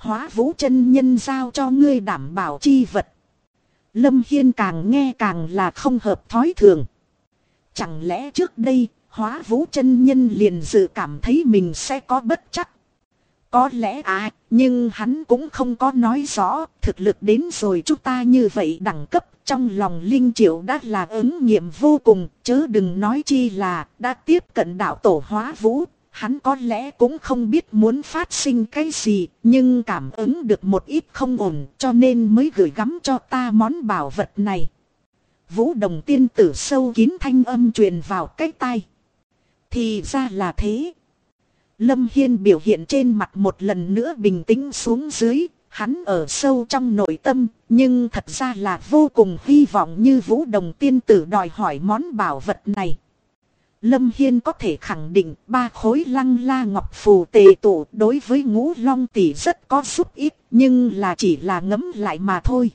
Hóa Vũ chân nhân giao cho ngươi đảm bảo chi vật. Lâm Hiên càng nghe càng là không hợp thói thường. Chẳng lẽ trước đây Hóa Vũ chân nhân liền dự cảm thấy mình sẽ có bất trắc? Có lẽ nhưng hắn cũng không có nói rõ, thực lực đến rồi chúng ta như vậy đẳng cấp, trong lòng Linh Triệu đã là ứng nghiệm vô cùng, chớ đừng nói chi là đã tiếp cận đạo tổ Hóa Vũ, hắn có lẽ cũng không biết muốn phát sinh cái gì, nhưng cảm ứng được một ít không ổn, cho nên mới gửi gắm cho ta món bảo vật này. Vũ Đồng tiên tử sâu kín thanh âm truyền vào cái tai. Thì ra là thế. Lâm Hiên biểu hiện trên mặt một lần nữa bình tĩnh xuống dưới, hắn ở sâu trong nội tâm, nhưng thật ra là vô cùng hy vọng như Vũ Đồng tiên tử đòi hỏi món bảo vật này. Lâm Hiên có thể khẳng định 3 khối lăng la ngọc phù tề tụ đối với Ngũ Long tỷ rất có giúp ích, nhưng là chỉ là ngấm lại mà thôi.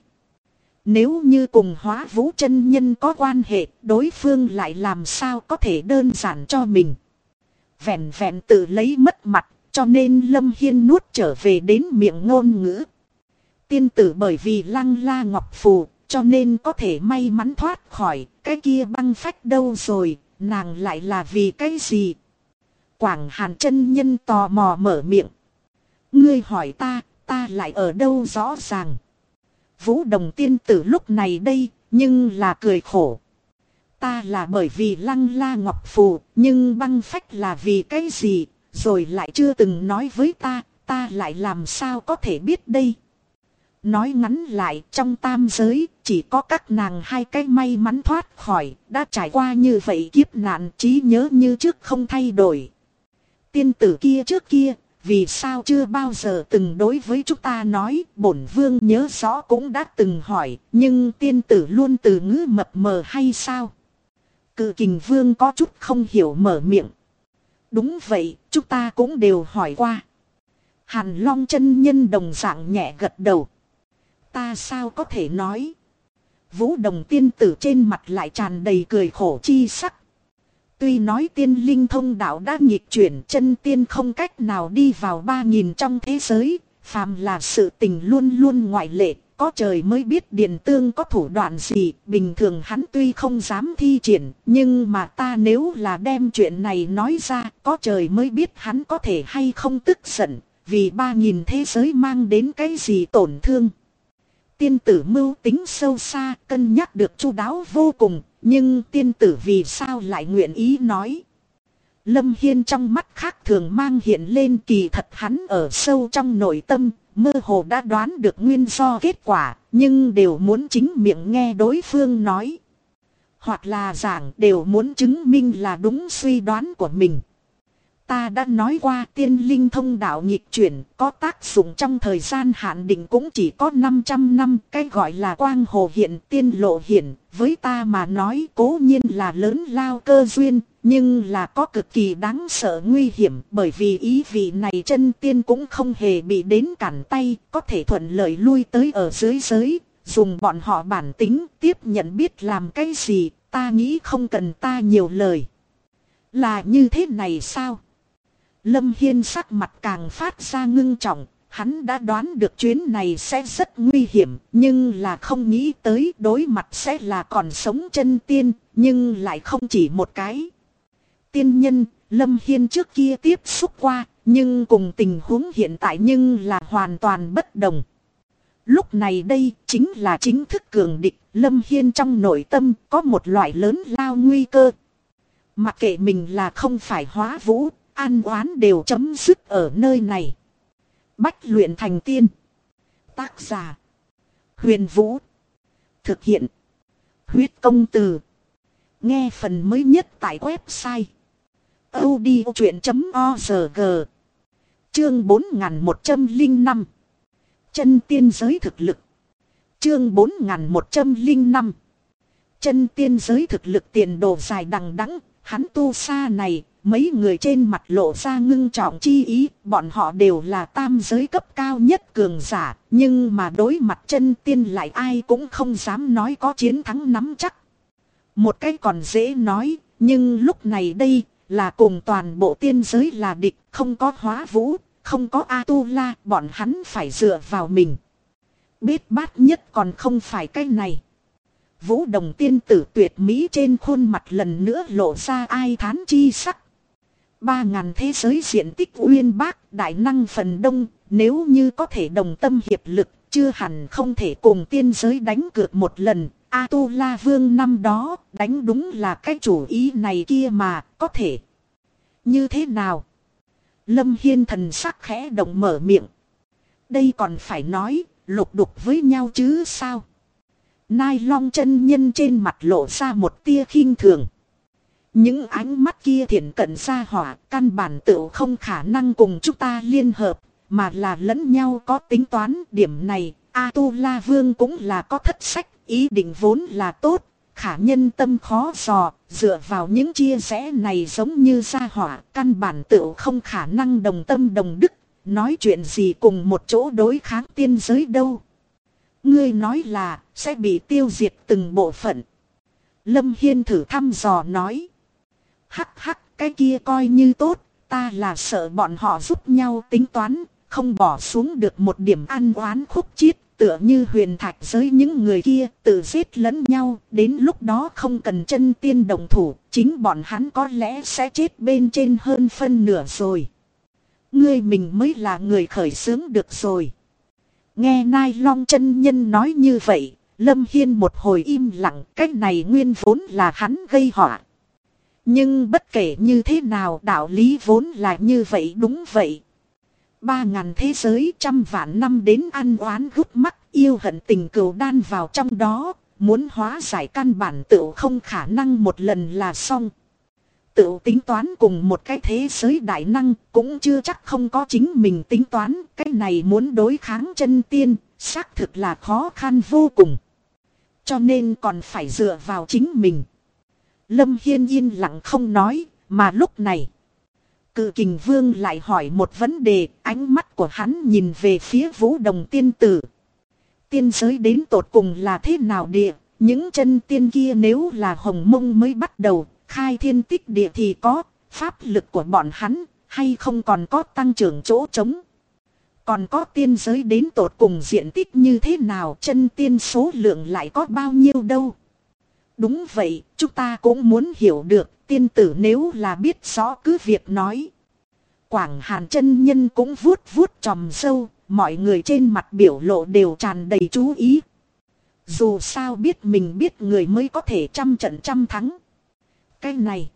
Nếu như cùng Hóa Vũ chân nhân có quan hệ, đối phương lại làm sao có thể đơn giản cho mình. Vẹn vẹn tự lấy mất mặt, cho nên Lâm Hiên nuốt trở về đến miệng ngôn ngữ. Tiên tử bởi vì lăng la ngọc phù, cho nên có thể may mắn thoát khỏi, cái kia băng phách đâu rồi, nàng lại là vì cái gì? Quảng Hàn chân nhân tò mò mở miệng. Ngươi hỏi ta lại ở đâu rõ ràng. Vũ Đồng tiên tử lúc này đây, nhưng là cười khổ. Ta là bởi vì lăng la ngọc phù, nhưng băng phách là vì cái gì, rồi lại chưa từng nói với ta lại làm sao có thể biết đây. Nói ngắn lại, trong tam giới, chỉ có các nàng 2 cái may mắn thoát khỏi, đã trải qua như vậy kiếp nạn, trí nhớ như trước không thay đổi. Tiên tử kia trước kia, vì sao chưa bao giờ từng đối với chúng ta nói, bổn vương nhớ rõ cũng đã từng hỏi, nhưng tiên tử luôn từ ngữ mập mờ hay sao? Cự Kình Vương có chút không hiểu mở miệng. Đúng vậy, chúng ta cũng đều hỏi qua. Hàn Long chân nhân đồng dạng nhẹ gật đầu. Ta sao có thể nói? Vũ Đồng tiên tử trên mặt lại tràn đầy cười khổ chi sắc. Tuy nói tiên linh thông đạo đã nghịch chuyển, chân tiên không cách nào đi vào 3000 trong thế giới, phàm là sự tình luôn luôn ngoại lệ, có trời mới biết Điền Tương có thủ đoạn gì, bình thường hắn tuy không dám thi triển, nhưng mà ta nếu là đem chuyện này nói ra, có trời mới biết hắn có thể hay không tức giận, vì 3000 thế giới mang đến cái gì tổn thương. Tiên tử mưu tính sâu xa, cân nhắc được chu đáo vô cùng, nhưng tiên tử vì sao lại nguyện ý nói. Lâm Hiên trong mắt khác thường mang hiện lên, kỳ thật hắn ở sâu trong nội tâm, mơ hồ đã đoán được nguyên do kết quả, nhưng đều muốn chính miệng nghe đối phương nói. Hoặc là giảng đều muốn chứng minh là đúng suy đoán của mình. Ta đã nói qua tiên linh thông đạo nghịch chuyển có tác dụng trong thời gian hạn định cũng chỉ có 500 năm. Cái gọi là quang hồ hiện tiên lộ hiện. Với ta mà nói cố nhiên là lớn lao cơ duyên. Nhưng là có cực kỳ đáng sợ nguy hiểm. Bởi vì ý vị này chân tiên cũng không hề bị đến cản tay. Có thể thuận lợi lui tới ở dưới giới. Dùng bọn họ bản tính tiếp nhận biết làm cái gì. Ta nghĩ không cần ta nhiều lời. Là như thế này sao? Lâm Hiên sắc mặt càng phát ra ngưng trọng, hắn đã đoán được chuyến này sẽ rất nguy hiểm, nhưng là không nghĩ tới đối mặt sẽ là còn sống chân tiên, nhưng lại không chỉ một cái. Tiên nhân, Lâm Hiên trước kia tiếp xúc qua, nhưng cùng tình huống hiện tại nhưng là hoàn toàn bất đồng. Lúc này đây chính là chính thức cường địch, Lâm Hiên trong nội tâm có một loại lớn lao nguy cơ. Mặc kệ mình là không phải Hóa Vũ, an oán đều chấm dứt ở nơi này. Bách luyện thành tiên. Tác giả: Huyền Vũ. Thực hiện: Huyết Công Từ. Nghe phần mới nhất tại website audiochuyện.org. Chương 4105. Chân tiên giới thực lực. Chương 4105. Chân tiên giới thực lực tiền đồ dài đằng đẵng, hắn tu xa này. Mấy người trên mặt lộ ra ngưng trọng chi ý, bọn họ đều là tam giới cấp cao nhất cường giả, nhưng mà đối mặt chân tiên lại ai cũng không dám nói có chiến thắng nắm chắc. Một cái còn dễ nói, nhưng lúc này đây là cùng toàn bộ tiên giới là địch, không có Hóa Vũ, không có A-tu-la, bọn hắn phải dựa vào mình. Bết bát nhất còn không phải cái này. Vũ Đồng tiên tử tuyệt mỹ trên khuôn mặt lần nữa lộ ra ai thán chi sắc. 3.000 thế giới diện tích uyên bác, đại năng phần đông, nếu như có thể đồng tâm hiệp lực, chưa hẳn không thể cùng tiên giới đánh cược một lần. A-tu-la vương năm đó, đánh đúng là cái chủ ý này kia mà, có thể. Như thế nào? Lâm Hiên thần sắc khẽ động mở miệng. Đây còn phải nói, lục đục với nhau chứ sao? Nai Long chân nhân trên mặt lộ ra một tia khinh thường. Những ánh mắt kia thiện cận xa hỏa, căn bản tự không khả năng cùng chúng ta liên hợp, mà là lẫn nhau có tính toán. Điểm này, A-tu-la vương cũng là có thất sách, ý định vốn là tốt, khả nhân tâm khó dò, dựa vào những chia rẽ này giống như xa hỏa, căn bản tự không khả năng đồng tâm đồng đức, nói chuyện gì cùng một chỗ đối kháng tiên giới đâu. Ngươi nói là, sẽ bị tiêu diệt từng bộ phận. Lâm Hiên thử thăm dò nói. Hắc hắc, cái kia coi như tốt, ta là sợ bọn họ giúp nhau tính toán, không bỏ xuống được một điểm ăn oán khúc chiết, tựa như huyền thạch giới những người kia tự giết lẫn nhau, đến lúc đó không cần chân tiên đồng thủ, chính bọn hắn có lẽ sẽ chết bên trên hơn phân nửa rồi. Ngươi mình mới là người khởi xướng được rồi. Nghe Nai Long chân nhân nói như vậy, Lâm Hiên một hồi im lặng, cách này nguyên vốn là hắn gây họa. Nhưng bất kể như thế nào đạo lý vốn là như vậy, đúng vậy. 3.000 thế giới, 100.000 năm đến ăn oán gút mắt, yêu hận tình cừu đan vào trong đó, muốn hóa giải căn bản tự không khả năng một lần là xong. Tự tính toán cùng một cái thế giới đại năng cũng chưa chắc không có chính mình tính toán, cái này muốn đối kháng chân tiên, xác thực là khó khăn vô cùng. Cho nên còn phải dựa vào chính mình. Lâm Hiên yên lặng không nói, mà lúc này Cự Kình Vương lại hỏi một vấn đề, ánh mắt của hắn nhìn về phía Vũ Đồng tiên tử. Tiên giới đến tột cùng là thế nào địa, những chân tiên kia nếu là hồng mông mới bắt đầu, khai thiên tích địa thì có, pháp lực của bọn hắn, hay không còn có tăng trưởng chỗ trống. Còn có tiên giới đến tột cùng diện tích như thế nào, chân tiên số lượng lại có bao nhiêu đâu. Đúng vậy, chúng ta cũng muốn hiểu được, tiên tử nếu là biết rõ cứ việc nói. Quảng Hàn chân nhân cũng vuốt vuốt tròm râu, mọi người trên mặt biểu lộ đều tràn đầy chú ý. Dù sao biết mình biết người mới có thể trăm trận trăm thắng. Cái này,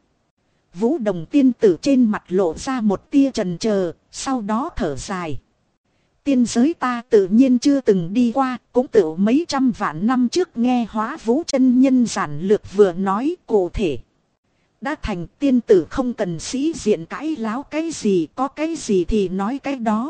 Vũ Đồng tiên tử trên mặt lộ ra một tia chần chờ, sau đó thở dài. Tiên giới ta tự nhiên chưa từng đi qua, cũng tự mấy trăm vạn năm trước nghe Hóa Vũ chân nhân giản lược vừa nói cụ thể. Đã thành tiên tử không cần sĩ diện cãi láo cái gì, có cái gì thì nói cái đó.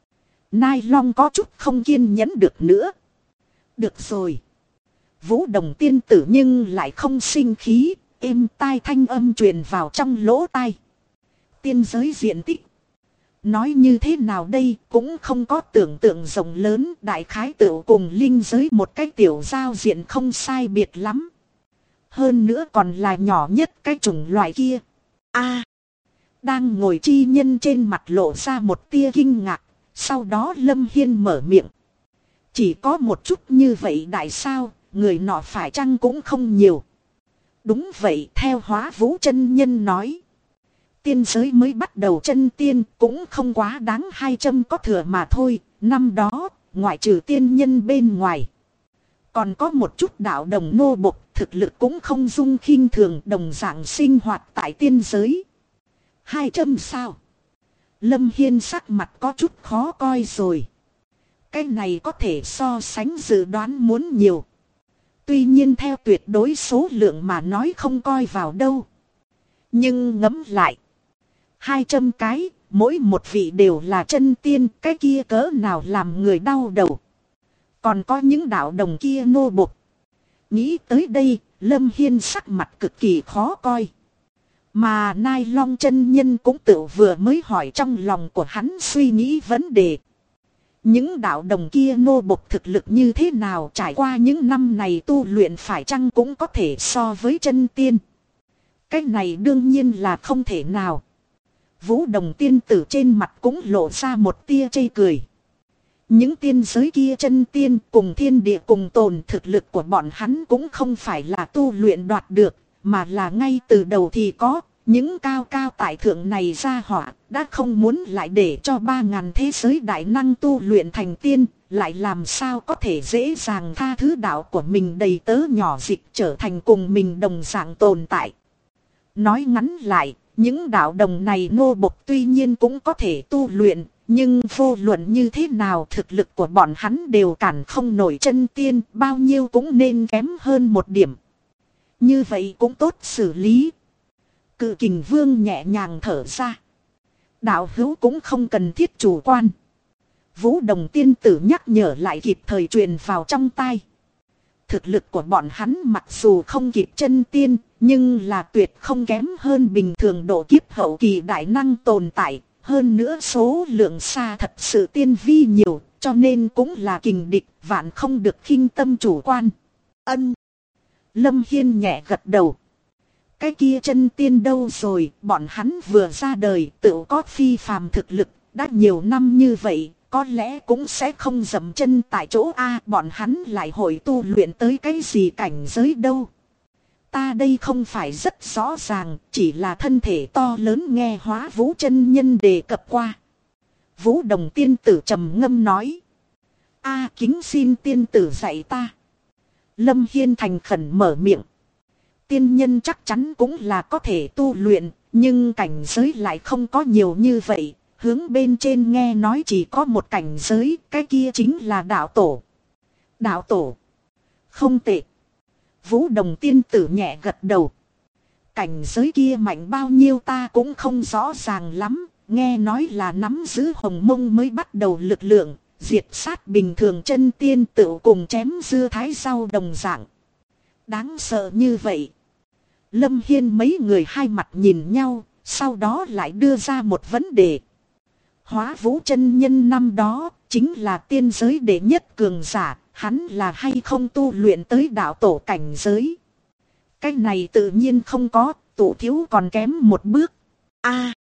Nai Long có chút không kiên nhẫn được nữa. Được rồi. Vũ Đồng tiên tử nhưng lại không sinh khí, êm tai thanh âm truyền vào trong lỗ tai. Tiên giới diện tích. Nói như thế nào đây cũng không có tưởng tượng rộng lớn, đại khái tựu cùng linh giới một cái tiểu giao diện không sai biệt lắm. Hơn nữa còn là nhỏ nhất cái chủng loại kia. Đang ngồi chi nhân trên mặt lộ ra một tia kinh ngạc, sau đó Lâm Hiên mở miệng. Chỉ có một chút như vậy đại sao, người nọ phải chăng cũng không nhiều. Đúng vậy, theo Hóa Vũ chân nhân nói. Tiên giới mới bắt đầu chân tiên cũng không quá đáng 200 có thừa mà thôi. Năm đó, ngoại trừ tiên nhân bên ngoài, còn có một chút đạo đồng nô bộc, thực lực cũng không dung khinh thường, đồng dạng sinh hoạt tại tiên giới. 200 sao? Lâm Hiên sắc mặt có chút khó coi rồi. Cái này có thể so sánh dự đoán muốn nhiều. Tuy nhiên theo tuyệt đối số lượng mà nói không coi vào đâu. Nhưng ngẫm lại, 200 cái, mỗi một vị đều là chân tiên, cái kia cỡ nào làm người đau đầu. Còn có những đạo đồng kia nô bộc. Nghĩ tới đây, Lâm Hiên sắc mặt cực kỳ khó coi. Mà Nai Long chân nhân cũng tự vừa mới hỏi trong lòng của hắn suy nghĩ vấn đề. Những đạo đồng kia nô bộc thực lực như thế nào, trải qua những năm này tu luyện phải chăng cũng có thể so với chân tiên. Cái này đương nhiên là không thể nào. Vũ Đồng tiên tử trên mặt cũng lộ ra một tia chê cười. Những tiên giới kia chân tiên cùng thiên địa cùng tồn, thực lực của bọn hắn cũng không phải là tu luyện đoạt được, mà là ngay từ đầu thì có. Những cao cao tại thượng này ra hỏa đã không muốn lại để cho 3.000 thế giới đại năng tu luyện thành tiên, lại làm sao có thể dễ dàng tha thứ đạo của mình đầy tớ nhỏ dịch trở thành cùng mình đồng dạng tồn tại. Nói ngắn lại, những đạo đồng này nô bộc tuy nhiên cũng có thể tu luyện, nhưng vô luận như thế nào thực lực của bọn hắn đều cản không nổi chân tiên, bao nhiêu cũng nên kém hơn một điểm. Như vậy cũng tốt xử lý. Cự Kình Vương nhẹ nhàng thở ra. Đạo hữu cũng không cần thiết chủ quan. Vũ Đồng tiên tử nhắc nhở lại kịp thời truyền vào trong tai. Thực lực của bọn hắn mặc dù không kịp chân tiên, nhưng là tuyệt không kém hơn bình thường độ kiếp hậu kỳ đại năng tồn tại. Hơn nữa số lượng xa thật sự tiên vi nhiều, cho nên cũng là kình địch, vạn không được khinh tâm chủ quan. Ân. Lâm Hiên nhẹ gật đầu. Cái kia chân tiên đâu rồi, bọn hắn vừa ra đời tự có phi phàm thực lực, đã nhiều năm như vậy, có lẽ cũng sẽ không dậm chân tại chỗ A, bọn hắn lại hội tu luyện tới cái gì cảnh giới đâu. Ta đây không phải rất rõ ràng, chỉ là thân thể to lớn nghe Hóa Vũ chân nhân đề cập qua. Vũ Đồng tiên tử trầm ngâm nói. A, kính xin tiên tử dạy ta. Lâm Hiên thành khẩn mở miệng. Tiên nhân chắc chắn cũng là có thể tu luyện, nhưng cảnh giới lại không có nhiều như vậy. Hướng bên trên nghe nói chỉ có một cảnh giới, cái kia chính là đạo tổ. Đạo tổ. Không tệ. Vũ Đồng tiên tử nhẹ gật đầu. Cảnh giới kia mạnh bao nhiêu ta cũng không rõ ràng lắm, nghe nói là nắm giữ hồng mông mới bắt đầu lực lượng, diệt sát bình thường chân tiên tự cùng chém dưa thái rau đồng dạng. Đáng sợ như vậy. Lâm Hiên mấy người hai mặt nhìn nhau, sau đó lại đưa ra một vấn đề. Hóa Vũ chân nhân năm đó, chính là tiên giới đệ nhất cường giả, hắn là hay không tu luyện tới đạo tổ cảnh giới. Cái này tự nhiên không có, tụ thiếu còn kém một bước. A.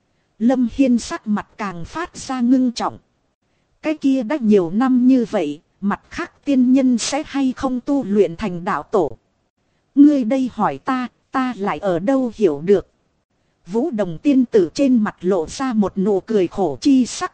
Lâm Hiên sắc mặt càng phát ra ngưng trọng. Cái kia đã nhiều năm như vậy, mặt khác tiên nhân sẽ hay không tu luyện thành đạo tổ. Ngươi đây hỏi ta lại ở đâu hiểu được. Vũ Đồng tiên tử trên mặt lộ ra một nụ cười khổ chi sắc.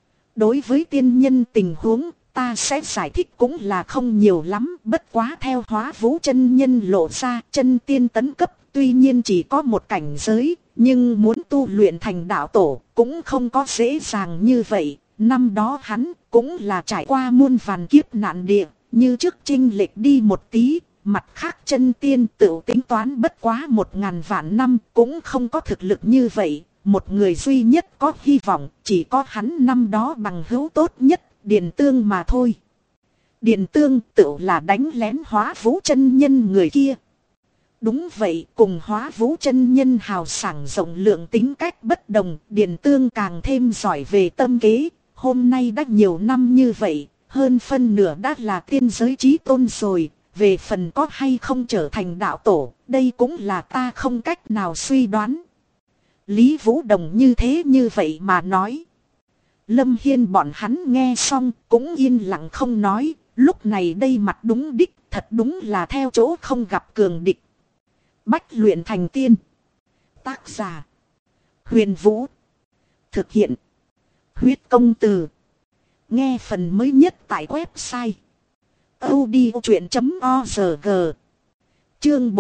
Đối với tiên nhân tình huống, ta sẽ giải thích cũng là không nhiều lắm. Bất quá theo Hóa Vũ chân nhân lộ ra, chân tiên tấn cấp tuy nhiên chỉ có một cảnh giới, nhưng muốn tu luyện thành đạo tổ cũng không có dễ dàng như vậy. Năm đó hắn cũng là trải qua muôn vàn kiếp nạn địa, như trước chênh lệch đi một tí. Mặt khác chân tiên tự tính toán bất quá 1.000 vạn năm cũng không có thực lực như vậy. Một người duy nhất có hy vọng chỉ có hắn năm đó bằng hữu tốt nhất, Điền Tương mà thôi. Điền Tương tự là đánh lén Hóa Vũ chân nhân người kia. Đúng vậy, cùng Hóa Vũ chân nhân hào sảng rộng lượng tính cách bất đồng, Điền Tương càng thêm giỏi về tâm kế. Hôm nay đã nhiều năm như vậy, hơn phân nửa đã là tiên giới chí tôn rồi. Về phần có hay không trở thành đạo tổ, đây cũng là ta không cách nào suy đoán. Lý Vũ Đồng như thế như vậy mà nói. Lâm Hiên bọn hắn nghe xong cũng yên lặng không nói. Lúc này đây mặt đúng đích, thật đúng là theo chỗ không gặp cường địch. Bách luyện thành tiên. Tác giả Huyền Vũ. Thực hiện Huyết Công Từ. Nghe phần mới nhất tại website audiochuyện.org. Chương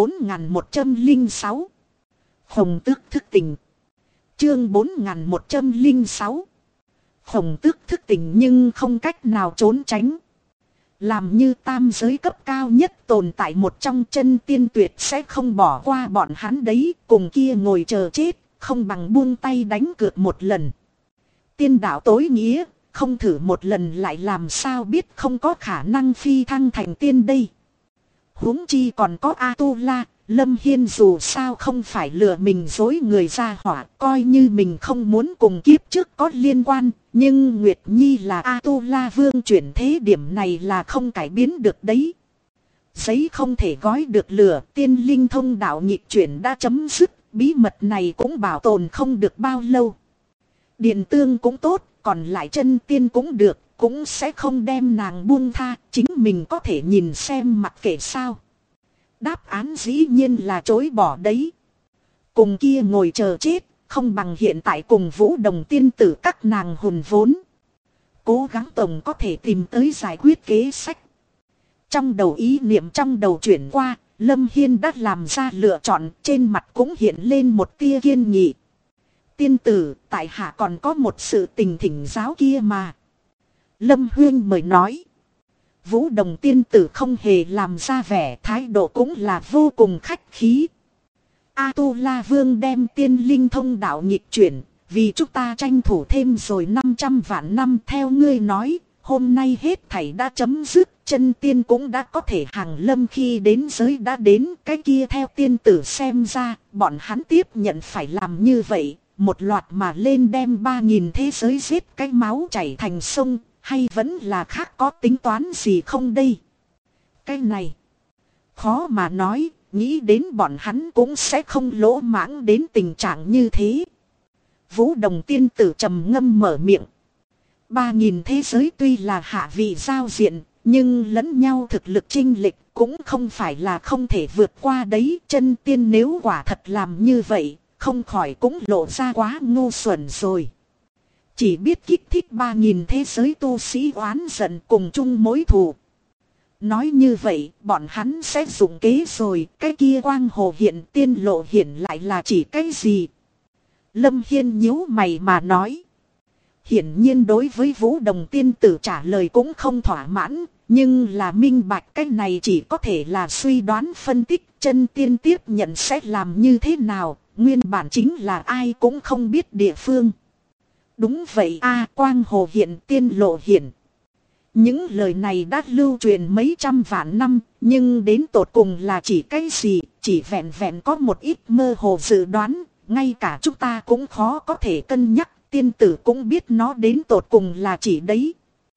4106. Khổng Tước thức tỉnh. Chương 4106. Khổng Tước thức tỉnh nhưng không cách nào trốn tránh. Làm như tam giới cấp cao nhất tồn tại một trong, chân tiên tuyệt sẽ không bỏ qua bọn hắn đấy, cùng kia ngồi chờ chết, không bằng buông tay đánh cược một lần. Tiên đạo tối nghĩa, không thử một lần lại làm sao biết không có khả năng phi thăng thành tiên đây. Huống chi còn có A-tu-la, Lâm Hiên dù sao không phải lừa mình dối người ra hỏa, coi như mình không muốn cùng kiếp trước có liên quan, nhưng Nguyệt Nhi là A-tu-la vương chuyển thế, điểm này là không cải biến được đấy. Giấy không thể gói được lửa, tiên linh thông đạo nhịp chuyển đã chấm dứt, bí mật này cũng bảo tồn không được bao lâu. Điền tương cũng tốt, còn lại chân tiên cũng được, cũng sẽ không đem nàng buông tha, chính mình có thể nhìn xem mặc kệ sao. Đáp án dĩ nhiên là chối bỏ đấy. Cùng kia ngồi chờ chết, không bằng hiện tại cùng Vũ Đồng tiên tử các nàng hùn vốn. Cố gắng tổng có thể tìm tới giải quyết kế sách. Trong đầu ý niệm trong đầu chuyển qua, Lâm Hiên đã làm ra lựa chọn, trên mặt cũng hiện lên một tia kiên nghị. Tiên tử, tại hạ còn có một sự tình thỉnh giáo kia mà. Lâm Huyên mời nói. Vũ Đồng tiên tử không hề làm ra vẻ, thái độ cũng là vô cùng khách khí. A-tu-la vương đem tiên linh thông đạo nghịch chuyển, vì chúng ta tranh thủ thêm rồi 500 vạn năm. Theo ngươi nói, hôm nay hết thảy đã chấm dứt, chân tiên cũng đã có thể hàng lâm khi đến giới đã đến. Cái kia theo tiên tử xem ra, bọn hắn tiếp nhận phải làm như vậy, một loạt mà lên đem 3.000 thế giới giết cái máu chảy thành sông, hay vẫn là khác có tính toán gì không đây? Cái này, khó mà nói, nghĩ đến bọn hắn cũng sẽ không lỗ mãng đến tình trạng như thế. Vũ Đồng tiên tử trầm ngâm mở miệng. 3.000 thế giới tuy là hạ vị giao diện, nhưng lẫn nhau thực lực chênh lệch cũng không phải là không thể vượt qua đấy. Chân tiên nếu quả thật làm như vậy, không khỏi cũng lộ ra quá ngu xuẩn rồi. Chỉ biết kích thích 3.000 thế giới tu sĩ oán giận cùng chung mối thù. Nói như vậy, bọn hắn sẽ dùng kế rồi, cái kia quang hồ hiện tiên lộ hiện lại là chỉ cái gì? Lâm Hiên nhíu mày mà nói. Hiển nhiên đối với Vũ Đồng tiên tử trả lời cũng không thỏa mãn, nhưng là minh bạch cái này chỉ có thể là suy đoán phân tích, chân tiên tiếp nhận sẽ làm như thế nào, nguyên bản chính là ai cũng không biết địa phương. Đúng vậy a, quang hồ hiện tiên lộ hiện. Những lời này đã lưu truyền mấy trăm vạn năm, nhưng đến tột cùng là chỉ cái gì, chỉ vẹn vẹn có một ít mơ hồ dự đoán, ngay cả chúng ta cũng khó có thể cân nhắc, tiên tử cũng biết nó đến tột cùng là chỉ đấy.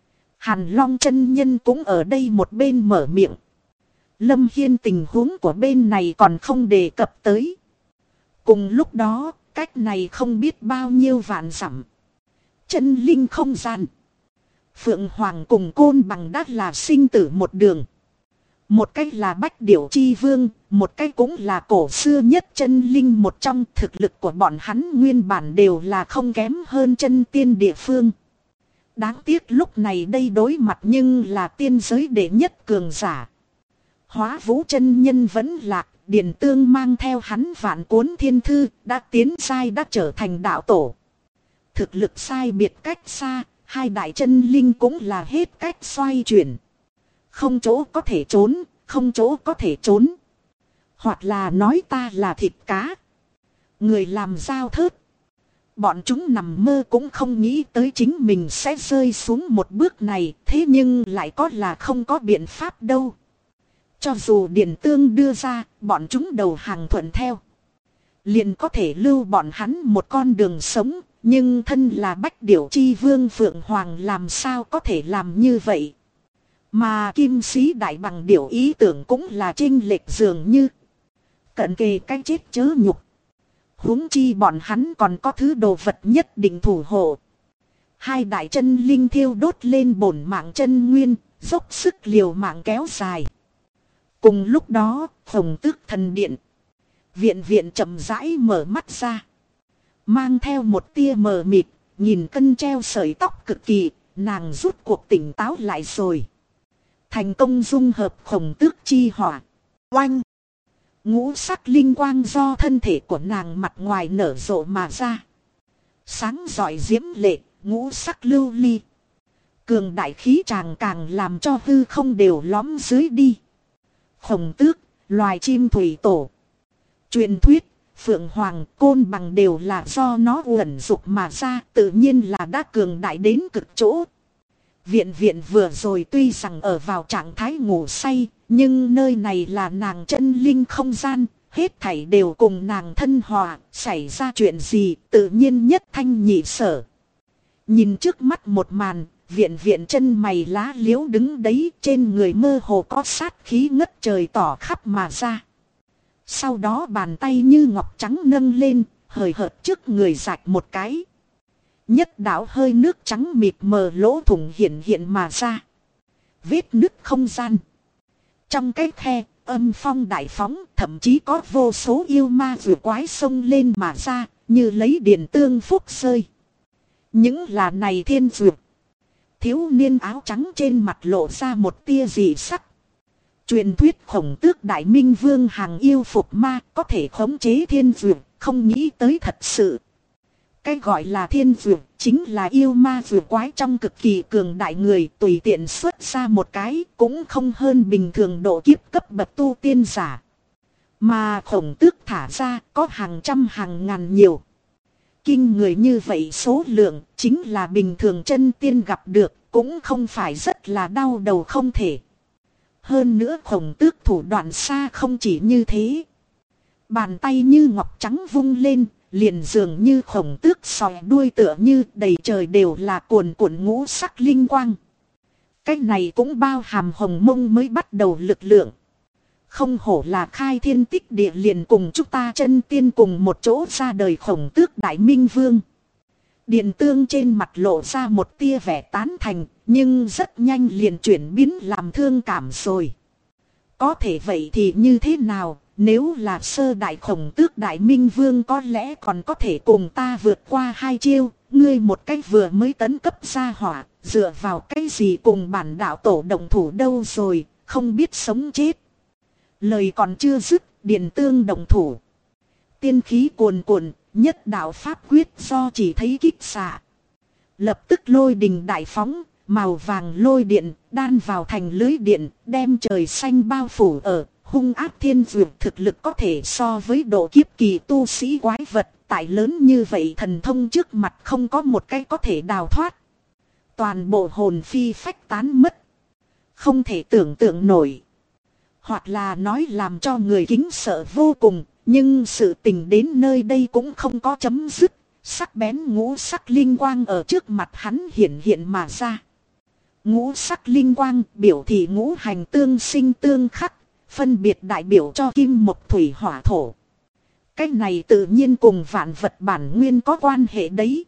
Hàn Long chân nhân cũng ở đây một bên mở miệng. Lâm Hiên tình huống của bên này còn không đề cập tới. Cùng lúc đó, cách này không biết bao nhiêu vạn dặm. Chân linh không gian. Phượng Hoàng cùng Côn Bằng đã là sinh tử một đường. Một cách là Bách Điểu Chi Vương, một cách cũng là cổ xưa nhất chân linh một trong. Thực lực của bọn hắn nguyên bản đều là không kém hơn chân tiên địa phương. Đáng tiếc lúc này đây đối mặt nhưng là tiên giới đệ nhất cường giả. Hóa Vũ chân nhân vẫn lạc, Điền Tương mang theo hắn vạn cuốn thiên thư, đã tiến giai đã trở thành đạo tổ. Thực lực sai biệt cách xa, hai đại chân linh cũng là hết cách xoay chuyển. Không chỗ có thể trốn, không chỗ có thể trốn. Hoặc là nói ta là thịt cá. Người làm dao thớt. Bọn chúng nằm mơ cũng không nghĩ tới chính mình sẽ rơi xuống một bước này, thế nhưng lại có là không có biện pháp đâu. Cho dù Điền Tương đưa ra, bọn chúng đầu hàng thuận theo. Liền có thể lưu bọn hắn một con đường sống, nhưng thân là Bách Điểu Chi Vương Phượng Hoàng làm sao có thể làm như vậy. Mà Kim Sĩ Đại Bằng Điểu ý tưởng cũng là chênh lệch dường như. Cận kề cái chết chớ nhục. Huống chi bọn hắn còn có thứ đồ vật nhất định thủ hộ. Hai đại chân linh thiêu đốt lên bổn mạng chân nguyên, dốc sức liều mạng kéo dài. Cùng lúc đó, Hồng Tước Thần Điện. Viện viện chậm rãi mở mắt ra. Mang theo một tia mờ mịt, nhìn cân treo sợi tóc cực kỳ, nàng rút cuộc tỉnh táo lại rồi. Thành công dung hợp Hồng Tước chi hỏa. Oanh! Ngũ sắc linh quang do thân thể của nàng mặt ngoài nở rộ mà ra. Sáng rọi diễm lệ, ngũ sắc lưu ly. Cường đại khí tràng càng làm cho hư không đều lõm dưới đi. Hồng Tước, loài chim thủy tổ. Truyền thuyết, Phượng Hoàng, Côn Bằng đều là do nó uẩn dục mà ra, tự nhiên là đã cường đại đến cực chỗ. Viện viện vừa rồi tuy rằng ở vào trạng thái ngủ say, nhưng nơi này là nàng chân linh không gian, hết thảy đều cùng nàng thân hòa, xảy ra chuyện gì tự nhiên nhất thanh nhị sở. Nhìn trước mắt một màn, viện viện chân mày lá liếu đứng đấy, trên người mơ hồ có sát khí ngất trời tỏ khắp mà ra. Sau đó bàn tay như ngọc trắng nâng lên, hời hợt trước người rạch một cái. nhất đạo hơi nước trắng mịt mờ lỗ thủng hiện mà ra. Vết nứt không gian. Trong cái khe, âm phong đại phóng, thậm chí có vô số yêu ma vừa quái xông lên mà ra, như lấy điện tương phúc rơi. Những là này thiên dược. Thiếu niên áo trắng trên mặt lộ ra một tia dị sắc. Truyền thuyết Khổng Tước Đại Minh Vương hàng yêu phục ma có thể khống chế thiên dược, không nghĩ tới thật sự. Cái gọi là thiên dược chính là yêu ma dược quái trong cực kỳ cường đại người, tùy tiện xuất ra một cái cũng không hơn bình thường độ kiếp cấp bậc tu tiên giả. Mà Khổng Tước thả ra có hàng trăm hàng ngàn nhiều. Kinh người như vậy số lượng chính là bình thường chân tiên gặp được, cũng không phải rất là đau đầu không thể. Hơn nữa Khổng Tước thủ đoạn xa không chỉ như thế. Bàn tay như ngọc trắng vung lên, liền dường như Khổng Tước sòi đuôi tựa như đầy trời đều là cuồn cuộn ngũ sắc linh quang. Cái này cũng bao hàm Hồng Mông mới bắt đầu lực lượng. Không hổ là khai thiên tích địa liền cùng chúng ta chân tiên cùng một chỗ ra đời Khổng Tước Đại Minh Vương. Điện Tương trên mặt lộ ra một tia vẻ tán thành, nhưng rất nhanh liền chuyển biến làm thương cảm rồi. Có thể vậy thì như thế nào, nếu là sơ đại Khổng Tước Đại Minh Vương có lẽ còn có thể cùng ta vượt qua hai chiêu, ngươi một cách vừa mới tấn cấp ra hỏa, dựa vào cái gì cùng bản đạo tổ đồng thủ đâu rồi, không biết sống chết. Lời còn chưa dứt, Điện Tương đồng thủ. Tiên khí cuồn cuộn, nhất đạo pháp quyết do chỉ thấy kích xạ. Lập tức lôi đình đại phóng, màu vàng lôi điện, đan vào thành lưới điện, đem trời xanh bao phủ ở, hung ác thiên dược thực lực có thể so với độ kiếp kỳ tu sĩ quái vật, tại lớn như vậy thần thông trước mặt không có một cái có thể đào thoát. Toàn bộ hồn phi phách tán mất. Không thể tưởng tượng nổi. Hoặc là nói làm cho người kính sợ vô cùng, nhưng sự tình đến nơi đây cũng không có chấm dứt. Sắc bén ngũ sắc linh quang ở trước mặt hắn hiện mà ra. Ngũ sắc linh quang biểu thị ngũ hành tương sinh tương khắc, phân biệt đại biểu cho kim mộc thủy hỏa thổ. Cái này tự nhiên cùng vạn vật bản nguyên có quan hệ đấy.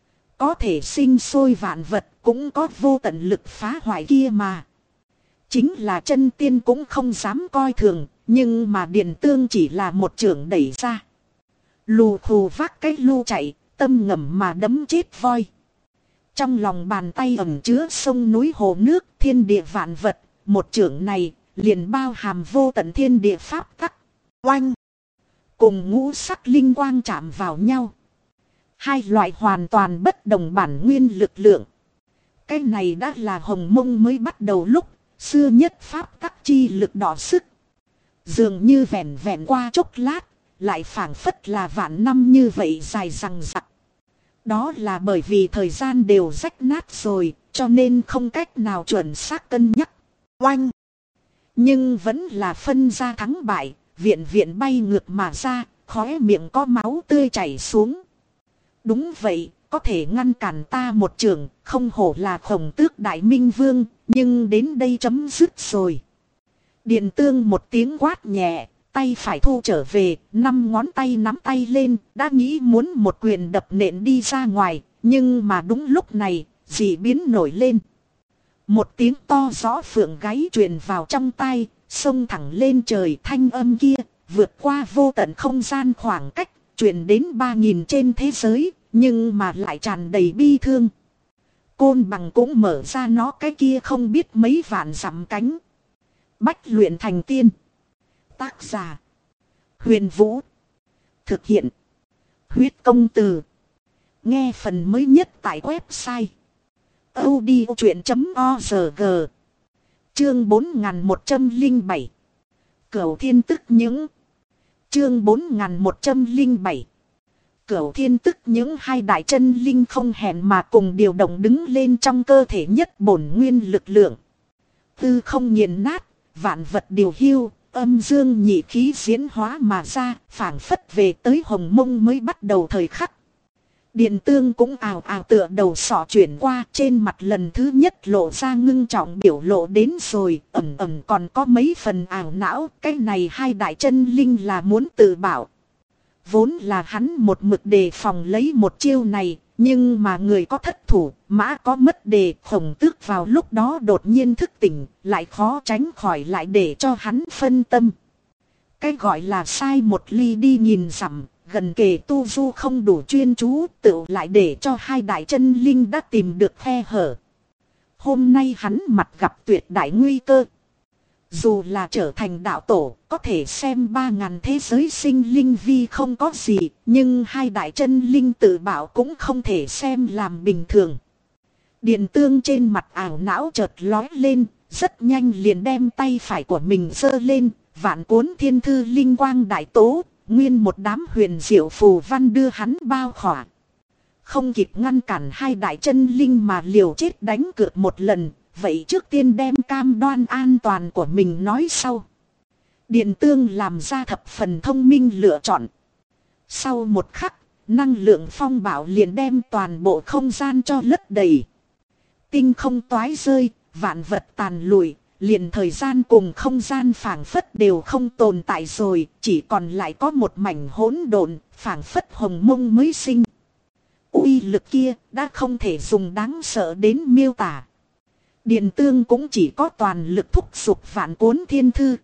Có thể sinh sôi vạn vật cũng có vô tận lực phá hoại kia mà. Chính là chân tiên cũng không dám coi thường, nhưng mà Điện Tương chỉ là một chưởng đẩy ra. Lù khù vác cái lu chạy, tâm ngầm mà đấm chết voi. Trong lòng bàn tay ẩn chứa sông núi hồ nước, thiên địa vạn vật, một chưởng này liền bao hàm vô tận thiên địa pháp tắc. Oanh! Cùng ngũ sắc linh quang chạm vào nhau. Hai loại hoàn toàn bất đồng bản nguyên lực lượng. Cái này đã là Hồng Mông mới bắt đầu lúc xưa nhất pháp tắc chi lực đỏ sức. Dường như vẹn vẹn qua chốc lát, lại phảng phất là vạn năm như vậy dài dằng dặc. Đó là bởi vì thời gian đều rách nát rồi, cho nên không cách nào chuẩn xác cân nhắc. Oanh! Nhưng vẫn là phân ra thắng bại, viện bay ngược mà ra, khóe miệng có máu tươi chảy xuống. Đúng vậy, có thể ngăn cản ta một trường, không hổ là Khổng Tước Đại Minh Vương, nhưng đến đây chấm dứt rồi. Điện Tương một tiếng quát nhẹ, tay phải thu trở về, 5 ngón tay nắm tay lên, đã nghĩ muốn một quyền đập nện đi ra ngoài, nhưng mà đúng lúc này, dị biến nổi lên. Một tiếng to rõ phượng gáy truyền vào trong tai, xông thẳng lên trời, thanh âm kia, vượt qua vô tận không gian khoảng cách, truyền đến 3000 trên thế giới, nhưng mà lại tràn đầy bi thương. Côn Bằng cũng mở ra nó cái kia không biết mấy vạn dặm cánh. Bách luyện thành tiên. Tác giả: Huyền Vũ. Thực hiện: Huyết Công Từ. Nghe phần mới nhất tại website audiochuyện.org. Chương 4107. Cửu Thiên Tức Những. Chương 4107. Cửu Thiên Tức Những. Hai đại chân linh không hẹn mà cùng điều động đứng lên trong cơ thể nhất bổn nguyên lực lượng. Tư không nghiền nát, vạn vật điều hiu, âm dương nhị khí diễn hóa mà ra, phảng phất về tới Hồng Mông mới bắt đầu thời khắc. Điện Tương cũng ào ào tựa đầu sọ chuyển qua, trên mặt lần thứ nhất lộ ra ngưng trọng biểu lộ đến rồi, ẩn còn có mấy phần ảo não, cái này hai đại chân linh là muốn tự bảo. Vốn là hắn một mực đề phòng lấy một chiêu này, Nhưng mà người có thất thủ, mã có mất đề. Khổng Tước vào lúc đó đột nhiên thức tỉnh, lại khó tránh khỏi lại để cho hắn phân tâm. Cái gọi là sai một ly đi nghìn dặm, gần kề tu du không đủ chuyên chú, tự lại để cho hai đại chân linh đã tìm được khe hở. Hôm nay hắn mặt gặp tuyệt đại nguy cơ. Dù là trở thành đạo tổ, có thể xem 3.000 thế giới sinh linh vi không có gì, nhưng hai đại chân linh tự bảo cũng không thể xem làm bình thường. Điện Tương trên mặt ảo não chợt lói lên, rất nhanh liền đem tay phải của mình giơ lên, vạn cuốn thiên thư linh quang đại tố, nguyên một đám huyền diệu phù văn đưa hắn bao khỏa. Không kịp ngăn cản hai đại chân linh mà liều chết đánh cược một lần, vậy trước tiên đem cam đoan an toàn của mình nói sau. Điện Tương làm ra thập phần thông minh lựa chọn. Sau một khắc, năng lượng phong bạo liền đem toàn bộ không gian cho lấp đầy. Tinh không toái rơi, vạn vật tàn lụi, liền thời gian cùng không gian phảng phất đều không tồn tại rồi, chỉ còn lại có một mảnh hỗn độn, phảng phất hồng mông mới sinh. Uy lực kia đã không thể dùng đáng sợ đến miêu tả. Điện Tương cũng chỉ có toàn lực thúc giục vạn cuốn thiên thư.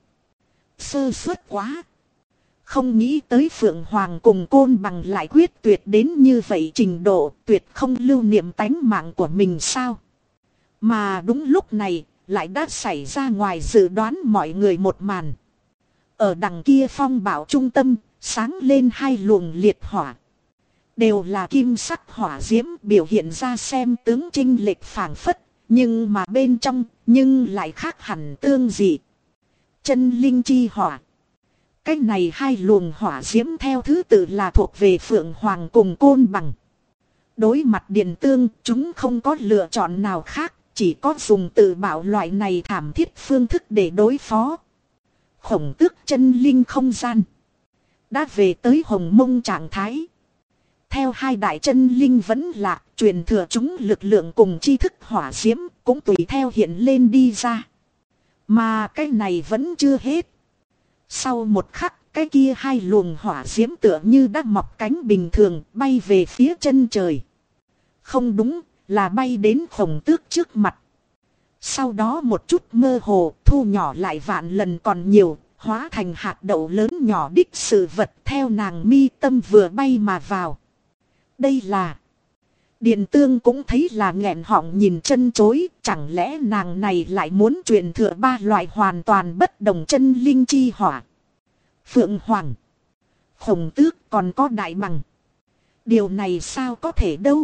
Sơ suất quá. Không nghĩ tới Phượng Hoàng cùng Côn Bằng lại quyết tuyệt đến như vậy trình độ, tuyệt không lưu niệm tánh mạng của mình sao. Mà đúng lúc này, lại đã xảy ra ngoài dự đoán mọi người một màn. Ở đằng kia phong bạo trung tâm, sáng lên hai luồng liệt hỏa. Đều là kim sắc hỏa diễm, biểu hiện ra xem tướng chênh lệch phảng phất, nhưng mà bên trong, nhưng lại khác hẳn tương dị. Chân linh chi hỏa. Cái này hai luồng hỏa diễm theo thứ tự là thuộc về Phượng Hoàng cùng Côn Bằng. Đối mặt Điện Tương, chúng không có lựa chọn nào khác, chỉ có dùng tự bảo loại này thảm thiết phương thức để đối phó. Khổng Tước chân linh không gian đã về tới hồng mông trạng thái. Theo hai đại chân linh vẫn lạc, truyền thừa chúng lực lượng cùng tri thức hỏa diễm cũng tùy theo hiện lên đi ra. Mà cái này vẫn chưa hết. Sau một khắc, cái kia hai luồng hỏa diễm tựa như đã mọc cánh bình thường bay về phía chân trời. Không đúng, là bay đến Khổng Tước trước mặt. Sau đó một chút mơ hồ, thu nhỏ lại vạn lần còn nhiều, hóa thành hạt đậu lớn nhỏ đích sự vật theo nàng mi tâm vừa bay mà vào. Đây là... Điện Tương cũng thấy là nghẹn họng nhìn chân chối, chẳng lẽ nàng này lại muốn truyền thừa ba loại hoàn toàn bất đồng chân linh chi hỏa. Phượng Hoàng, Khổng Tước còn có Đại Bằng. Điều này sao có thể đâu.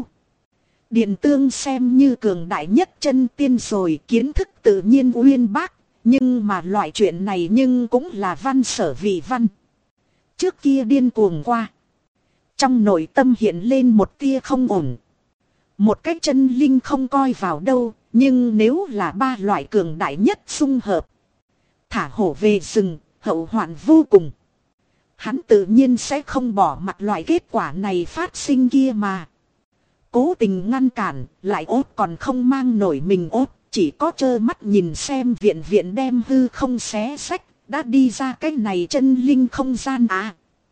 Điện Tương xem như cường đại nhất chân tiên rồi, kiến thức tự nhiên uyên bác, nhưng mà loại chuyện này nhưng cũng là văn sở vị văn. Trước kia điên cuồng qua. Trong nội tâm hiện lên một tia không ổn. Một cái chân linh không coi vào đâu, nhưng nếu là ba loại cường đại nhất xung hợp. Thả hổ về rừng, hậu hoạn vô cùng. Hắn tự nhiên sẽ không bỏ mặc loại kết quả này phát sinh kia mà. Cố tình ngăn cản, lại ốt còn không mang nổi mình ốt, chỉ có trơ mắt nhìn xem viện viện đem hư không xé sách, đã đi ra cái này chân linh không gian à.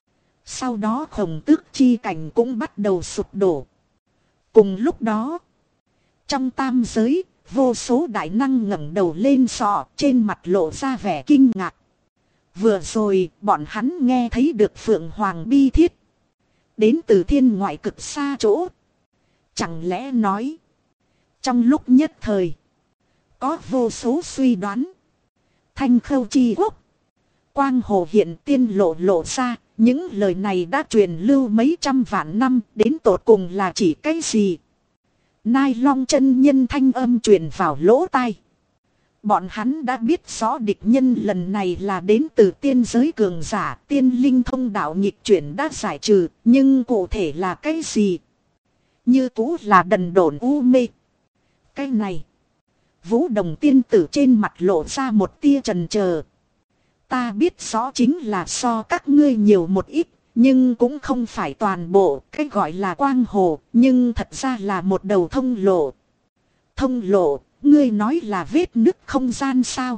Sau đó Khổng Tước chi cảnh cũng bắt đầu sụp đổ. Cùng lúc đó, trong tam giới, vô số đại năng ngẩng đầu lên sọ, trên mặt lộ ra vẻ kinh ngạc. Vừa rồi, bọn hắn nghe thấy được Phượng Hoàng bi thiết. Đến từ thiên ngoại cực xa chỗ. Chẳng lẽ nói, trong lúc nhất thời, có vô số suy đoán. Thanh Khâu chi quốc, quang hồ hiện tiên lộ ra. Những lời này đã truyền lưu mấy trăm vạn năm, đến tột cùng là chỉ cái gì? Nai Long chân nhân thanh âm truyền vào lỗ tai. Bọn hắn đã biết rõ địch nhân lần này là đến từ tiên giới cường giả, tiên linh thông đạo nghịch chuyển đã giải trừ, nhưng cụ thể là cái gì? Như cũ là đần độn u mê. Cái này, Vũ Đồng tiên tử trên mặt lộ ra một tia chần chờ. Ta biết rõ chính là so các ngươi nhiều một ít, nhưng cũng không phải toàn bộ, cái gọi là quang hồ, nhưng thật ra là một đầu thông lộ. Thông lộ, ngươi nói là vết nứt không gian sao?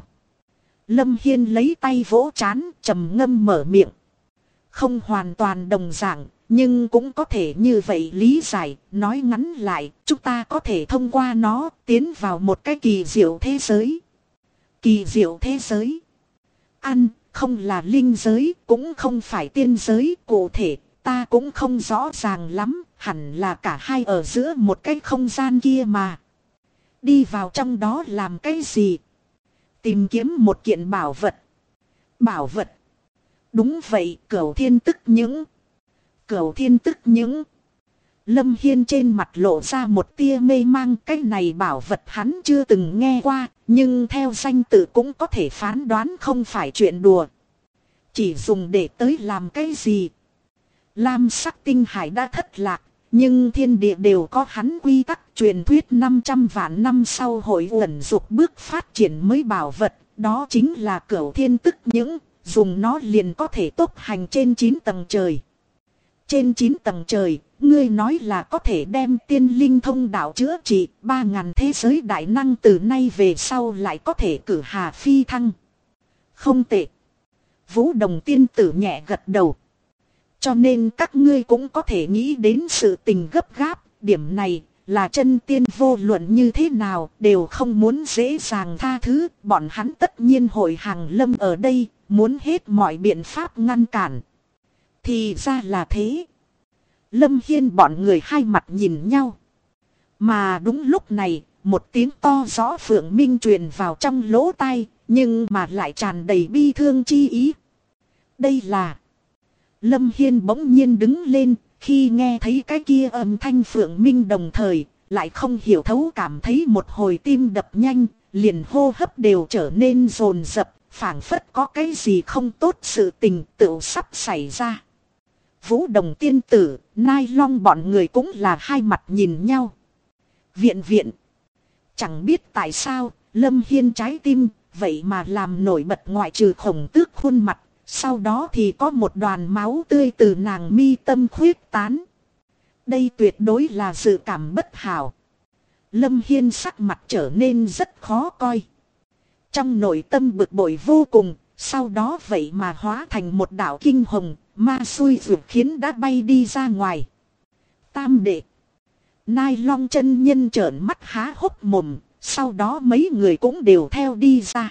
Lâm Hiên lấy tay vỗ trán, trầm ngâm mở miệng. Không hoàn toàn đồng dạng, Nhưng cũng có thể như vậy lý giải, nói ngắn lại, chúng ta có thể thông qua nó tiến vào một cái kỳ diệu thế giới. Kỳ diệu thế giới. Ăn, không là linh giới, cũng không phải tiên giới, cụ thể, ta cũng không rõ ràng lắm, hẳn là cả hai ở giữa một cái không gian kia mà. Đi vào trong đó làm cái gì? Tìm kiếm một kiện bảo vật. Bảo vật. Đúng vậy, Cửu Thiên Tức Những. Cửu Thiên Tức Những. Lâm Hiên trên mặt lộ ra một tia mê mang, cái này bảo vật hắn chưa từng nghe qua, nhưng theo danh tự cũng có thể phán đoán không phải chuyện đùa. Chỉ dùng để tới làm cái gì? Lam sắc tinh hải đã thất lạc, nhưng thiên địa đều có hắn quy tắc, truyền thuyết 500 vạn năm sau hội ẩn dục bước phát triển mới bảo vật, đó chính là Cửu Thiên Tức Những, dùng nó liền có thể tốc hành trên 9 tầng trời. Trên 9 tầng trời, ngươi nói là có thể đem tiên linh thông đạo chữa trị, 3.000 thế giới đại năng từ nay về sau lại có thể cử hà phi thăng. Không tệ. Vũ Đồng tiên tử nhẹ gật đầu. Cho nên các ngươi cũng có thể nghĩ đến sự tình gấp gáp, điểm này là chân tiên vô luận như thế nào đều không muốn dễ dàng tha thứ, bọn hắn tất nhiên hội hàng lâm ở đây, muốn hết mọi biện pháp ngăn cản. Thì ra là thế. Lâm Hiên bọn người hai mặt nhìn nhau. Mà đúng lúc này, một tiếng to rõ phượng minh truyền vào trong lỗ tai, nhưng mà lại tràn đầy bi thương chi ý. Đây là... Lâm Hiên bỗng nhiên đứng lên, khi nghe thấy cái kia âm thanh phượng minh đồng thời, lại không hiểu thấu cảm thấy một hồi tim đập nhanh, liền hô hấp đều trở nên dồn dập, phảng phất có cái gì không tốt sự tình tựu sắp xảy ra. Vũ Đồng tiên tử, Nai Long bọn người cũng là hai mặt nhìn nhau. Viện viện. Chẳng biết tại sao, Lâm Hiên trái tim, vậy mà làm nổi bật ngoại trừ Khổng Tước khuôn mặt. Sau đó thì có một đoàn máu tươi từ nàng mi tâm khuyết tán. Đây tuyệt đối là dự cảm bất hảo. Lâm Hiên sắc mặt trở nên rất khó coi. Trong nội tâm bực bội vô cùng, sau đó vậy mà hóa thành một đạo kinh hồng, ma xui ruột khiến đã bay đi ra ngoài. Tam đệ. Nai Long chân nhân trợn mắt há hốc mồm, sau đó mấy người cũng đều theo đi ra.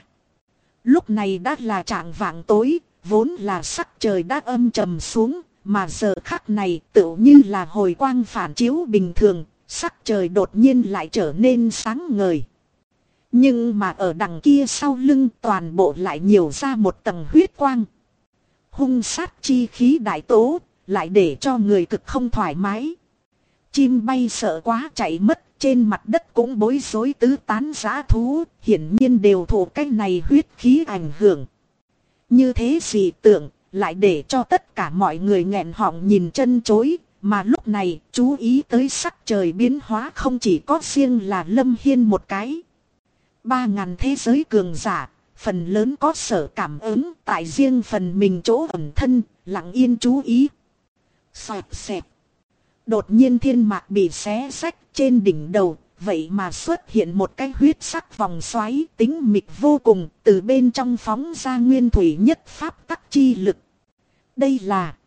Lúc này đã là trạng vạng tối, vốn là sắc trời đã âm trầm xuống, mà giờ khắc này tựu như là hồi quang phản chiếu bình thường, sắc trời đột nhiên lại trở nên sáng ngời. Nhưng mà ở đằng kia sau lưng toàn bộ lại nhiều ra một tầng huyết quang. Hung sát chi khí đại tố, lại để cho người cực không thoải mái. Chim bay sợ quá chạy mất, trên mặt đất cũng bối rối tứ tán dã thú, hiển nhiên đều thụ cái này huyết khí ảnh hưởng. Như thế gì tưởng, lại để cho tất cả mọi người nghẹn họng nhìn chân chối, mà lúc này chú ý tới sắc trời biến hóa không chỉ có riêng là Lâm Hiên một cái. 3.000 thế giới cường giả, phần lớn có sở cảm ứng tại riêng phần mình chỗ ẩn thân, lặng yên chú ý. Xoẹt xẹt. Đột nhiên thiên mạc bị xé rách trên đỉnh đầu, vậy mà xuất hiện một cái huyết sắc vòng xoáy tính mịch vô cùng, từ bên trong phóng ra nguyên thủy nhất pháp tắc chi lực. Đây là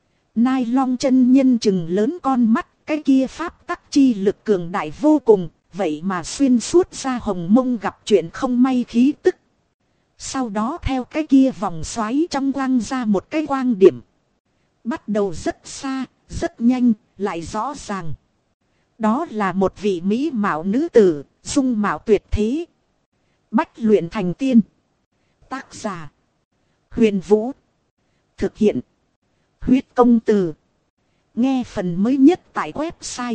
Nai Long chân nhân chừng lớn con mắt, cái kia pháp tắc chi lực cường đại vô cùng, vậy mà xuyên suốt ra hồng mông gặp chuyện không may khí tức. Sau đó theo cái kia vòng xoáy trong quang ra một cái quang điểm. Bắt đầu rất xa, rất nhanh, lại rõ ràng. Đó là một vị mỹ mạo nữ tử, dung mạo tuyệt thế. Bách luyện thành tiên. Tác giả Huyền Vũ. Thực hiện Huyết Công Từ. Nghe phần mới nhất tại website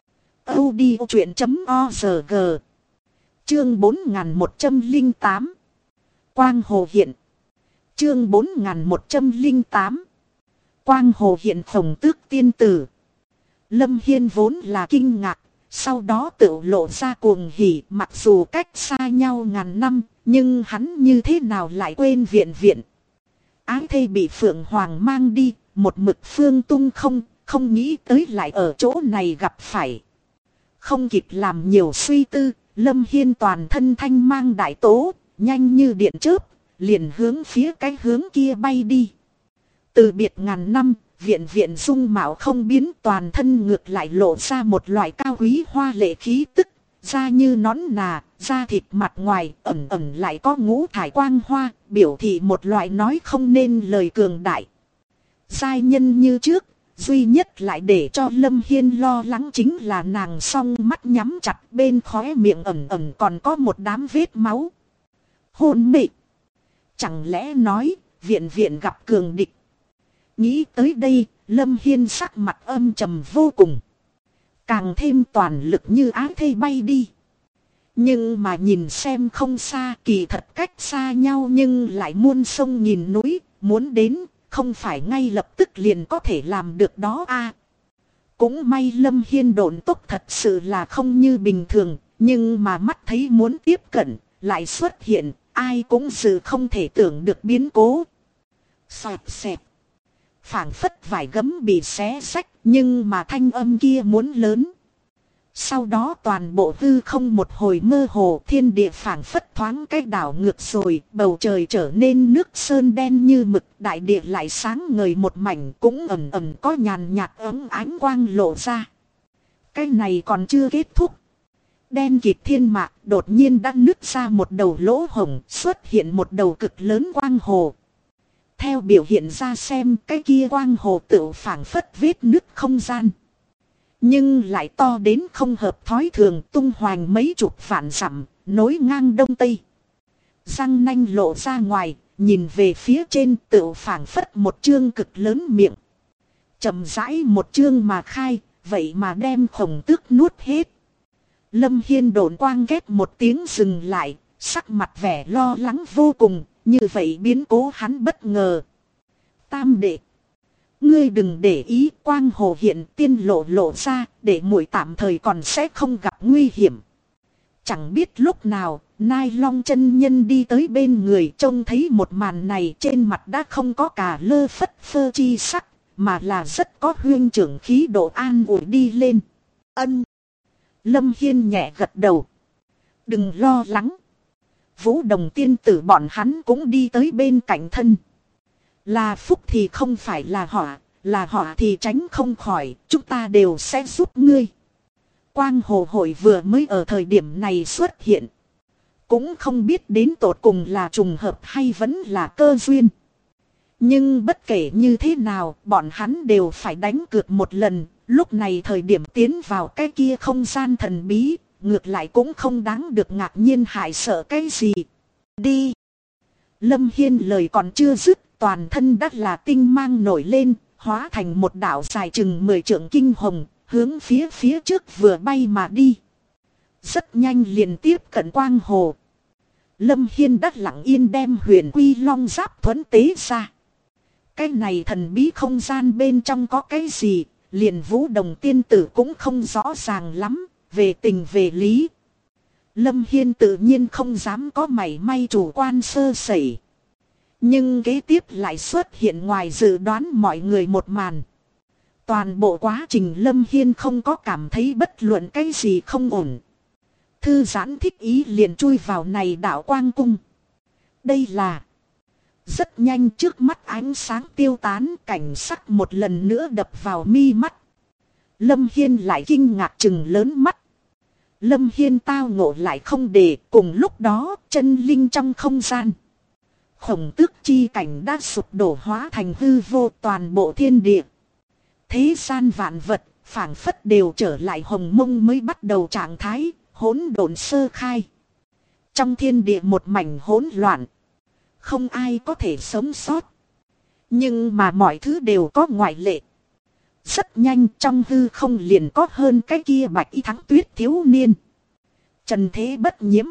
audiochuyện.org. Chương 4108. Quang Hồ Hiện. Chương 4108. Quang Hồ Hiện Khổng Tước tiên tử. Lâm Hiên vốn là kinh ngạc, sau đó tự lộ ra cuồng hỉ, mặc dù cách xa nhau ngàn năm, nhưng hắn như thế nào lại quên viện viện. Ái thê bị Phượng Hoàng mang đi, một mực phương tung không nghĩ tới lại ở chỗ này gặp phải. Không kịp làm nhiều suy tư, Lâm Hiên toàn thân thanh mang đại tố, nhanh như điện chớp, liền hướng phía cái hướng kia bay đi. Từ biệt ngàn năm, viện viện dung mạo không biến, toàn thân ngược lại lộ ra một loại cao quý hoa lệ khí tức, da như nón nà, da thịt mặt ngoài ẩn ẩn lại có ngũ thải quang hoa, biểu thị một loại nói không nên lời cường đại. Giai nhân như trước, duy nhất lại để cho Lâm Hiên lo lắng chính là nàng song mắt nhắm chặt, bên khóe miệng ẩn ẩn còn có một đám vết máu. Hôn mị! Chẳng lẽ nói, viện viện gặp cường địch? Nghĩ tới đây, Lâm Hiên sắc mặt âm trầm vô cùng. Càng thêm toàn lực như ái thây bay đi. Nhưng mà nhìn xem không xa, kỳ thật cách xa nhau nhưng lại muôn sông nghìn núi, muốn đến, không phải ngay lập tức liền có thể làm được đó a. Cũng may Lâm Hiên độn tốc thật sự là không như bình thường, nhưng mà mắt thấy muốn tiếp cận, lại xuất hiện, ai cũng dự không thể tưởng được biến cố. Xoẹt xẹt. Phảng phất vải gấm bị xé rách, nhưng mà thanh âm kia muốn lớn. Sau đó toàn bộ hư không một hồi mơ hồ, thiên địa phảng phất thoáng cái đảo ngược rồi, bầu trời trở nên nước sơn đen như mực, đại địa lại sáng ngời một mảnh, cũng ẩn ẩn có nhàn nhạt ấm ánh quang lộ ra. Cái này còn chưa kết thúc. Đen kịt thiên mạc đột nhiên đã nứt ra một đầu lỗ hổng, xuất hiện một đầu cực lớn quang hồ. Theo biểu hiện ra xem, cái kia quang hồ tựu phảng phất vết nứt không gian. Nhưng lại to đến không hợp thói thường, tung hoành mấy chục vạn dặm, nối ngang đông tây. Răng nanh lộ ra ngoài, nhìn về phía trên tựu phảng phất một chương cực lớn miệng. Chậm rãi một chương mà khai, vậy mà đem Khổng Tước nuốt hết. Lâm Hiên độn quang ghét một tiếng dừng lại, sắc mặt vẻ lo lắng vô cùng, như vậy biến cố hắn bất ngờ. Tam đệ, ngươi đừng để ý, quang hồ hiện tiên lộ ra, để muội tạm thời còn sẽ không gặp nguy hiểm. Chẳng biết lúc nào, Nai Long chân nhân đi tới bên người, trông thấy một màn này, trên mặt đã không có cả lơ phất phơ chi sắc, mà là rất có huyên trưởng khí độ an ủi đi lên. Ân. Lâm Hiên nhẹ gật đầu. Đừng lo lắng. Vũ Đồng tiên tử bọn hắn cũng đi tới bên cạnh thân. Là phúc thì không phải là họa thì tránh không khỏi, chúng ta đều sẽ giúp ngươi. Quang hồ hội vừa mới ở thời điểm này xuất hiện. Cũng không biết đến tột cùng là trùng hợp hay vẫn là cơ duyên. Nhưng bất kể như thế nào, bọn hắn đều phải đánh cược một lần. Lúc này thời điểm tiến vào cái kia không gian thần bí, ngược lại cũng không đáng được ngạc nhiên hại sợ cái gì. Đi! Lâm Hiên lời còn chưa dứt, toàn thân đất là tinh mang nổi lên, hóa thành một đạo dài chừng 10 trượng kinh hồng, hướng phía trước vừa bay mà đi. Rất nhanh liền tiếp cận quang hồ. Lâm Hiên đất lặng yên đem huyền quy long giáp thuẫn tế ra. Cái này thần bí không gian bên trong có cái gì, liền Vũ Đồng tiên tử cũng không rõ ràng lắm, về tình về lý. Lâm Hiên tự nhiên không dám có mảy may chủ quan sơ sẩy. Nhưng kế tiếp lại xuất hiện ngoài dự đoán mọi người một màn. Toàn bộ quá trình Lâm Hiên không có cảm thấy bất luận cái gì không ổn. Thư giãn thích ý liền chui vào này đạo quang cung. Đây là... Rất nhanh trước mắt ánh sáng tiêu tán, cảnh sắc một lần nữa đập vào mi mắt. Lâm Hiên lại kinh ngạc trừng lớn mắt. Lâm Hiên tao ngộ lại không để, cùng lúc đó chân linh trong không gian. Khổng Tước chi cảnh đã sụp đổ hóa thành hư vô, toàn bộ thiên địa. Thế gian vạn vật, phảng phất đều trở lại hồng mông mới bắt đầu trạng thái, hỗn độn sơ khai. Trong thiên địa một mảnh hỗn loạn. Không ai có thể sống sót. Nhưng mà mọi thứ đều có ngoại lệ. Rất nhanh trong hư không liền có hơn cái kia bạch y thắng tuyết thiếu niên. Trần thế bất nhiễm.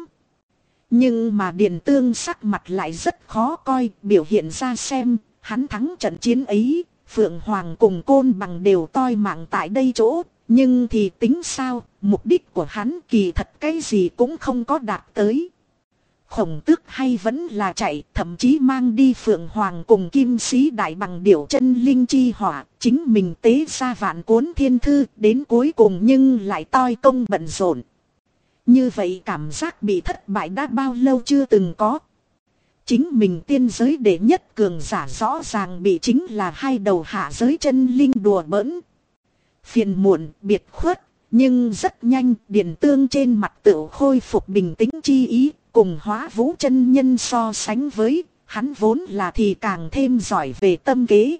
Nhưng mà Điền Tương sắc mặt lại rất khó coi, biểu hiện ra xem, hắn thắng trận chiến ấy, Phượng Hoàng cùng Côn Bằng đều toi mạng tại đây chỗ, nhưng thì tính sao, mục đích của hắn kỳ thật cái gì cũng không có đạt tới. Khổng Tước hay vẫn là chạy, thậm chí mang đi Phượng Hoàng cùng Kim Sĩ Đại Bằng điểu chân linh chi hỏa, chính mình tế ra vạn cuốn thiên thư, đến cuối cùng nhưng lại toi công bận rộn. Như vậy cảm giác bị thất bại đã bao lâu chưa từng có. chính mình tiên giới đệ nhất cường giả rõ ràng bị chính là hai đầu hạ giới chân linh đùa bỡn. Phiền muộn, biệt khuất, nhưng rất nhanh Điền Tương trên mặt tự khôi phục bình tĩnh chi ý, cùng Hóa Vũ chân nhân so sánh với, hắn vốn là thì càng thêm giỏi về tâm kế.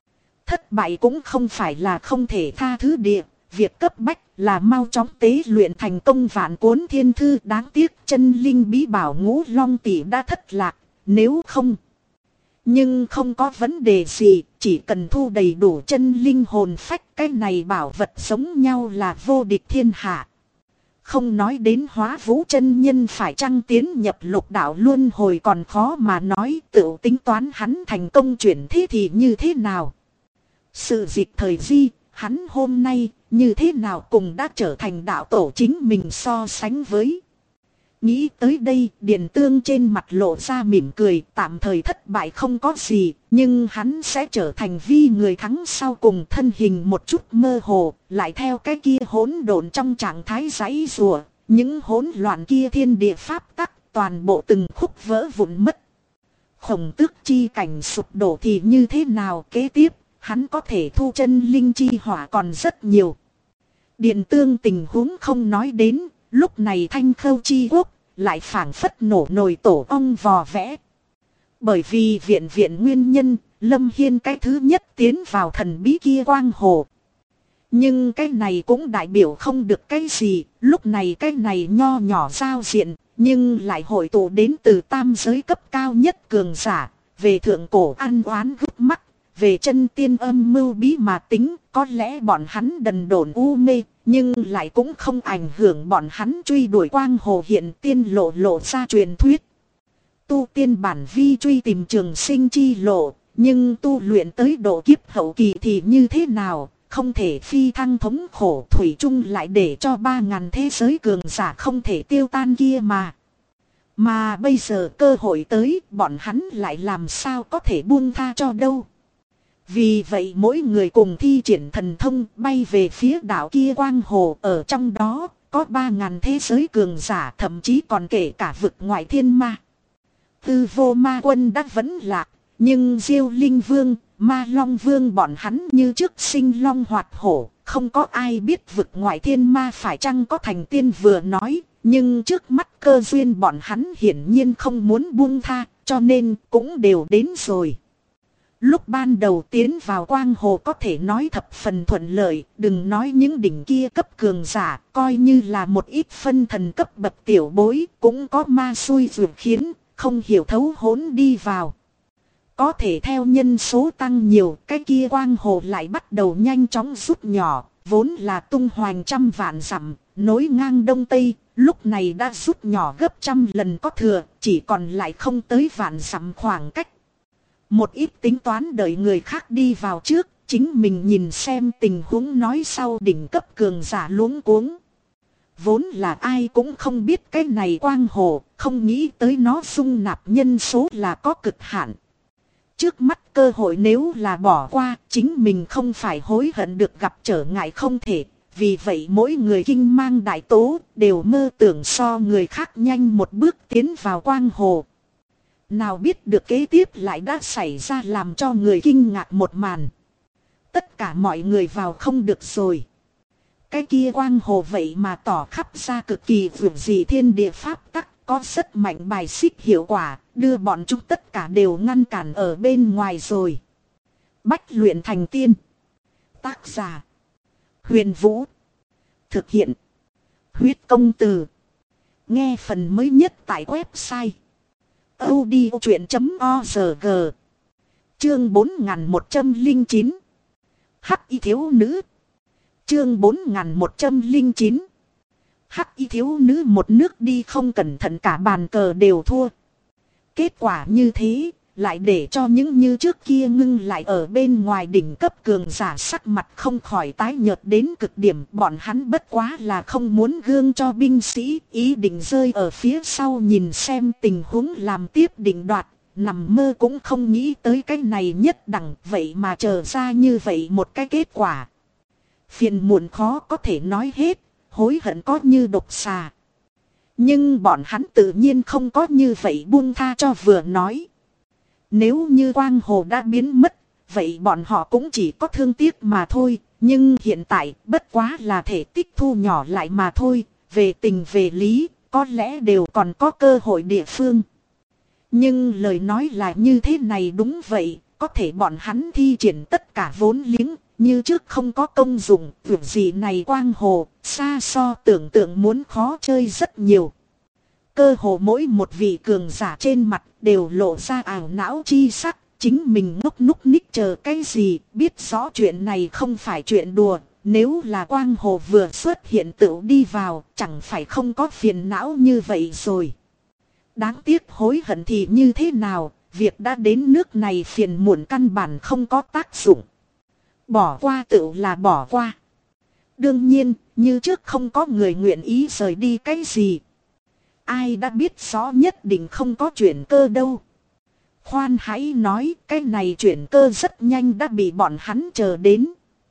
Thất bại cũng không phải là không thể tha thứ địa, việc cấp bách là mau chóng tế luyện thành công vạn cuốn thiên thư. Đáng tiếc chân linh bí bảo Ngũ Long Tỷ đã thất lạc, nếu không. Nhưng không có vấn đề gì, chỉ cần thu đầy đủ chân linh hồn phách, cái này bảo vật giống nhau là vô địch thiên hạ. Không nói đến Hóa Vũ chân nhân phải chăng tiến nhập lục đạo luân hồi còn khó mà nói, tự tính toán hắn thành công chuyển thế thì như thế nào. Sự dịch thời di, hắn hôm nay như thế nào cùng đã trở thành đạo tổ chính mình so sánh với. Nghĩ tới đây, Điền Tương trên mặt lộ ra mỉm cười, tạm thời thất bại không có gì, nhưng hắn sẽ trở thành vi người thắng sau cùng. Thân hình một chút mơ hồ, lại theo cái kia hỗn độn trong trạng thái giãy giụa, những hỗn loạn kia thiên địa pháp tắc, toàn bộ từng khúc vỡ vụn mất. Khổng Tước chi cảnh sụp đổ thì như thế nào kế tiếp, hắn có thể thu chân linh chi hỏa còn rất nhiều. Điền Tương tình huống không nói đến. Lúc này Thanh Khâu chi quốc lại phảng phất nổ nồi tổ ong vò vẽ. Bởi vì viện nguyên nhân, Lâm Hiên cái thứ nhất tiến vào thần bí kia quang hồ. Nhưng cái này cũng đại biểu không được cái gì, lúc này cái này nho nhỏ giao diện, nhưng lại hội tụ đến từ tam giới cấp cao nhất cường giả, về thượng cổ ăn oán gút mắc, về chân tiên âm mưu bí mà tính, có lẽ bọn hắn đần độn u mê. Nhưng lại cũng không ảnh hưởng bọn hắn truy đuổi quang hồ hiện tiên lộ ra truyền thuyết. Tu tiên bản vi truy tìm trường sinh chi lộ, nhưng tu luyện tới độ kiếp hậu kỳ thì như thế nào, không thể phi thăng thống khổ thủy chung lại để cho 3.000 thế giới cường giả không thể tiêu tan kia mà. Mà bây giờ cơ hội tới, bọn hắn lại làm sao có thể buông tha cho đâu. Vì vậy mỗi người cùng thi triển thần thông bay về phía đảo kia quang hồ, ở trong đó có 3.000 thế giới cường giả, thậm chí còn kể cả vực ngoại thiên ma. Tư Vô Ma Quân đã vẫn lạc, nhưng Diêu Linh Vương, Ma Long Vương bọn hắn như trước sinh long hoạt hổ, không có ai biết vực ngoại thiên ma phải chăng có thành tiên vừa nói, nhưng trước mắt cơ duyên bọn hắn hiển nhiên không muốn buông tha, cho nên cũng đều đến rồi. Lúc ban đầu tiến vào quang hồ có thể nói thập phần thuận lợi, đừng nói những đỉnh kia cấp cường giả, coi như là một ít phân thần cấp bậc tiểu bối, cũng có ma xui rủi khiến, không hiểu thấu hỗn đi vào. Có thể theo nhân số tăng nhiều, cái kia quang hồ lại bắt đầu nhanh chóng rút nhỏ, vốn là tung hoành trăm vạn dặm, nối ngang đông tây, lúc này đã rút nhỏ gấp trăm lần có thừa, chỉ còn lại không tới vạn dặm khoảng cách. Một ít tính toán đợi người khác đi vào trước, chính mình nhìn xem tình huống nói sau đỉnh cấp cường giả luống cuống. Vốn là ai cũng không biết cái này quang hồ, không nghĩ tới nó dung nạp nhân số là có cực hạn. Trước mắt cơ hội nếu là bỏ qua, chính mình không phải hối hận được gặp trở ngại không thể. Vì vậy mỗi người kinh mang đại tố đều mơ tưởng so người khác nhanh một bước tiến vào quang hồ. Nào biết được kế tiếp lại đã xảy ra làm cho người kinh ngạc một màn. Tất cả mọi người vào không được rồi. Cái kia quang hồ vậy mà tỏ khắp ra cực kỳ vượt dị thiên địa pháp tắc, có rất mạnh bài xích hiệu quả, đưa bọn chúng tất cả đều ngăn cản ở bên ngoài rồi. Bách luyện thành tiên. Tác giả: Huyền Vũ. Thực hiện: Huyết Công Từ. Nghe phần mới nhất tại website audiochuyện.org. Chương 4109. Hắc y thiếu nữ. Chương 4109. Hắc y thiếu nữ một nước đi không cẩn thận cả bàn cờ đều thua. Kết quả như thế, lại để cho những như trước kia ngưng lại ở bên ngoài đỉnh cấp cường giả sắc mặt không khỏi tái nhợt đến cực điểm. Bọn hắn bất quá là không muốn gương cho binh sĩ, ý định rơi ở phía sau nhìn xem tình huống làm tiếp định đoạt. Nằm mơ cũng không nghĩ tới cái này nhất đẳng, vậy mà chờ ra như vậy một cái kết quả. Phiền muộn khó có thể nói hết, hối hận có như độc xà. Nhưng bọn hắn tự nhiên không có như vậy buông tha cho vừa nói. Nếu như quang hồ đã biến mất, vậy bọn họ cũng chỉ có thương tiếc mà thôi. Nhưng hiện tại bất quá là thể tích thu nhỏ lại mà thôi. Về tình về lý, có lẽ đều còn có cơ hội địa phương. Nhưng lời nói là như thế này đúng vậy. Có thể bọn hắn thi triển tất cả vốn liếng, như trước không có công dụng. Việc gì này quang hồ, xa so tưởng tượng muốn khó chơi rất nhiều. Cơ hồ mỗi một vị cường giả trên mặt đều lộ ra ảo não chi sắc. Chính mình ngốc núc ních chờ cái gì, biết rõ chuyện này không phải chuyện đùa. Nếu là quang hồ vừa xuất hiện tựu đi vào, chẳng phải không có phiền não như vậy rồi. Đáng tiếc hối hận thì như thế nào, việc đã đến nước này phiền muộn căn bản không có tác dụng. Bỏ qua tựu là bỏ qua. Đương nhiên, như trước không có người nguyện ý rời đi cái gì. Ai đã biết rõ nhất định không có chuyển cơ đâu. Khoan hãy nói cái này chuyển cơ rất nhanh đã bị bọn hắn chờ đến.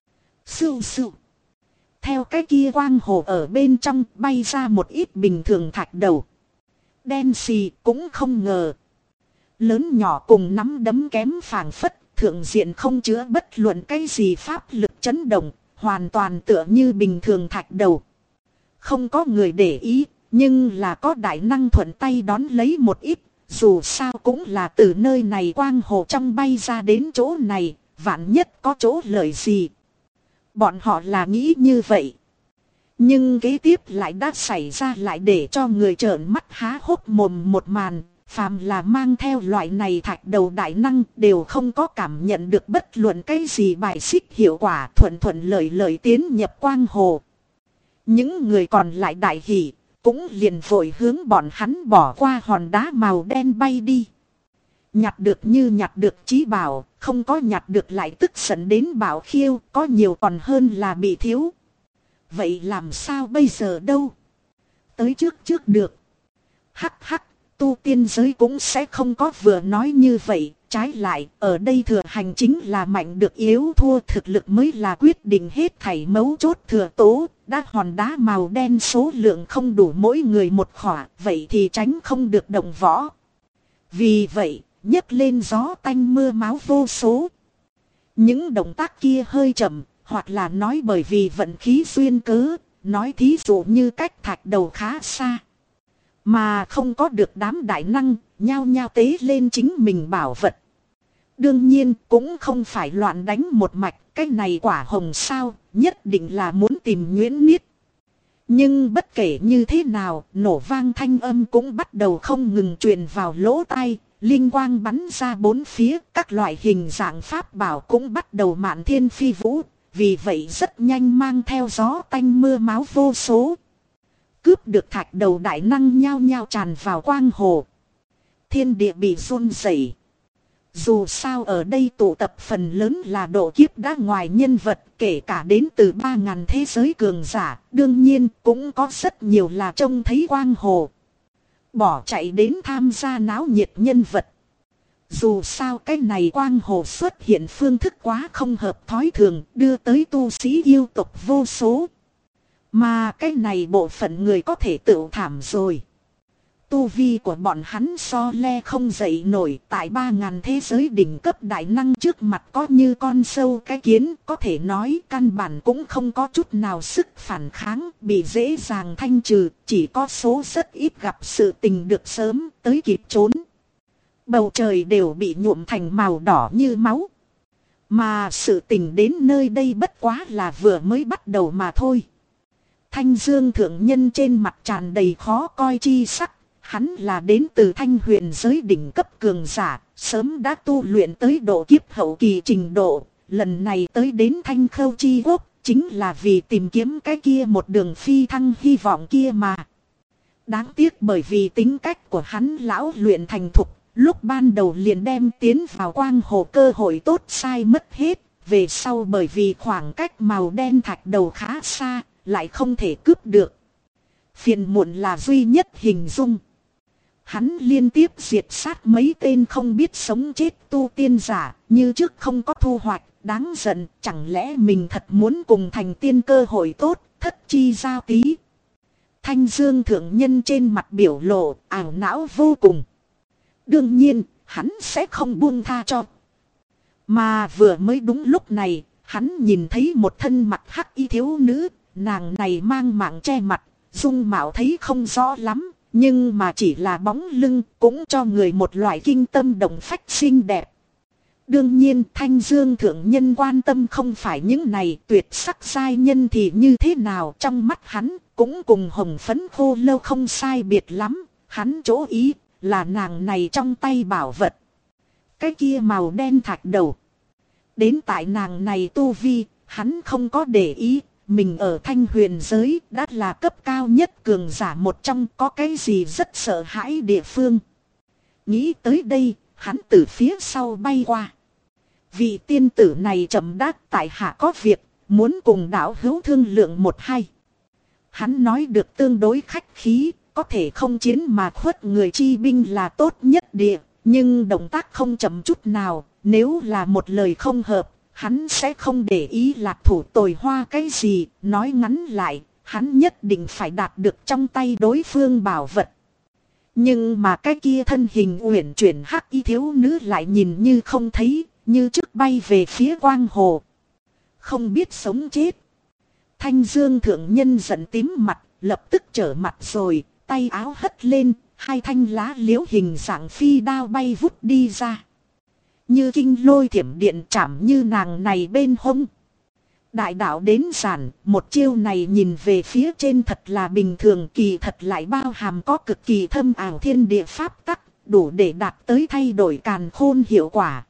Sưu sưu. Theo cái kia quang hồ ở bên trong bay ra một ít bình thường thạch đầu. Đen xì cũng không ngờ. Lớn nhỏ cùng nắm đấm kém phảng phất, thượng diện không chứa bất luận cái gì pháp lực chấn động, hoàn toàn tựa như bình thường thạch đầu. Không có người để ý, nhưng là có đại năng thuận tay đón lấy một ít, dù sao cũng là từ nơi này quang hồ trong bay ra đến chỗ này, vạn nhất có chỗ lợi gì. Bọn họ là nghĩ như vậy. Nhưng kế tiếp lại đã xảy ra lại để cho người trợn mắt há hốc mồm một màn. Phàm là mang theo loại này thạch đầu đại năng đều không có cảm nhận được bất luận cái gì bài xích hiệu quả, thuận thuận lợi lợi tiến nhập quang hồ. Những người còn lại đại hỉ, cũng liền vội hướng bọn hắn bỏ qua hòn đá màu đen bay đi. Nhặt được như nhặt được chí bảo, không có nhặt được lại tức giận đến bảo khiêu, có nhiều còn hơn là bị thiếu. Vậy làm sao bây giờ đâu? Tới trước được. Hắc hắc, tu tiên giới cũng sẽ không có vừa nói như vậy. Trái lại, ở đây thừa hành chính là mạnh được yếu thua, thực lực mới là quyết định hết thảy mấu chốt thừa tố. Đã hòn đá màu đen số lượng không đủ mỗi người một khỏa, vậy thì tránh không được động võ. Vì vậy, nhấc lên gió tanh mưa máu vô số. Những động tác kia hơi chậm, hoặc là nói bởi vì vận khí duyên cớ, nói thí dụ như cách thạch đầu khá xa. Mà không có được đám đại năng, nhao nhao tế lên chính mình bảo vật. Đương nhiên cũng không phải loạn đánh một mạch, cái này quả hồng sao, nhất định là muốn tìm nhuyễn niết. Nhưng bất kể như thế nào, nổ vang thanh âm cũng bắt đầu không ngừng truyền vào lỗ tai, linh quang bắn ra bốn phía, các loại hình dạng pháp bảo cũng bắt đầu mạn thiên phi vũ, vì vậy rất nhanh mang theo gió tanh mưa máu vô số. Cướp được thạch đầu đại năng nhao nhao tràn vào quang hồ. Thiên địa bị run rẩy. Dù sao ở đây tụ tập phần lớn là độ kiếp đã ngoài nhân vật, kể cả đến từ 3.000 thế giới cường giả, đương nhiên cũng có rất nhiều là trông thấy quang hồ. Bỏ chạy đến tham gia náo nhiệt nhân vật. Dù sao cái này quang hồ xuất hiện phương thức quá không hợp thói thường, đưa tới tu sĩ yêu tộc vô số. Mà cái này bộ phận người có thể tự thảm rồi. Tu vi của bọn hắn so le không dậy nổi, tại 3.000 thế giới đỉnh cấp đại năng trước mặt có như con sâu cái kiến, có thể nói căn bản cũng không có chút nào sức phản kháng, bị dễ dàng thanh trừ, chỉ có số rất ít gặp sự tình được sớm tới kịp trốn. Bầu trời đều bị nhuộm thành màu đỏ như máu. Mà sự tình đến nơi đây bất quá là vừa mới bắt đầu mà thôi. Thanh Dương thượng nhân trên mặt tràn đầy khó coi chi sắc. Hắn là đến từ Thanh Huyền giới đỉnh cấp cường giả, sớm đã tu luyện tới độ kiếp hậu kỳ trình độ. Lần này tới đến Thanh Khâu Chi Quốc, chính là vì tìm kiếm cái kia một đường phi thăng hy vọng kia mà. Đáng tiếc bởi vì tính cách của hắn lão luyện thành thục, lúc ban đầu liền đem tiến vào quang hồ cơ hội tốt sai mất hết. Về sau bởi vì khoảng cách màu đen thạch đầu khá xa, lại không thể cướp được. Phiền muộn là duy nhất hình dung. Hắn liên tiếp diệt sát mấy tên không biết sống chết tu tiên giả, như trước không có thu hoạch, đáng giận, chẳng lẽ mình thật muốn cùng thành tiên cơ hội tốt, thất chi giao tí. Thanh Dương thượng nhân trên mặt biểu lộ ảo não vô cùng. Đương nhiên, hắn sẽ không buông tha cho. Mà vừa mới đúng lúc này, hắn nhìn thấy một thân mặt hắc y thiếu nữ, nàng này mang mạng che mặt, dung mạo thấy không rõ lắm, nhưng mà chỉ là bóng lưng cũng cho người một loại kinh tâm động phách xinh đẹp. Đương nhiên Thanh Dương thượng nhân quan tâm không phải những này, tuyệt sắc giai nhân thì như thế nào, trong mắt hắn cũng cùng hồng phấn khô lâu không sai biệt lắm, hắn chỗ ý là nàng này trong tay bảo vật. Cái kia màu đen thạch đầu. Đến tại nàng này tu vi, hắn không có để ý, mình ở Thanh Huyền giới đã là cấp cao nhất cường giả một trong, có cái gì rất sợ hãi địa phương. Nghĩ tới đây, hắn từ phía sau bay qua. Vị tiên tử này chậm đáp tại hạ có việc, muốn cùng đạo hữu thương lượng một hai. Hắn nói được tương đối khách khí, có thể không chiến mà khuất người chi binh là tốt nhất địa, nhưng động tác không chậm chút nào, nếu là một lời không hợp, hắn sẽ không để ý lạc thủ tồi hoa cái gì, nói ngắn lại, hắn nhất định phải đạt được trong tay đối phương bảo vật. Nhưng mà cái kia thân hình uyển chuyển hắc y thiếu nữ lại nhìn như không thấy, như trước bay về phía quang hồ. Không biết sống chết. Thanh Dương thượng nhân giận tím mặt, lập tức trở mặt rồi, tay áo hất lên, hai thanh lá liễu hình dạng phi đao bay vút đi ra. Như kinh lôi thiểm điện chạm như nàng này bên hông. Đại đạo đến giản, một chiêu này nhìn về phía trên thật là bình thường, kỳ thật lại bao hàm có cực kỳ thâm ảo thiên địa pháp tắc, đủ để đạt tới thay đổi càn khôn hiệu quả.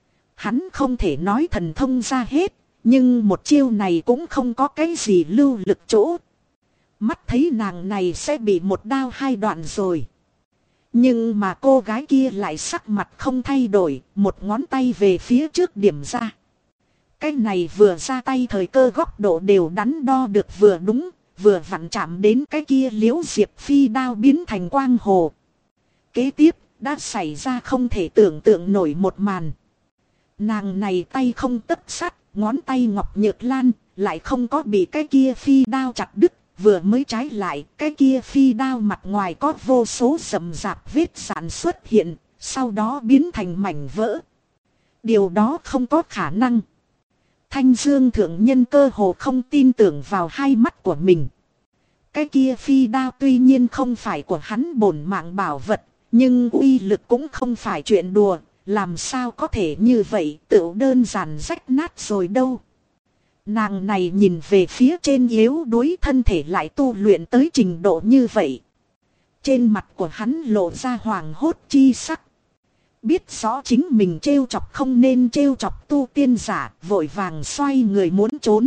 Hắn không thể nói thần thông ra hết, nhưng một chiêu này cũng không có cái gì lưu lực chỗ. Mắt thấy nàng này sẽ bị một đao hai đoạn rồi. Nhưng mà cô gái kia lại sắc mặt không thay đổi, một ngón tay về phía trước điểm ra. Cái này vừa ra tay thời cơ góc độ đều đắn đo được vừa đúng, vừa vặn chạm đến cái kia liễu diệp phi đao biến thành quang hồ. Kế tiếp, đã xảy ra không thể tưởng tượng nổi một màn. Nàng này tay không tấc sắt, ngón tay ngọc nhược lan, lại không có bị cái kia phi đao chặt đứt. Vừa mới trái lại, cái kia phi đao mặt ngoài có vô số rậm rạp vết sản xuất hiện, sau đó biến thành mảnh vỡ. Điều đó không có khả năng. Thanh Dương thượng nhân cơ hồ không tin tưởng vào hai mắt của mình. Cái kia phi đao tuy nhiên không phải của hắn bổn mạng bảo vật, nhưng uy lực cũng không phải chuyện đùa, làm sao có thể như vậy, tựu đơn giản rách nát rồi đâu. Nàng này nhìn về phía trên yếu đuối thân thể lại tu luyện tới trình độ như vậy. Trên mặt của hắn lộ ra hoàng hốt chi sắc. Biết rõ chính mình trêu chọc không nên trêu chọc tu tiên giả, vội vàng xoay người muốn trốn.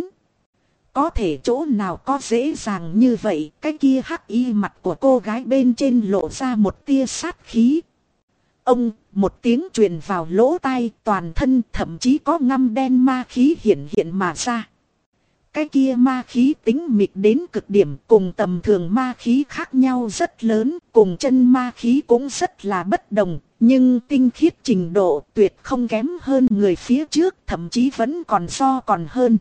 Có thể chỗ nào có dễ dàng như vậy, cái kia hắc y mặt của cô gái bên trên lộ ra một tia sát khí. Ông, một tiếng truyền vào lỗ tai, toàn thân thậm chí có ngăm đen ma khí hiện hiện mà ra. Cái kia ma khí tính mịt đến cực điểm, cùng tầm thường ma khí khác nhau rất lớn, cùng chân ma khí cũng rất là bất đồng, nhưng tinh khiết trình độ tuyệt không kém hơn người phía trước, thậm chí vẫn còn so còn hơn.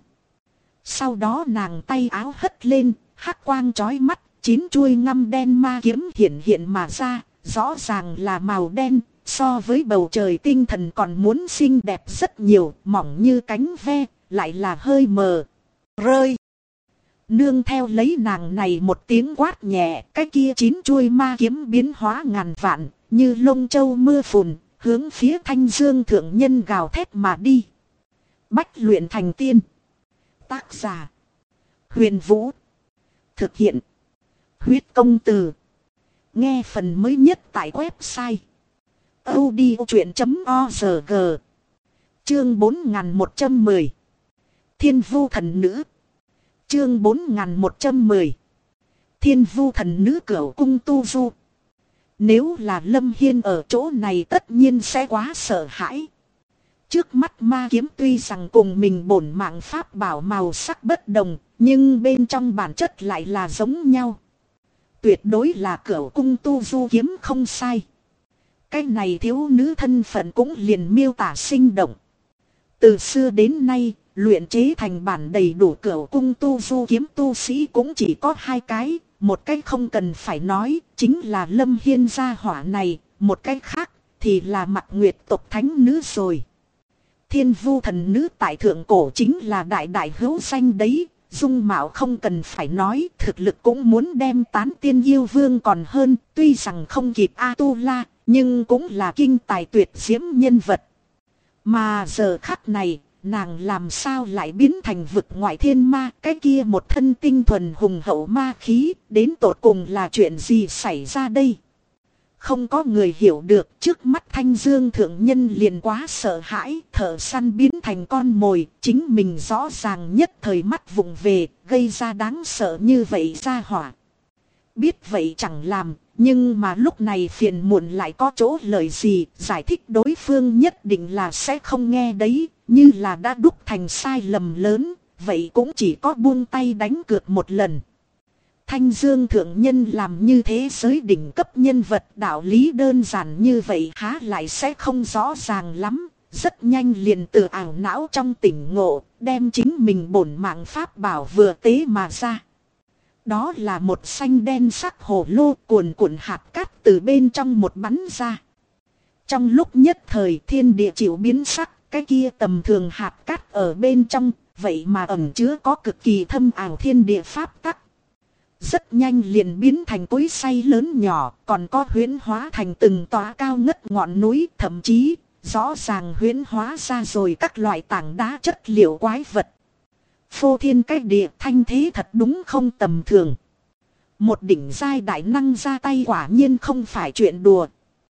Sau đó nàng tay áo hất lên, hắc quang chói mắt, 9 chuôi ngăm đen ma kiếm hiện hiện mà ra, rõ ràng là màu đen, so với bầu trời tinh thần còn muốn xinh đẹp rất nhiều, mỏng như cánh ve, lại là hơi mờ. Rơi. Nương theo lấy nàng này một tiếng quát nhẹ, cái kia 9 chuôi ma kiếm biến hóa ngàn vạn, như lông châu mưa phùn, hướng phía Thanh Dương thượng nhân gào thét mà đi. Bách luyện thành tiên. Tác giả: Huyền Vũ. Thực hiện: Huyết Công Từ. Nghe phần mới nhất tại website audiochuyện.org. Chương 4110. Thiên Vu Thần Nữ. Chương 4110. Thiên Vu Thần Nữ Cửu Cung Tu Du. Nếu là Lâm Hiên ở chỗ này tất nhiên sẽ quá sợ hãi. Trước mắt ma kiếm tuy rằng cùng mình bổn mạng pháp bảo màu sắc bất đồng, nhưng bên trong bản chất lại là giống nhau. Tuyệt đối là Cửu Cung Tu Du kiếm không sai. Cái này thiếu nữ thân phận cũng liền miêu tả sinh động. Từ xưa đến nay, luyện chế thành bản đầy đủ Cửu Cung Tu Du kiếm tu sĩ cũng chỉ có 2 cái, một cách không cần phải nói, chính là Lâm Hiên gia hỏa này, một cách khác thì là Mặc Nguyệt tộc thánh nữ rồi. Thiên Vu thần nữ tại thượng cổ chính là đại đại hữu danh đấy, dung mạo không cần phải nói, thực lực cũng muốn đem Tán Tiên Yêu Vương còn hơn, tuy rằng không kịp A-tu-la, nhưng cũng là kinh tài tuyệt diễm nhân vật. Mà giờ khắc này, nàng làm sao lại biến thành vực ngoại thiên ma, cái kia một thân tinh thuần hùng hậu ma khí, đến tột cùng là chuyện gì xảy ra đây? Không có người hiểu được, trước mắt Thanh Dương thượng nhân liền quá sợ hãi, thợ săn biến thành con mồi, chính mình rõ ràng nhất thời mắt vụng về, gây ra đáng sợ như vậy ra hỏa. Biết vậy chẳng làm, nhưng mà lúc này phiền muộn lại có chỗ lời gì, giải thích đối phương nhất định là sẽ không nghe đấy, như là đã đúc thành sai lầm lớn, vậy cũng chỉ có buông tay đánh cược một lần. Thanh Dương thượng nhân làm như thế giới đỉnh cấp nhân vật, đạo lý đơn giản như vậy há lại sẽ không rõ ràng lắm, rất nhanh liền từ ảo não trong tỉnh ngộ, đem chính mình bổn mạng pháp bảo vừa tế mà ra. Đó là một xanh đen sắc hồ lô, cuồn cuộn hạt cát từ bên trong một bắn ra. Trong lúc nhất thời thiên địa chịu biến sắc, cái kia tầm thường hạt cát ở bên trong, vậy mà ẩn chứa có cực kỳ thâm ảo thiên địa pháp tắc. Rất nhanh liền biến thành cối xay lớn nhỏ, còn có huyễn hóa thành từng tòa cao ngất ngọn núi, thậm chí rõ ràng huyễn hóa ra rồi các loại tảng đá chất liệu quái vật. Phô thiên cách địa, thanh thế thật đúng không tầm thường. Một đỉnh giai đại năng ra tay quả nhiên không phải chuyện đùa.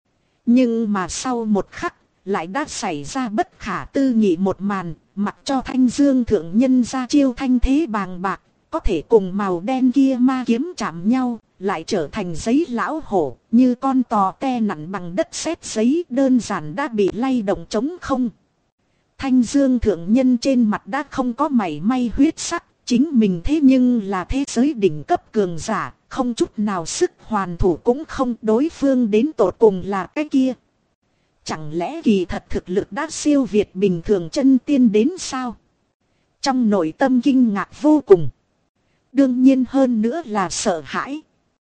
Nhưng mà sau một khắc, lại đã xảy ra bất khả tư nghị một màn, mặc cho Thanh Dương thượng nhân ra chiêu thanh thế bàng bạc, có thể cùng màu đen kia ma kiếm chạm nhau, lại trở thành giấy lão hổ, như con tò te nặn bằng đất sét giấy, đơn giản đã bị lay động trống không. Thanh Dương thượng nhân trên mặt đã không có mảy may huyết sắc, chính mình thế nhưng là thế giới đỉnh cấp cường giả, không chút nào sức hoàn thủ cũng không, đối phương đến tột cùng là cái kia. Chẳng lẽ kỳ thật thực lực đã siêu việt bình thường chân tiên đến sao? Trong nội tâm kinh ngạc vô cùng. Đương nhiên hơn nữa là sợ hãi.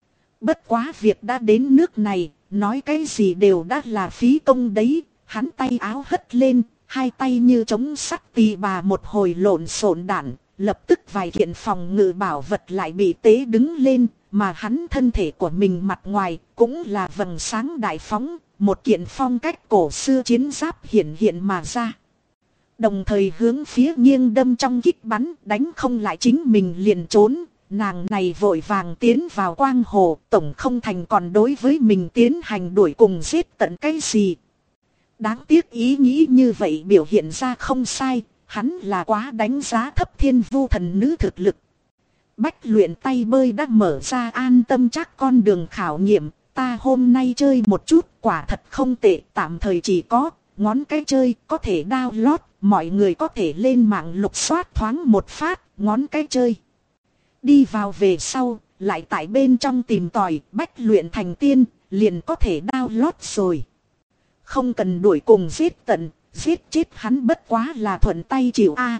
Bất quá việc đã đến nước này, nói cái gì đều đã là phí công đấy, hắn tay áo hất lên. Hai tay như chống sắt tì bà một hồi lộn xộn đạn, lập tức vài kiện phòng ngự bảo vật lại bị tế đứng lên, mà hắn thân thể của mình mặt ngoài cũng là vầng sáng đại phóng, một kiện phong cách cổ xưa chiến giáp hiện hiện mà ra. Đồng thời hướng phía nghiêng đâm trong kích bắn, đánh không lại chính mình liền trốn, nàng này vội vàng tiến vào quang hồ, tổng không thành còn đối với mình tiến hành đuổi cùng giết tận cái gì. Đáng tiếc ý nghĩ như vậy biểu hiện ra không sai, hắn là quá đánh giá thấp Thiên Vu thần nữ thực lực. Bách luyện tay bơi đã mở ra an tâm chắc con đường khảo nghiệm, ta hôm nay chơi một chút quả thật không tệ, tạm thời chỉ có ngón cái chơi có thể download, mọi người có thể lên mạng lục soát thoáng một phát, ngón cái chơi. Đi vào về sau, lại tại bên trong tìm tòi, bách luyện thành tiên, liền có thể download rồi. Không cần đuổi cùng giết tận, giết chết hắn bất quá là thuận tay chịu a.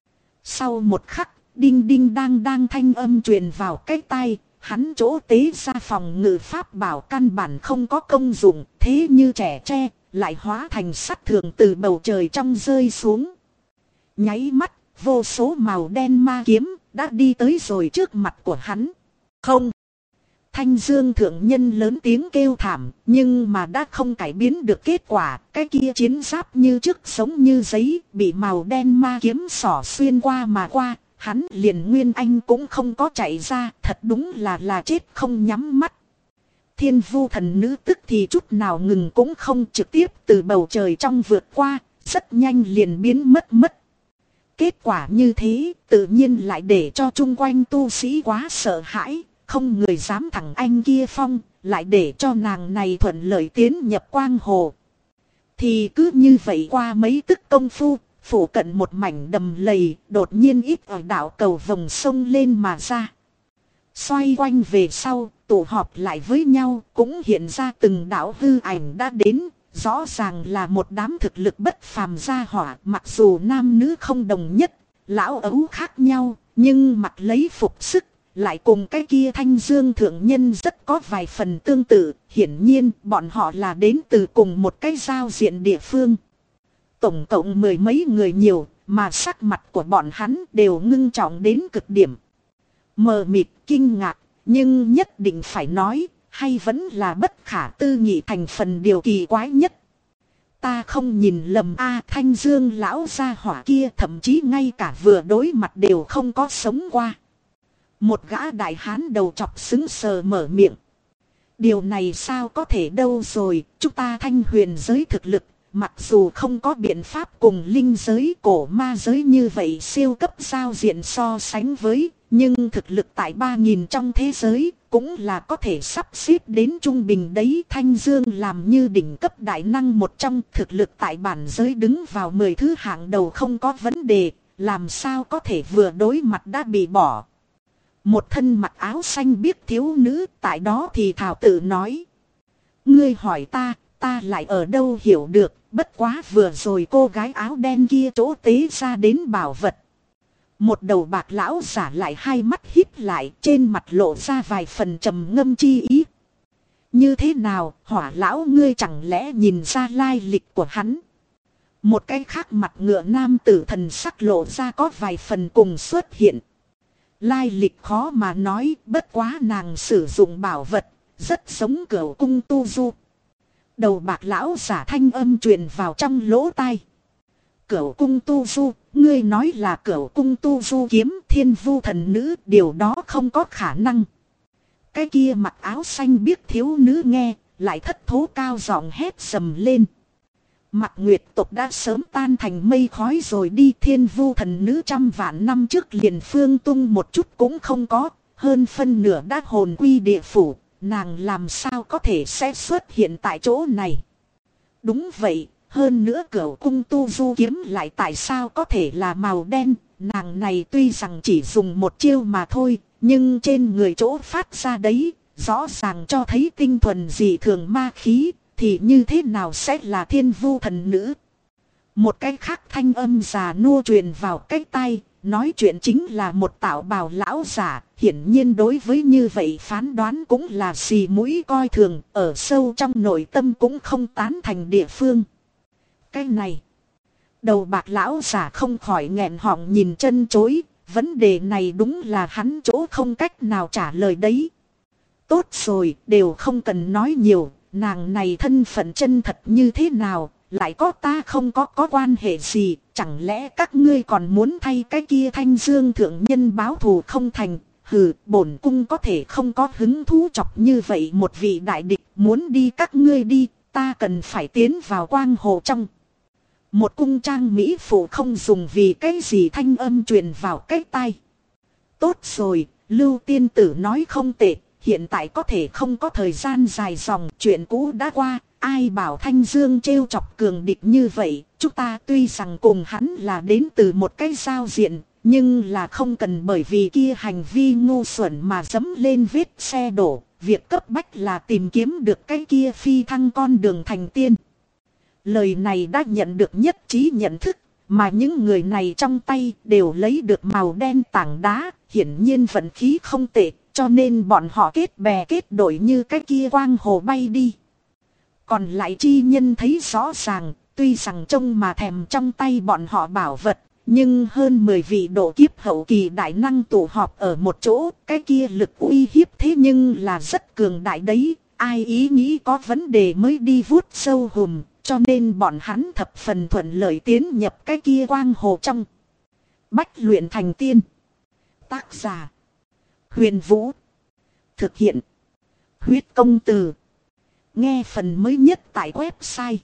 Sau một khắc, đinh đinh đang thanh âm truyền vào cái tai, hắn chỗ tế ra phòng ngự pháp bảo căn bản không có công dụng, thế như trẻ tre, lại hóa thành sắt thường từ bầu trời trong rơi xuống. Nháy mắt, vô số màu đen ma kiếm đã đi tới rồi trước mặt của hắn. Không! Thanh Dương thượng nhân lớn tiếng kêu thảm, nhưng mà đã không cải biến được kết quả, cái kia chiến giáp như trước sống như giấy, bị màu đen ma kiếm xỏ xuyên qua mà qua, hắn liền Nguyên Anh cũng không có chạy ra, thật đúng là chết không nhắm mắt. Thiên Vu thần nữ tức thì chút nào ngừng cũng không, trực tiếp từ bầu trời trong vượt qua, rất nhanh liền biến mất. Kết quả như thế, tự nhiên lại để cho chung quanh tu sĩ quá sợ hãi. Không người dám thẳng anh kia phong, lại để cho nàng này thuận lợi tiến nhập quang hồ. Thì cứ như vậy qua mấy tức công phu, phủ cận một mảnh đầm lầy, đột nhiên ít ở đảo cầu vòng sông lên mà ra. Xoay quanh về sau, tụ họp lại với nhau, cũng hiện ra từng đảo hư ảnh đã đến, rõ ràng là một đám thực lực bất phàm gia hỏa, mặc dù nam nữ không đồng nhất, lão ấu khác nhau, nhưng mặc lấy phục sức. lại cùng cái kia Thanh Dương thượng nhân rất có vài phần tương tự, hiển nhiên bọn họ là đến từ cùng một cái giao diện địa phương. Tổng cộng mười mấy người nhiều, mà sắc mặt của bọn hắn đều ngưng trọng đến cực điểm. Mờ mịt kinh ngạc, nhưng nhất định phải nói, hay vẫn là bất khả tư nghị thành phần điều kỳ quái nhất. Ta không nhìn lầm Thanh Dương lão gia hỏa kia thậm chí ngay cả vừa đối mặt đều không có sống qua. Một gã đại hán đầu chọc sững sờ mở miệng. Điều này sao có thể đâu rồi, chúng ta Thanh Huyền giới thực lực, mặc dù không có biện pháp cùng linh giới cổ ma giới như vậy siêu cấp giao diện so sánh với, nhưng thực lực tại 3.000 trong thế giới cũng là có thể sắp xếp đến trung bình đấy. Thanh Dương làm như đỉnh cấp đại năng một trong, thực lực tại bản giới đứng vào 10 thứ hạng đầu không có vấn đề, làm sao có thể vừa đối mặt đã bị bỏ. Một thân mặc áo xanh biếc thiếu nữ tại đó thì thảo tự nói. Ngươi hỏi ta lại ở đâu hiểu được, bất quá vừa rồi cô gái áo đen kia chỗ tế ra đến bảo vật. Một đầu bạc lão giả lại hai mắt híp lại, trên mặt lộ ra vài phần trầm ngâm chi ý. Như thế nào, hỏa lão ngươi chẳng lẽ nhìn ra lai lịch của hắn? Một cái khác mặt ngựa nam tử thần sắc lộ ra có vài phần cùng xuất hiện. Lai lịch khó mà nói, bất quá nàng sử dụng bảo vật, rất giống Cửu Cung Tu Du. Đầu bạc lão giả thanh âm truyền vào trong lỗ tai. Cửu Cung Tu Du, ngươi nói là Cửu Cung Tu Du kiếm Thiên Vu thần nữ, điều đó không có khả năng. Cái kia mặc áo xanh biếc thiếu nữ nghe, lại thất thố cao giọng hét sầm lên. Mặc Nguyệt tộc đã sớm tan thành mây khói rồi đi, Thiên Vu thần nữ trăm vạn năm trước liền phương tung một chút cũng không có, hơn phân nửa đã hồn quy địa phủ, nàng làm sao có thể sẽ xuất hiện tại chỗ này. Đúng vậy, hơn nữa Cửu Cung Tu Du kiếm lại tại sao có thể là màu đen, nàng này tuy rằng chỉ dùng một chiêu mà thôi, nhưng trên người chỗ phát ra đấy, rõ ràng cho thấy tinh thuần dị thường ma khí. Thì như thế nào sẽ là Thiên Vu thần nữ? Một cái khác thanh âm già nua truyền vào cái tai, nói chuyện chính là một tạo bào lão giả, hiển nhiên đối với như vậy phán đoán cũng là xì mũi coi thường, ở sâu trong nội tâm cũng không tán thành địa phương. Cái này, đầu bạc lão giả không khỏi nghẹn họng nhìn chân chối, vấn đề này đúng là hắn chỗ không cách nào trả lời đấy. Tốt rồi, đều không cần nói nhiều. Nàng này thân phận chân thật như thế nào, lại có ta không có quan hệ gì, chẳng lẽ các ngươi còn muốn thay cái kia Thanh Dương thượng nhân báo thù không thành? Hừ, bổn cung có thể không có hứng thú chọc như vậy một vị đại địch, muốn đi các ngươi đi, ta cần phải tiến vào quang hồ trong. Một cung trang mỹ phụ không dùng vì cái gì thanh âm truyền vào cái tai. Tốt rồi, Lưu tiên tử nói không tệ. Hiện tại có thể không có thời gian dài dòng, chuyện cũ đã qua, ai bảo Thanh Dương trêu chọc cường địch như vậy, chúng ta tuy rằng cùng hắn là đến từ một cái giao diện, nhưng là không cần bởi vì kia hành vi ngu xuẩn mà dẫm lên vết xe đổ, việc cấp bách là tìm kiếm được cái kia phi thăng con đường thành tiên. Lời này đã nhận được nhất trí nhận thức, mà những người này trong tay đều lấy được màu đen tảng đá, hiển nhiên vận khí không tệ. Cho nên bọn họ kết bè kết đội như cái kia quang hồ bay đi. Còn lại chi nhân thấy rõ ràng, tuy rằng trông mà thèm trong tay bọn họ bảo vật, nhưng hơn 10 vị độ kiếp hậu kỳ đại năng tụ họp ở một chỗ, cái kia lực uy hiếp thế nhưng là rất cường đại đấy, ai ý nghĩ có vấn đề mới đi vuốt sâu hùm, cho nên bọn hắn thập phần thuận lợi tiến nhập cái kia quang hồ trong. Bách luyện thành tiên. Tác giả Huyền Vũ. Thực hiện Huyết Công Từ. Nghe phần mới nhất tại website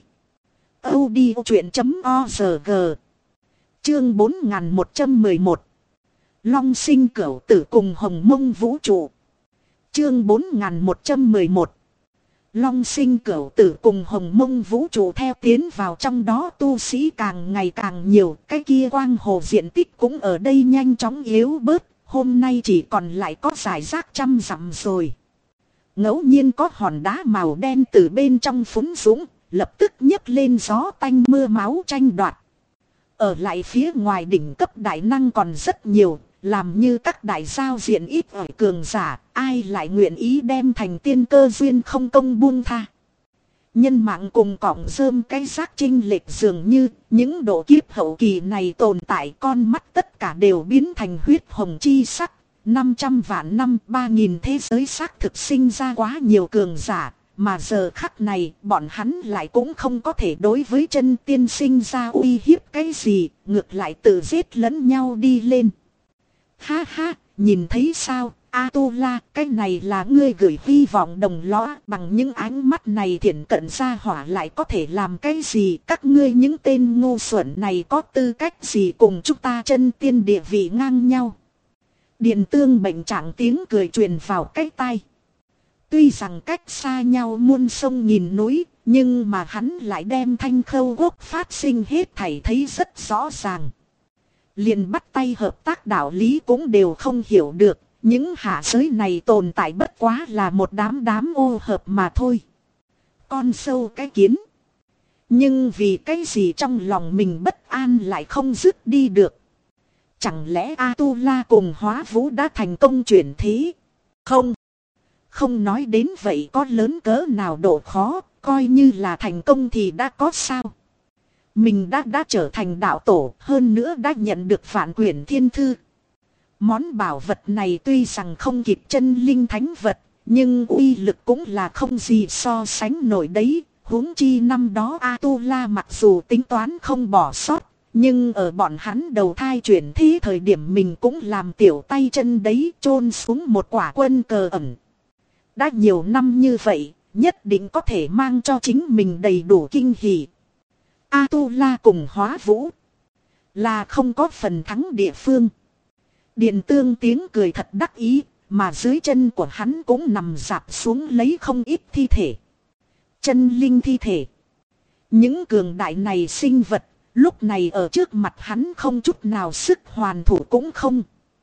audiochuyện.org. Chương 4111. Long sinh cửu tử cùng hồng mông vũ trụ. Chương 4111. Long sinh cửu tử cùng hồng mông vũ trụ, theo tiến vào trong đó tu sĩ càng ngày càng nhiều, cái kia quang hồ diện tích cũng ở đây nhanh chóng yếu bớt. Hôm nay chỉ còn lại có rải rác trăm dặm rồi. Ngẫu nhiên có hòn đá màu đen từ bên trong phúng dũng, lập tức nhấc lên gió tanh mưa máu tranh đoạt. Ở lại phía ngoài đỉnh cấp đại năng còn rất nhiều, làm như các đại giao diện ít ỏi cường giả, ai lại nguyện ý đem thành tiên cơ duyên không công buông tha. Nhân mạng cùng cọng rơm cái xác chênh lệch dường như những độ kiếp hậu kỳ này tồn tại, con mắt tất cả đều biến thành huyết hồng chi sắc. 500 vạn năm 3000 thế giới xác thực sinh ra quá nhiều cường giả, mà giờ khắc này bọn hắn lại cũng không có thể đối với chân tiên sinh ra uy hiếp cái gì, ngược lại tự giết lẫn nhau đi lên. Ha ha, nhìn thấy sao, A-tu-la, cái này là ngươi gửi hy vọng đồng lõa, bằng những ánh mắt này thiện cận gia hỏa lại có thể làm cái gì, các ngươi những tên ngu xuẩn này có tư cách gì cùng chúng ta chân tiên địa vị ngang nhau. Điền Tương bệnh trạng tiếng cười truyền vào cái tai. Tuy rằng cách xa nhau muôn sông nghìn núi, nhưng mà hắn lại đem Thanh Khâu Quốc phát sinh hết thảy thấy rất rõ ràng. Liền bắt tay hợp tác đạo lý cũng đều không hiểu được, những hạ giới này tồn tại bất quá là một đám ô hợp mà thôi. Con sâu cái kiến. Nhưng vì cái gì trong lòng mình bất an lại không dứt đi được. Chẳng lẽ A-tu-la cùng Hóa Vũ đã thành công chuyển thế? Không nói đến vậy có lớn cỡ nào độ khó, coi như là thành công thì đã có sao. Mình đã trở thành đạo tổ, hơn nữa đã nhận được vạn quyển thiên thư. Món bảo vật này tuy rằng không kịp chân linh thánh vật, nhưng uy lực cũng là không gì so sánh nổi đấy. Huống chi năm đó A-tu-la mặc dù tính toán không bỏ sót, nhưng ở bọn hắn đầu thai chuyển thế thời điểm mình cũng làm tiểu tay chân đấy, chôn xuống một quả quân cờ ẩn. Đã nhiều năm như vậy, nhất định có thể mang cho chính mình đầy đủ kinh hỉ. A-tu-la cùng Hóa Vũ là không có phần thắng địa phương. Điền Tương tiếng cười thật đắc ý, mà dưới chân của hắn cũng nằm rạp xuống lấy không ít thi thể. Chân linh thi thể. Những cường đại này sinh vật, lúc này ở trước mặt hắn không chút nào sức hoàn thủ cũng không.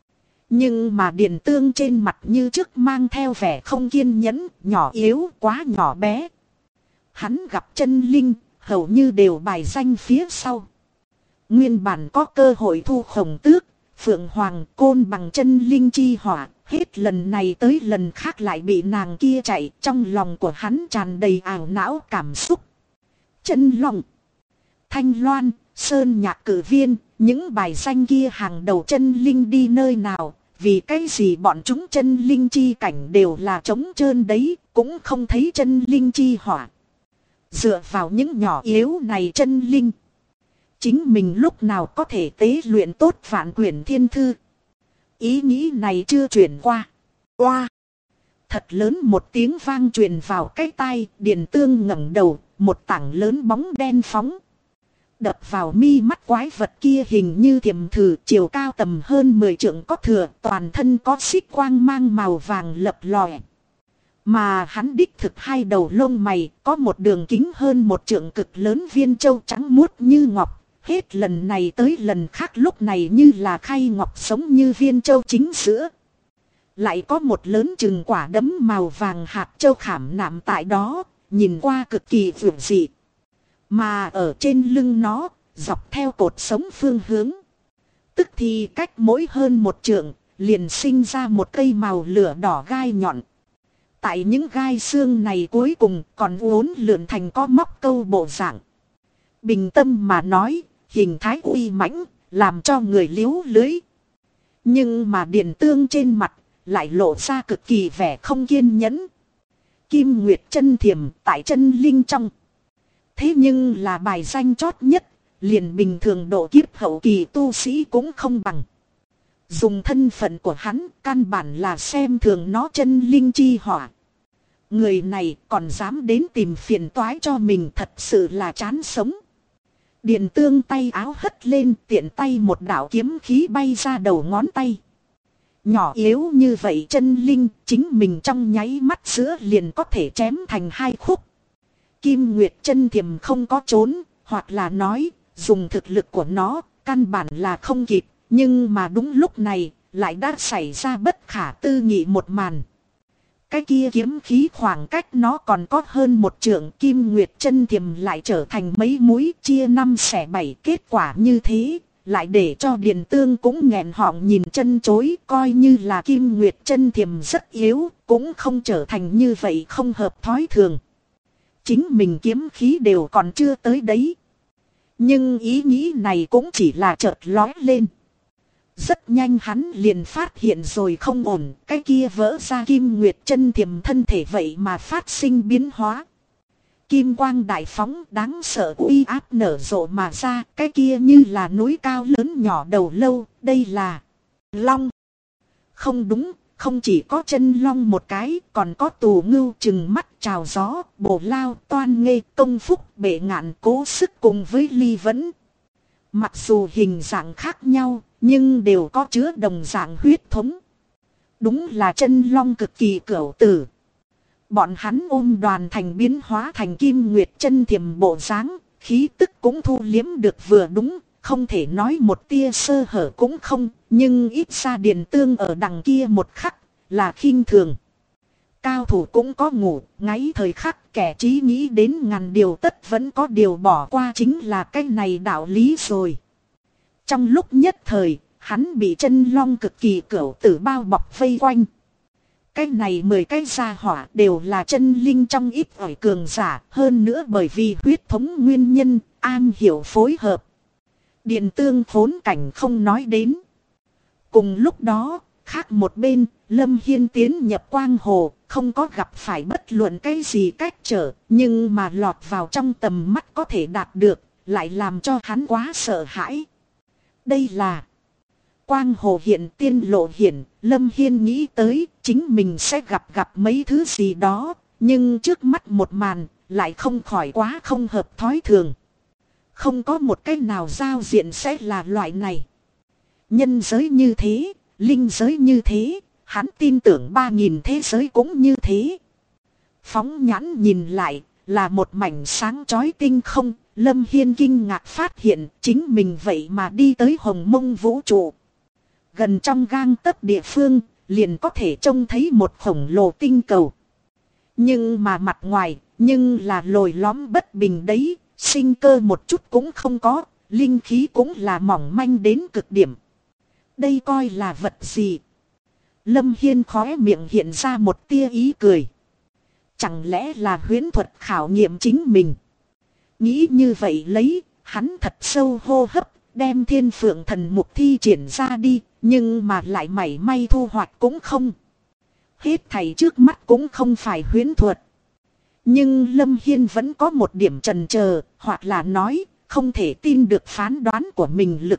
Nhưng mà Điền Tương trên mặt như trước mang theo vẻ không kiên nhẫn, nhỏ yếu, quá nhỏ bé. Hắn gặp chân linh, hầu như đều bài danh phía sau. Nguyên bản có cơ hội thu Khổng Tước, Phượng Hoàng, Côn Bằng chân linh chi hỏa, hết lần này tới lần khác lại bị nàng kia chạy, trong lòng của hắn tràn đầy ảo não cảm xúc. Chân Long, Thanh Loan, Sơn Nhạc Cử Viên, những bài danh kia hàng đầu chân linh đi nơi nào, vì cái gì bọn chúng chân linh chi cảnh đều là trống trơn đấy, cũng không thấy chân linh chi hỏa. Dựa vào những nhỏ yếu này chân linh, chính mình lúc nào có thể tế luyện tốt vạn quyển thiên thư. Ý nghĩ này chưa chuyển qua. Oa! Thật lớn một tiếng vang truyền vào cái tai, Điền Tương ngẩng đầu, một tảng lớn bóng đen phóng. Đập vào mi mắt quái vật kia hình như thiềm thử, chiều cao tầm hơn 10 trượng có thừa, toàn thân có xích quang mang màu vàng lập lòe. Mà hắn đích thực hai đầu lông mày, có một đường kính hơn 1 trượng cực lớn viên châu trắng muốt như ngọc. Hết lần này tới lần khác lúc này như là khay ngọc sống như viên châu chính giữa. Lại có một lớn chừng quả đấm màu vàng hạt châu khảm nạm tại đó, nhìn qua cực kỳ vượt dị. Mà ở trên lưng nó, dọc theo cột sống phương hướng, tức thì cách mỗi hơn 1 trượng, liền sinh ra một cây màu lửa đỏ gai nhọn. Tại những gai xương này cuối cùng còn uốn lượn thành có móc câu bộ dạng. Bình tâm mà nói, hình thái uy mãnh, làm cho người liếu lưới. Nhưng mà Điền Tương trên mặt lại lộ ra cực kỳ vẻ không kiên nhẫn. Kim Nguyệt chân thiềm tại chân linh trong. Thế nhưng là bài danh chót nhất, liền bình thường độ kiếp hậu kỳ tu sĩ cũng không bằng. Dùng thân phận của hắn, căn bản là xem thường nó chân linh chi hỏa. Người này còn dám đến tìm phiền toái cho mình, thật sự là chán sống. Điền Tương tay áo hất lên, tiện tay một đạo kiếm khí bay ra đầu ngón tay. Nhỏ yếu như vậy chân linh, chính mình trong nháy mắt giữa liền có thể chém thành 2 khúc. Kim Nguyệt chân thiềm không có trốn, hoặc là nói, dùng thực lực của nó, căn bản là không kịp. Nhưng mà đúng lúc này, lại đã xảy ra bất khả tư nghị một màn. Cái kia kiếm khí khoảng cách nó còn có hơn 1 trượng, Kim Nguyệt chân thiềm lại trở thành mấy múi chia 5 xẻ 7, kết quả như thế, lại để cho Điền Tương cũng nghẹn họng nhìn chân chối, coi như là Kim Nguyệt chân thiềm rất yếu, cũng không trở thành như vậy không hợp thói thường. Chính mình kiếm khí đều còn chưa tới đấy. Nhưng ý nghĩ này cũng chỉ là chợt lóe lên. Rất nhanh hắn liền phát hiện rồi không ổn, cái kia vỡ ra Kim Nguyệt chân thiềm thân thể vậy mà phát sinh biến hóa. Kim quang đại phóng đáng sợ uy áp nở rộ mà ra, cái kia như là núi cao lớn nhỏ đầu lâu, đây là long. Không đúng, không chỉ có chân long một cái, còn có tù ngưu chừng mắt trào gió, bổ lao, toan nghê, công phúc, bệ ngạn, cố sức cùng với ly vấn. Mặc dù hình dạng khác nhau, nhưng đều có chứa đồng dạng huyết thống. Đúng là chân long cực kỳ cửu tử. Bọn hắn ôm đoàn thành biến hóa thành Kim Nguyệt chân thiềm bộ dáng, khí tức cũng thu liếm được vừa đúng, không thể nói một tia sơ hở cũng không, nhưng ít ra Điền Tương ở đằng kia một khắc, là khinh thường. Cao thủ cũng có ngủ, ngáy thời khắc kẻ trí nghĩ đến ngàn điều tất vẫn có điều bỏ qua chính là cái này đạo lý rồi. Trong lúc nhất thời, hắn bị chân long cực kỳ cửu tử bao bọc vây quanh. Cái này 10 cái gia hỏa đều là chân linh trong ít ỏi cường giả, hơn nữa bởi vì huyết thống nguyên nhân, an hiểu phối hợp. Điền Tương khốn cảnh không nói đến. Cùng lúc đó, khác một bên, Lâm Hiên tiến nhập quang hồ, không có gặp phải bất luận cái gì cách trở, nhưng mà lọt vào trong tầm mắt có thể đạt được, lại làm cho hắn quá sợ hãi. Đây là quang hồ hiện tiên lộ hiển, Lâm Hiên nghĩ tới chính mình sẽ gặp mấy thứ gì đó, nhưng trước mắt một màn lại không khỏi quá không hợp thói thường. Không có một cái nào giao diện sẽ là loại này. Nhân giới như thế, linh giới như thế, hắn tin tưởng 3000 thế giới cũng như thế. Phóng nhãn nhìn lại, là một mảnh sáng chói tinh không, Lâm Hiên kinh ngạc phát hiện chính mình vậy mà đi tới hồng mông vũ trụ. Gần trong gang tấc địa phương, liền có thể trông thấy một khổng lồ tinh cầu. Nhưng mà mặt ngoài, nhưng là lồi lõm bất bình đấy, sinh cơ một chút cũng không có, linh khí cũng là mỏng manh đến cực điểm. Đây coi là vật gì? Lâm Hiên khóe miệng hiện ra một tia ý cười. Chẳng lẽ là huyễn thuật khảo nghiệm chính mình? Nghĩ như vậy lấy, hắn thật sâu hô hấp, đem Thiên Phượng Thần Mục thi triển ra đi, nhưng mà lại mảy may thu hoạch cũng không. Hết thảy trước mắt cũng không phải huyễn thuật. Nhưng Lâm Hiên vẫn có một điểm chần chờ, hoặc là nói, không thể tin được phán đoán của mình lực.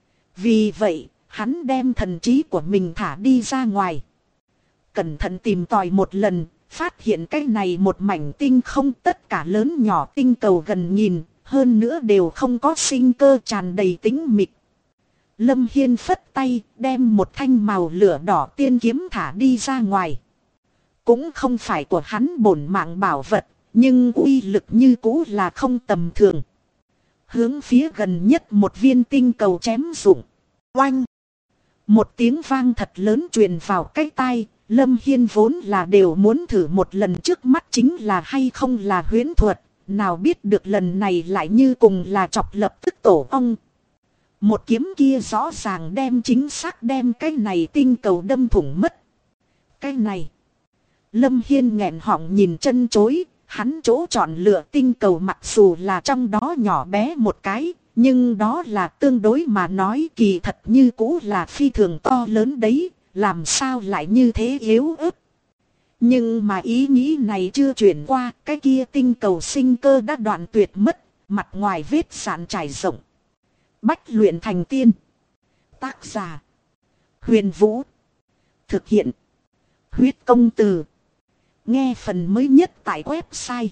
Vì vậy, hắn đem thần trí của mình thả đi ra ngoài. Cẩn thận tìm tòi một lần, phát hiện cái này một mảnh tinh không, tất cả lớn nhỏ tinh cầu gần nghìn, hơn nữa đều không có sinh cơ, tràn đầy tĩnh mịch. Lâm Hiên phất tay, đem một thanh màu lửa đỏ tiên kiếm thả đi ra ngoài. Cũng không phải của hắn bổn mạng bảo vật, nhưng uy lực như cũ là không tầm thường. Hướng phía gần nhất một viên tinh cầu chém rụng. Oanh! Một tiếng vang thật lớn truyền vào cái tai. Lâm Hiên vốn là đều muốn thử một lần trước mắt chính là hay không là huyễn thuật. Nào biết được lần này lại như cùng là chọc lập tức tổ ong. Một kiếm kia rõ ràng đem chính xác đem cái này tinh cầu đâm thủng mất. Cái này. Lâm Hiên nghẹn họng nhìn chân chối. Hắn chỗ chọn lựa tinh cầu mặc dù là trong đó nhỏ bé một cái. Nhưng đó là tương đối mà nói kỳ thật như cũ là phi thường to lớn đấy. Làm sao lại như thế yếu ớt. Nhưng mà ý nghĩ này chưa chuyển qua. Cái kia tinh cầu sinh cơ đã đoạn tuyệt mất. Mặt ngoài vết sạn trải rộng. Bách luyện thành tiên. Tác giả. Huyền Vũ. Thực hiện. Huyết công từ. Nghe phần mới nhất tại website.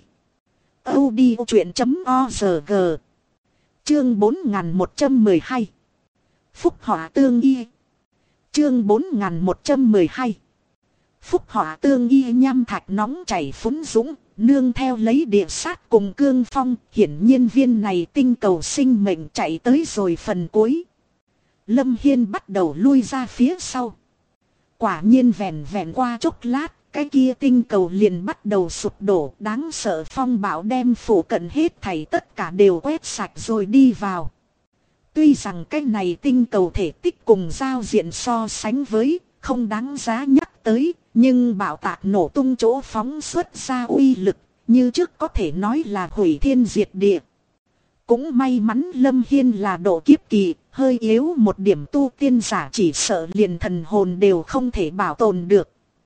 audiochuyện.org. Chương 4112. Phúc họa tương y. Chương 4112. Phúc họa tương y nham thạch nóng chảy phúng dũng, nương theo lấy địa sát cùng cương phong, hiển nhiên viên này tinh cầu sinh mệnh chạy tới rồi phần cuối. Lâm Hiên bắt đầu lui ra phía sau. Quả nhiên vẹn vẹn qua chốc lát, cái kia tinh cầu liền bắt đầu sụp đổ, đáng sợ phong bão đem phủ cận hết thảy tất cả đều quét sạch rồi đi vào. Tuy rằng cái này tinh cầu thể tích cùng giao diện so sánh với không đáng giá nhắc tới, nhưng bạo tạc nổ tung chỗ phóng xuất ra uy lực, như trước có thể nói là hủy thiên diệt địa. Cũng may mắn Lâm Hiên là độ kiếp kỳ, hơi yếu một điểm tu tiên giả chỉ sợ liền thần hồn đều không thể bảo tồn được.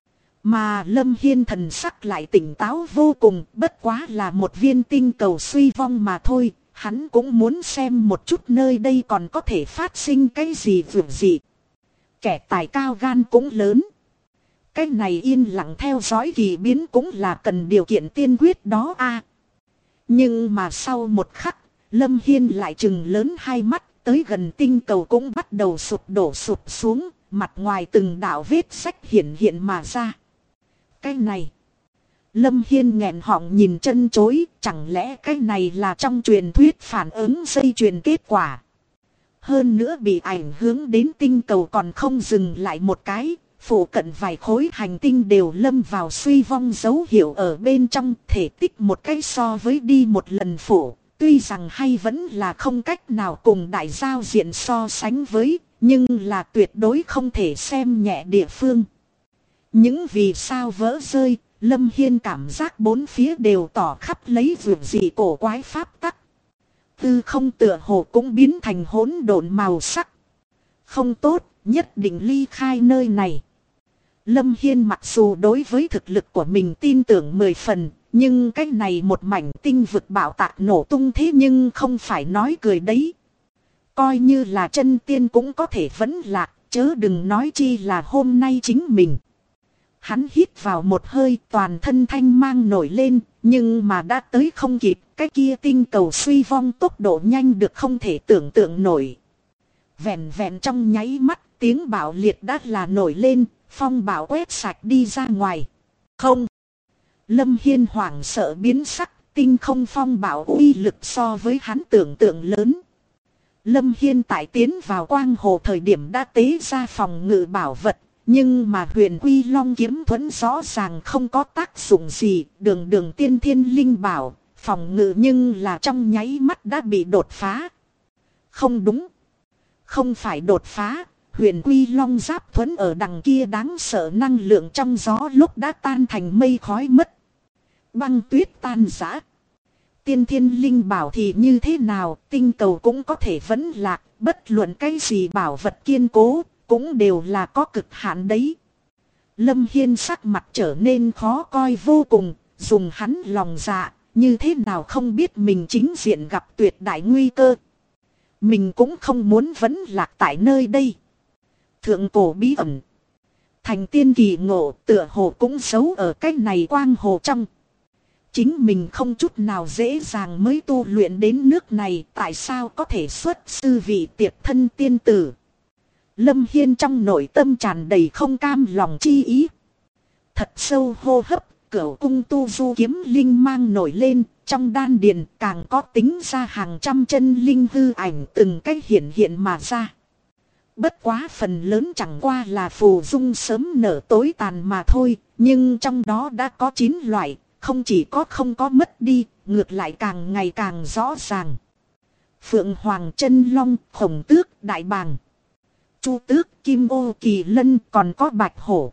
Mà Lâm Hiên thần sắc lại tỉnh táo vô cùng, bất quá là một viên tinh cầu suy vong mà thôi. Hắn cũng muốn xem một chút nơi đây còn có thể phát sinh cái gì vượt gì. Kẻ tài cao gan cũng lớn. Cái này yên lặng theo dõi kỳ biến cũng là cần điều kiện tiên quyết đó a. Nhưng mà sau một khắc, Lâm Hiên lại trừng lớn hai mắt, tới gần tinh cầu cũng bắt đầu sụp đổ sụp xuống, mặt ngoài từng đạo vết sách hiện hiện mà ra. Cái này, Lâm Hiên nghẹn họng nhìn chân chối, chẳng lẽ cái này là trong truyền thuyết phản ứng dây chuyền kết quả. Hơn nữa bị ảnh hưởng đến tinh cầu còn không dừng lại một cái, phụ cận vài khối hành tinh đều lâm vào suy vong dấu hiệu ở bên trong, thể tích một cái so với đi một lần phủ. Tuy rằng hay vẫn là không cách nào cùng đại giao diện so sánh với, nhưng là tuyệt đối không thể xem nhẹ địa phương. Những vì sao vỡ rơi, Lâm Hiên cảm giác bốn phía đều tỏ khắp lấy vượt dị cổ quái pháp tắc. Tư không tựa hồ cũng biến thành hỗn độn màu sắc. Không tốt, nhất định ly khai nơi này. Lâm Hiên mặc dù đối với thực lực của mình tin tưởng 10 phần, nhưng cái này một mảnh tinh vực bạo tạc nổ tung thế nhưng không phải nói cười đấy. Coi như là chân tiên cũng có thể vẫn lạc, chớ đừng nói chi là hôm nay chính mình. Hắn hít vào một hơi, toàn thân thanh mang nổi lên, nhưng mà đã tới không kịp, cái kia tinh cầu suy vong tốc độ nhanh được không thể tưởng tượng nổi. Vẹn vẹn trong nháy mắt, tiếng bạo liệt đã là nổi lên, phong bạo quét sạch đi ra ngoài. Không! Lâm Hiên hoảng sợ biến sắc, tinh không phong bạo uy lực so với hắn tưởng tượng lớn. Lâm Hiên tại tiến vào quang hồ thời điểm đã tế ra phòng ngự bảo vật, nhưng mà huyền quy long kiếm thuẫn rõ ràng không có tác dụng gì, đường đường tiên thiên linh bảo, phòng ngự nhưng là trong nháy mắt đã bị đột phá. Không đúng, không phải đột phá, huyền quy long giáp thuẫn ở đằng kia đáng sợ năng lượng trong gió lúc đã tan thành mây khói mất. Băng tuyết tan rã. Tiên thiên linh bảo thì như thế nào, tinh cầu cũng có thể vẫn lạc, bất luận cái gì bảo vật kiên cố, cũng đều là có cực hạn đấy. Lâm Hiên sắc mặt trở nên khó coi vô cùng, dùng hắn lòng dạ, như thế nào không biết mình chính diện gặp tuyệt đại nguy cơ. Mình cũng không muốn vẫn lạc tại nơi đây. Thượng cổ bí ẩn. Thành tiên kỳ ngộ tựa hồ cũng giấu ở cái này quang hồ trong. Chính mình không chút nào dễ dàng mới tu luyện đến nước này, tại sao có thể xuất sư vị tiệt thân tiên tử. Lâm Hiên trong nội tâm tràn đầy không cam lòng chi ý. Thật sâu hô hấp, cửu cung tu du kiếm linh mang nổi lên, trong đan điền càng có tính ra hàng trăm chân linh hư ảnh từng cách hiện hiện mà ra. Bất quá phần lớn chẳng qua là phù dung sớm nở tối tàn mà thôi, nhưng trong đó đã có 9 loại, không chỉ có không có mất đi, ngược lại càng ngày càng rõ ràng. Phượng Hoàng Chân Long, Khổng Tước, Đại Bàng, Chu Tước, Kim Ô, Kỳ Lân, còn có Bạch Hổ.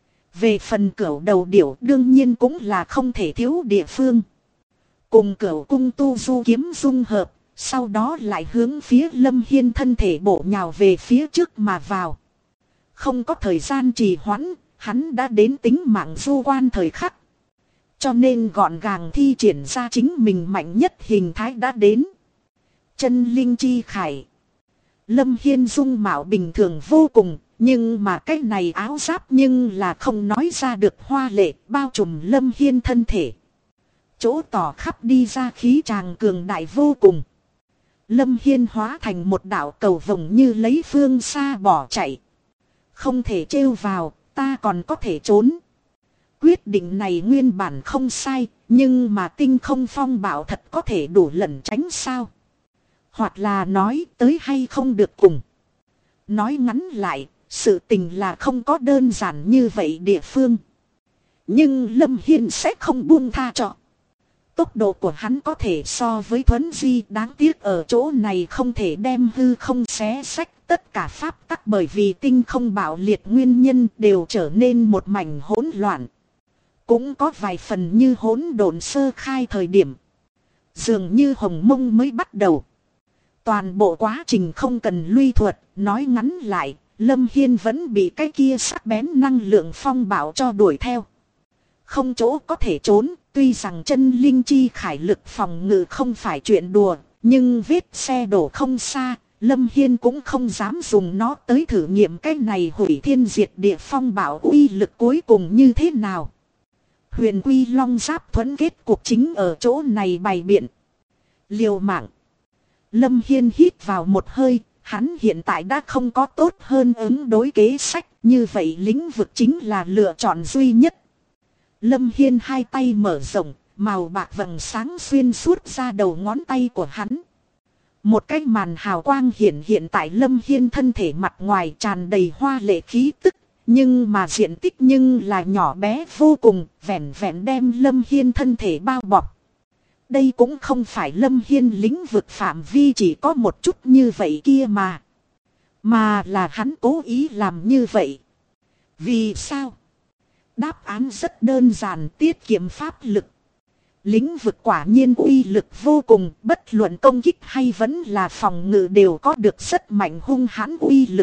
Về phần cửu đầu điểu đương nhiên cũng là không thể thiếu địa phương. Cùng cửu cung tu du kiếm dung hợp, sau đó lại hướng phía Lâm Hiên thân thể bộ nhào về phía trước mà vào. Không có thời gian trì hoãn, hắn đã đến tính mạng du quan thời khắc. Cho nên gọn gàng thi triển ra chính mình mạnh nhất hình thái đã đến. Chân linh chi khải. Lâm Hiên dung mạo bình thường vô cùng, nhưng mà cái này áo giáp nhưng là không nói ra được hoa lệ bao trùm Lâm Hiên thân thể. Chỗ tỏ khắp đi ra khí tràng cường đại vô cùng. Lâm Hiên hóa thành một đạo cầu vồng như lấy phương xa bỏ chạy. Không thể trêu vào, ta còn có thể trốn. Quyết định này nguyên bản không sai, nhưng mà tinh không phong bảo thật có thể đủ lẩn tránh sao? Hoặc là nói tới hay không được cùng. Nói ngắn lại, sự tình là không có đơn giản như vậy địa phương. Nhưng Lâm Hiên sẽ không buông tha cho. Tốc độ của hắn có thể so với Thuấn Di, đáng tiếc ở chỗ này không thể đem hư không xé xách. Tất cả pháp tắc bởi vì tinh không bạo liệt nguyên nhân đều trở nên một mảnh hỗn loạn. Cũng có vài phần như hỗn độn sơ khai thời điểm. Dường như hồng mông mới bắt đầu. Toàn bộ quá trình không cần luy thuật, nói ngắn lại, Lâm Hiên vẫn bị cái kia sắc bén năng lượng phong bạo cho đuổi theo. Không chỗ có thể trốn, tuy rằng chân linh chi khải lực phòng ngự không phải chuyện đùa, nhưng vết xe đổ không xa, Lâm Hiên cũng không dám dùng nó tới thử nghiệm cái này hủy thiên diệt địa phong bạo uy lực cuối cùng như thế nào. Huyền Quy Long Giáp thuẫn kết cục chính ở chỗ này bày biện. Liều mạng. Lâm Hiên hít vào một hơi, hắn hiện tại đã không có tốt hơn ứng đối kế sách, như vậy lĩnh vực chính là lựa chọn duy nhất. Lâm Hiên hai tay mở rộng, màu bạc vầng sáng xuyên suốt ra đầu ngón tay của hắn. Một cái màn hào quang hiện tại Lâm Hiên thân thể mặt ngoài tràn đầy hoa lệ khí tức, nhưng mà diện tích nhưng là nhỏ bé vô cùng, vẹn vẹn đem Lâm Hiên thân thể bao bọc. Đây cũng không phải Lâm Hiên lĩnh vực phạm vi chỉ có một chút như vậy kia mà là hắn cố ý làm như vậy. Vì sao? Đáp án rất đơn giản, tiết kiệm pháp lực. Lĩnh vực quả nhiên uy lực vô cùng, bất luận công kích hay vẫn là phòng ngự đều có được rất mạnh hung hãn uy lực.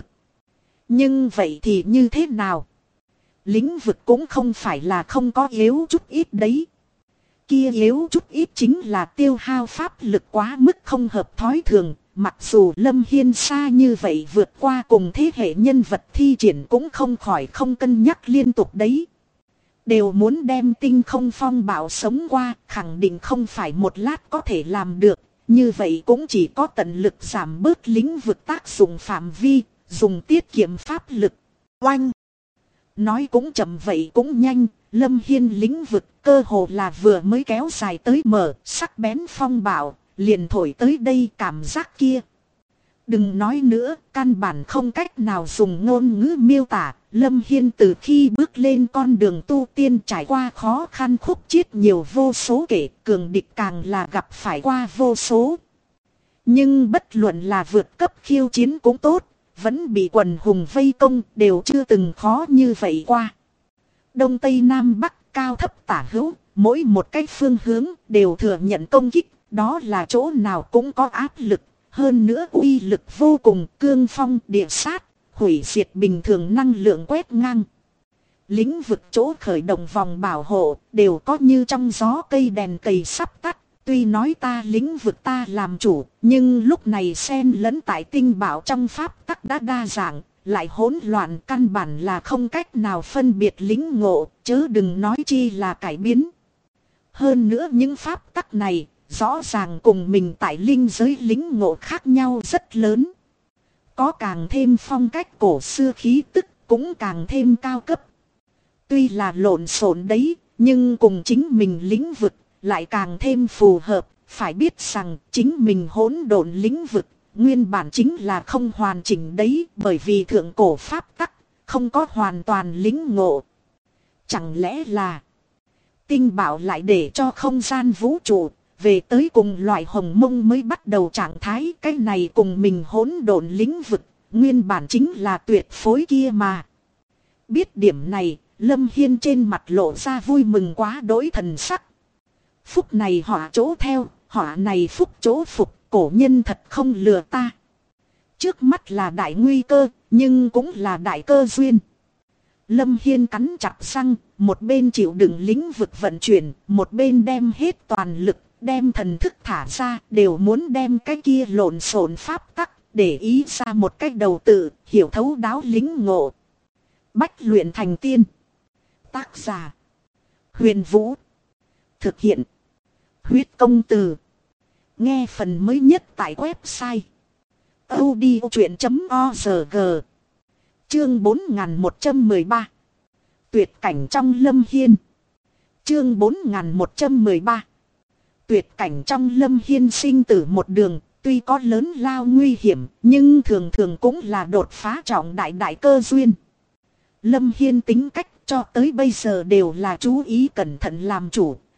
Nhưng vậy thì như thế nào? Lĩnh vực cũng không phải là không có yếu chút ít đấy. Kia yếu chút ít chính là tiêu hao pháp lực quá mức không hợp thói thường. Mặc dù Lâm Hiên xa như vậy vượt qua cùng thế hệ nhân vật thi triển cũng không khỏi không cân nhắc liên tục đấy. Đều muốn đem tinh không phong bạo sống qua, khẳng định không phải một lát có thể làm được. Như vậy cũng chỉ có tận lực giảm bớt lĩnh vực tác dụng phạm vi, dùng tiết kiệm pháp lực. Oanh! Nói cũng chậm vậy cũng nhanh, Lâm Hiên lĩnh vực cơ hồ là vừa mới kéo dài tới mở, sắc bén phong bạo, liền thổi tới đây cảm giác kia. Đừng nói nữa, căn bản không cách nào dùng ngôn ngữ miêu tả. Lâm Hiên từ khi bước lên con đường tu tiên trải qua khó khăn khúc chiết nhiều vô số kể, cường địch càng là gặp phải qua vô số. Nhưng bất luận là vượt cấp khiêu chiến cũng tốt, vẫn bị quần hùng vây công đều chưa từng khó như vậy qua. Đông Tây Nam Bắc cao thấp tả hữu, mỗi một cái phương hướng đều thừa nhận công kích, đó là chỗ nào cũng có áp lực. Hơn nữa uy lực vô cùng, cương phong địa sát, hủy diệt bình thường năng lượng quét ngang. Lĩnh vực chỗ khởi động vòng bảo hộ đều có như trong gió cây đèn cầy sắp tắt. Tuy nói ta lĩnh vực ta làm chủ, nhưng lúc này xen lẫn tại tinh bảo trong pháp tắc đã đa dạng, lại hỗn loạn, căn bản là không cách nào phân biệt lĩnh ngộ, chớ đừng nói chi là cải biến. Hơn nữa những pháp tắc này rõ ràng cùng mình tại linh giới lĩnh ngộ khác nhau rất lớn. Có càng thêm phong cách cổ xưa khí tức, cũng càng thêm cao cấp. Tuy là lộn xộn đấy, nhưng cùng chính mình lĩnh vực lại càng thêm phù hợp. Phải biết rằng chính mình hỗn độn lĩnh vực nguyên bản chính là không hoàn chỉnh đấy, bởi vì thượng cổ pháp tắc không có hoàn toàn lĩnh ngộ. Chẳng lẽ là tinh bảo lại để cho không gian vũ trụ về tới cùng loại hồng mông mới bắt đầu trạng thái, cái này cùng mình hỗn độn lĩnh vực nguyên bản chính là tuyệt phối kia mà. Biết điểm này, Lâm Hiên trên mặt lộ ra vui mừng quá đỗi thần sắc. Phúc này họa chỗ theo, họa này phúc chỗ phục, cổ nhân thật không lừa ta. Trước mắt là đại nguy cơ, nhưng cũng là đại cơ duyên. Lâm Hiên cắn chặt răng, một bên chịu đựng lĩnh vực vận chuyển, một bên đem hết toàn lực, đem thần thức thả ra, đều muốn đem cái kia lộn xộn pháp tắc, để ý ra một cách đầu tự, hiểu thấu đáo lĩnh ngộ. Bách luyện thành tiên. Tác giả: Huyền Vũ. Thực hiện: Huyết Công Từ. Nghe phần mới nhất tại website audiochuyện.org. Chương 4113. Tuyệt cảnh trong Lâm Hiên. Chương 4113. Tuyệt cảnh trong Lâm Hiên sinh tử một đường, tuy có lớn lao nguy hiểm, nhưng thường thường cũng là đột phá trọng đại cơ duyên. Lâm Hiên tính cách cho tới bây giờ đều là chú ý cẩn thận làm chủ,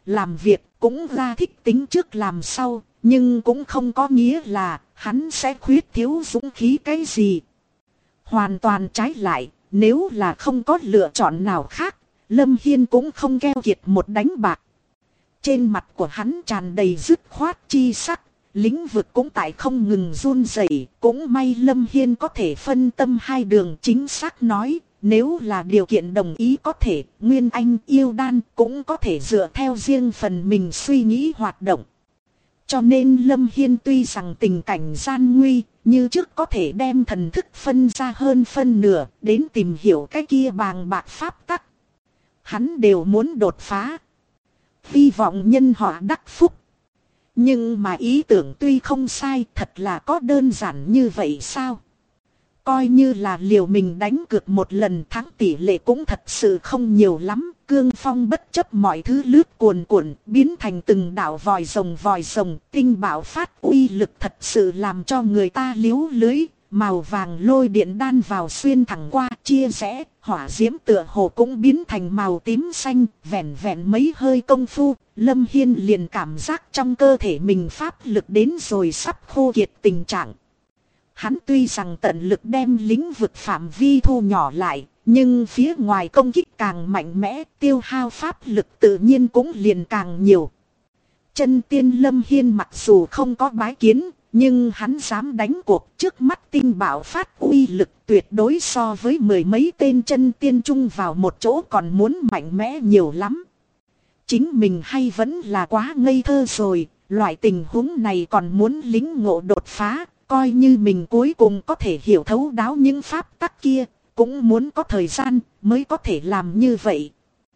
làm việc cũng ra thích tính trước làm sau, nhưng cũng không có nghĩa là hắn sẽ khuyết thiếu dũng khí cái gì. Hoàn toàn trái lại, nếu là không có lựa chọn nào khác, Lâm Hiên cũng không keo kiệt một đánh bạc. Trên mặt của hắn tràn đầy dứt khoát chi sắc, lĩnh vực cũng tại không ngừng run rẩy. Cũng may Lâm Hiên có thể phân tâm hai đường, chính xác nói, nếu là điều kiện đồng ý có thể, Nguyên Anh yêu đan cũng có thể dựa theo riêng phần mình suy nghĩ hoạt động. Cho nên Lâm Hiên tuy rằng tình cảnh gian nguy, như trước có thể đem thần thức phân ra hơn phân nửa, đến tìm hiểu cái kia bàng bạc pháp tắc. Hắn đều muốn đột phá, hy vọng nhân họ đắc phúc. Nhưng mà ý tưởng tuy không sai, thật là có đơn giản như vậy sao? Coi như là liều mình đánh cược một lần, thắng tỷ lệ cũng thật sự không nhiều lắm. Cương phong bất chấp mọi thứ lướt cuồn cuộn, biến thành từng đạo vòi rồng, tinh bạo phát uy lực thật sự làm cho người ta liếu lưới. Màu vàng lôi điện đan vào xuyên thẳng qua, chia rẽ, hỏa diễm tựa hồ cũng biến thành màu tím xanh. Vẹn vẹn mấy hơi công phu, Lâm Hiên liền cảm giác trong cơ thể mình pháp lực đến rồi sắp khô kiệt tình trạng. Hắn tuy rằng tận lực đem lĩnh vực phạm vi thu nhỏ lại, nhưng phía ngoài công kích càng mạnh mẽ, tiêu hao pháp lực tự nhiên cũng liền càng nhiều. Chân tiên Lâm Hiên mặc dù không có bái kiến, nhưng hắn dám đánh cuộc, trước mắt tinh bạo phát uy lực tuyệt đối so với mười mấy tên chân tiên chung vào một chỗ còn muốn mạnh mẽ nhiều lắm. Chính mình hay vẫn là quá ngây thơ rồi, loại tình huống này còn muốn lính ngộ đột phá, coi như mình cuối cùng có thể hiểu thấu đáo những pháp tắc kia, cũng muốn có thời gian mới có thể làm như vậy.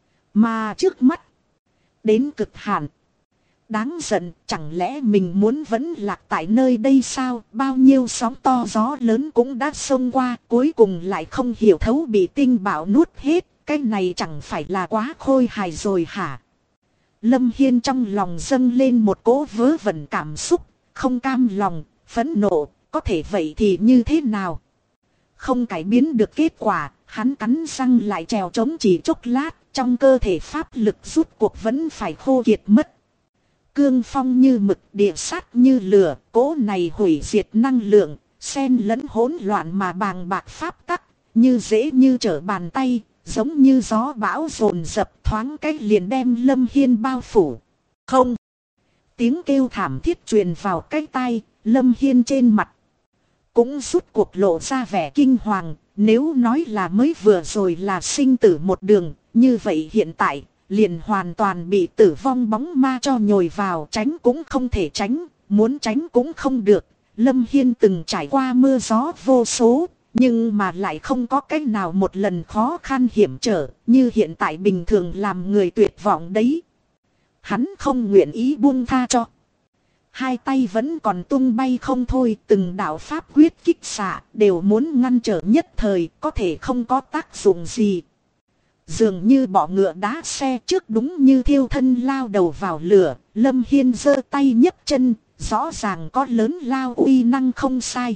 Mà trước mắt, đến cực hạn. Đáng giận, chẳng lẽ mình muốn vẫn lạc tại nơi đây sao? Bao nhiêu sóng to gió lớn cũng đã xông qua, cuối cùng lại không hiểu thấu bị tinh bạo nuốt hết. Cái này chẳng phải là quá khôi hài rồi hả? Lâm Hiên trong lòng dâng lên một cỗ vớ vẩn cảm xúc, không cam lòng, phẫn nộ, có thể vậy thì như thế nào? Không cải biến được kết quả, hắn cắn răng lại trèo trống chỉ chốc lát, trong cơ thể pháp lực rút cuộc vẫn phải khô kiệt mất. Cương phong như mực, địa sát như lửa, cỗ này hủy diệt năng lượng, xen lẫn hỗn loạn mà bàng bạc pháp tắc, như dễ như trở bàn tay, giống như gió bão dồn dập thoáng cách liền đem Lâm Hiên bao phủ. Không! Tiếng kêu thảm thiết truyền vào cái tai, Lâm Hiên trên mặt cũng rút cuộc lộ ra vẻ kinh hoàng. Nếu nói là mới vừa rồi là sinh tử một đường, như vậy hiện tại liền hoàn toàn bị tử vong bóng ma cho nhồi vào, tránh cũng không thể tránh, muốn tránh cũng không được. Lâm Hiên từng trải qua mưa gió vô số, nhưng mà lại không có cách nào một lần khó khăn hiểm trở, như hiện tại bình thường làm người tuyệt vọng đấy. Hắn không nguyện ý buông tha cho. Hai tay vẫn còn tung bay không thôi, từng đạo pháp quyết kích xạ đều muốn ngăn trở nhất thời, có thể không có tác dụng gì. Dường như bọ ngựa đá xe trước, đúng như thiêu thân lao đầu vào lửa. Lâm Hiên giơ tay nhấc chân, rõ ràng có lớn lao uy năng không sai.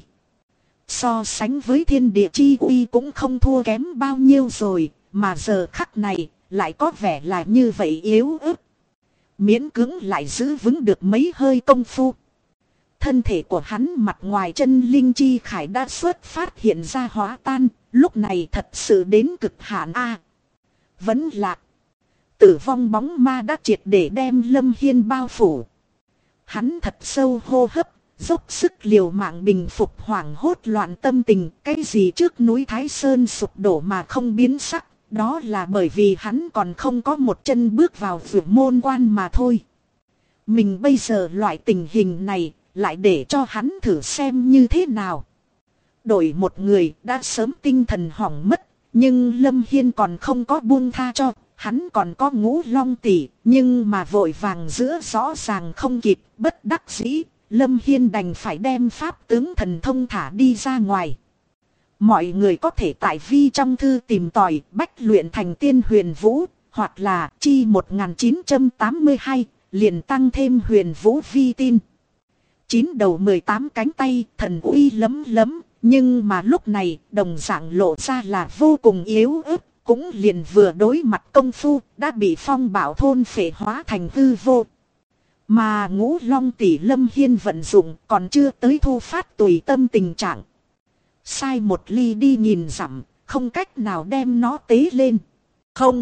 So sánh với thiên địa chi uy cũng không thua kém bao nhiêu rồi, mà giờ khắc này lại có vẻ là như vậy yếu ớt. Miễn cưỡng lại giữ vững được mấy hơi công phu. Thân thể của hắn mặt ngoài chân linh chi khải đã xuất phát hiện ra hóa tan, lúc này thật sự đến cực hạn a. Vẫn lạc. Tử vong bóng ma đã triệt để đem Lâm Hiên bao phủ. Hắn thật sâu hô hấp, dốc sức liều mạng bình phục hoảng hốt loạn tâm tình. Cái gì trước núi Thái Sơn sụp đổ mà không biến sắc, đó là bởi vì hắn còn không có một chân bước vào vượt môn quan mà thôi. Mình bây giờ loại tình hình này, lại để cho hắn thử xem như thế nào. Đổi một người đã sớm tinh thần hỏng mất. Nhưng Lâm Hiên còn không có buông tha cho, hắn còn có Ngũ Long tỷ, nhưng mà vội vàng giữa rõ ràng không kịp, bất đắc dĩ, Lâm Hiên đành phải đem pháp tướng thần thông thả đi ra ngoài. Mọi người có thể tại vi trong thư tìm tòi Bách Luyện Thành Tiên Huyền Vũ, hoặc là chi 1982, liền tăng thêm Huyền Vũ vi tin. 9 đầu 18 cánh tay, thần uy lấm lấm. Nhưng mà lúc này đồng dạng lộ ra là vô cùng yếu ớt, cũng liền vừa đối mặt công phu đã bị phong bảo thôn phệ hóa thành hư vô. Mà Ngũ Long tỷ Lâm Hiên vận dụng còn chưa tới thu phát tùy tâm tình trạng. Sai một ly đi nhìn dặm, không cách nào đem nó tế lên. Không.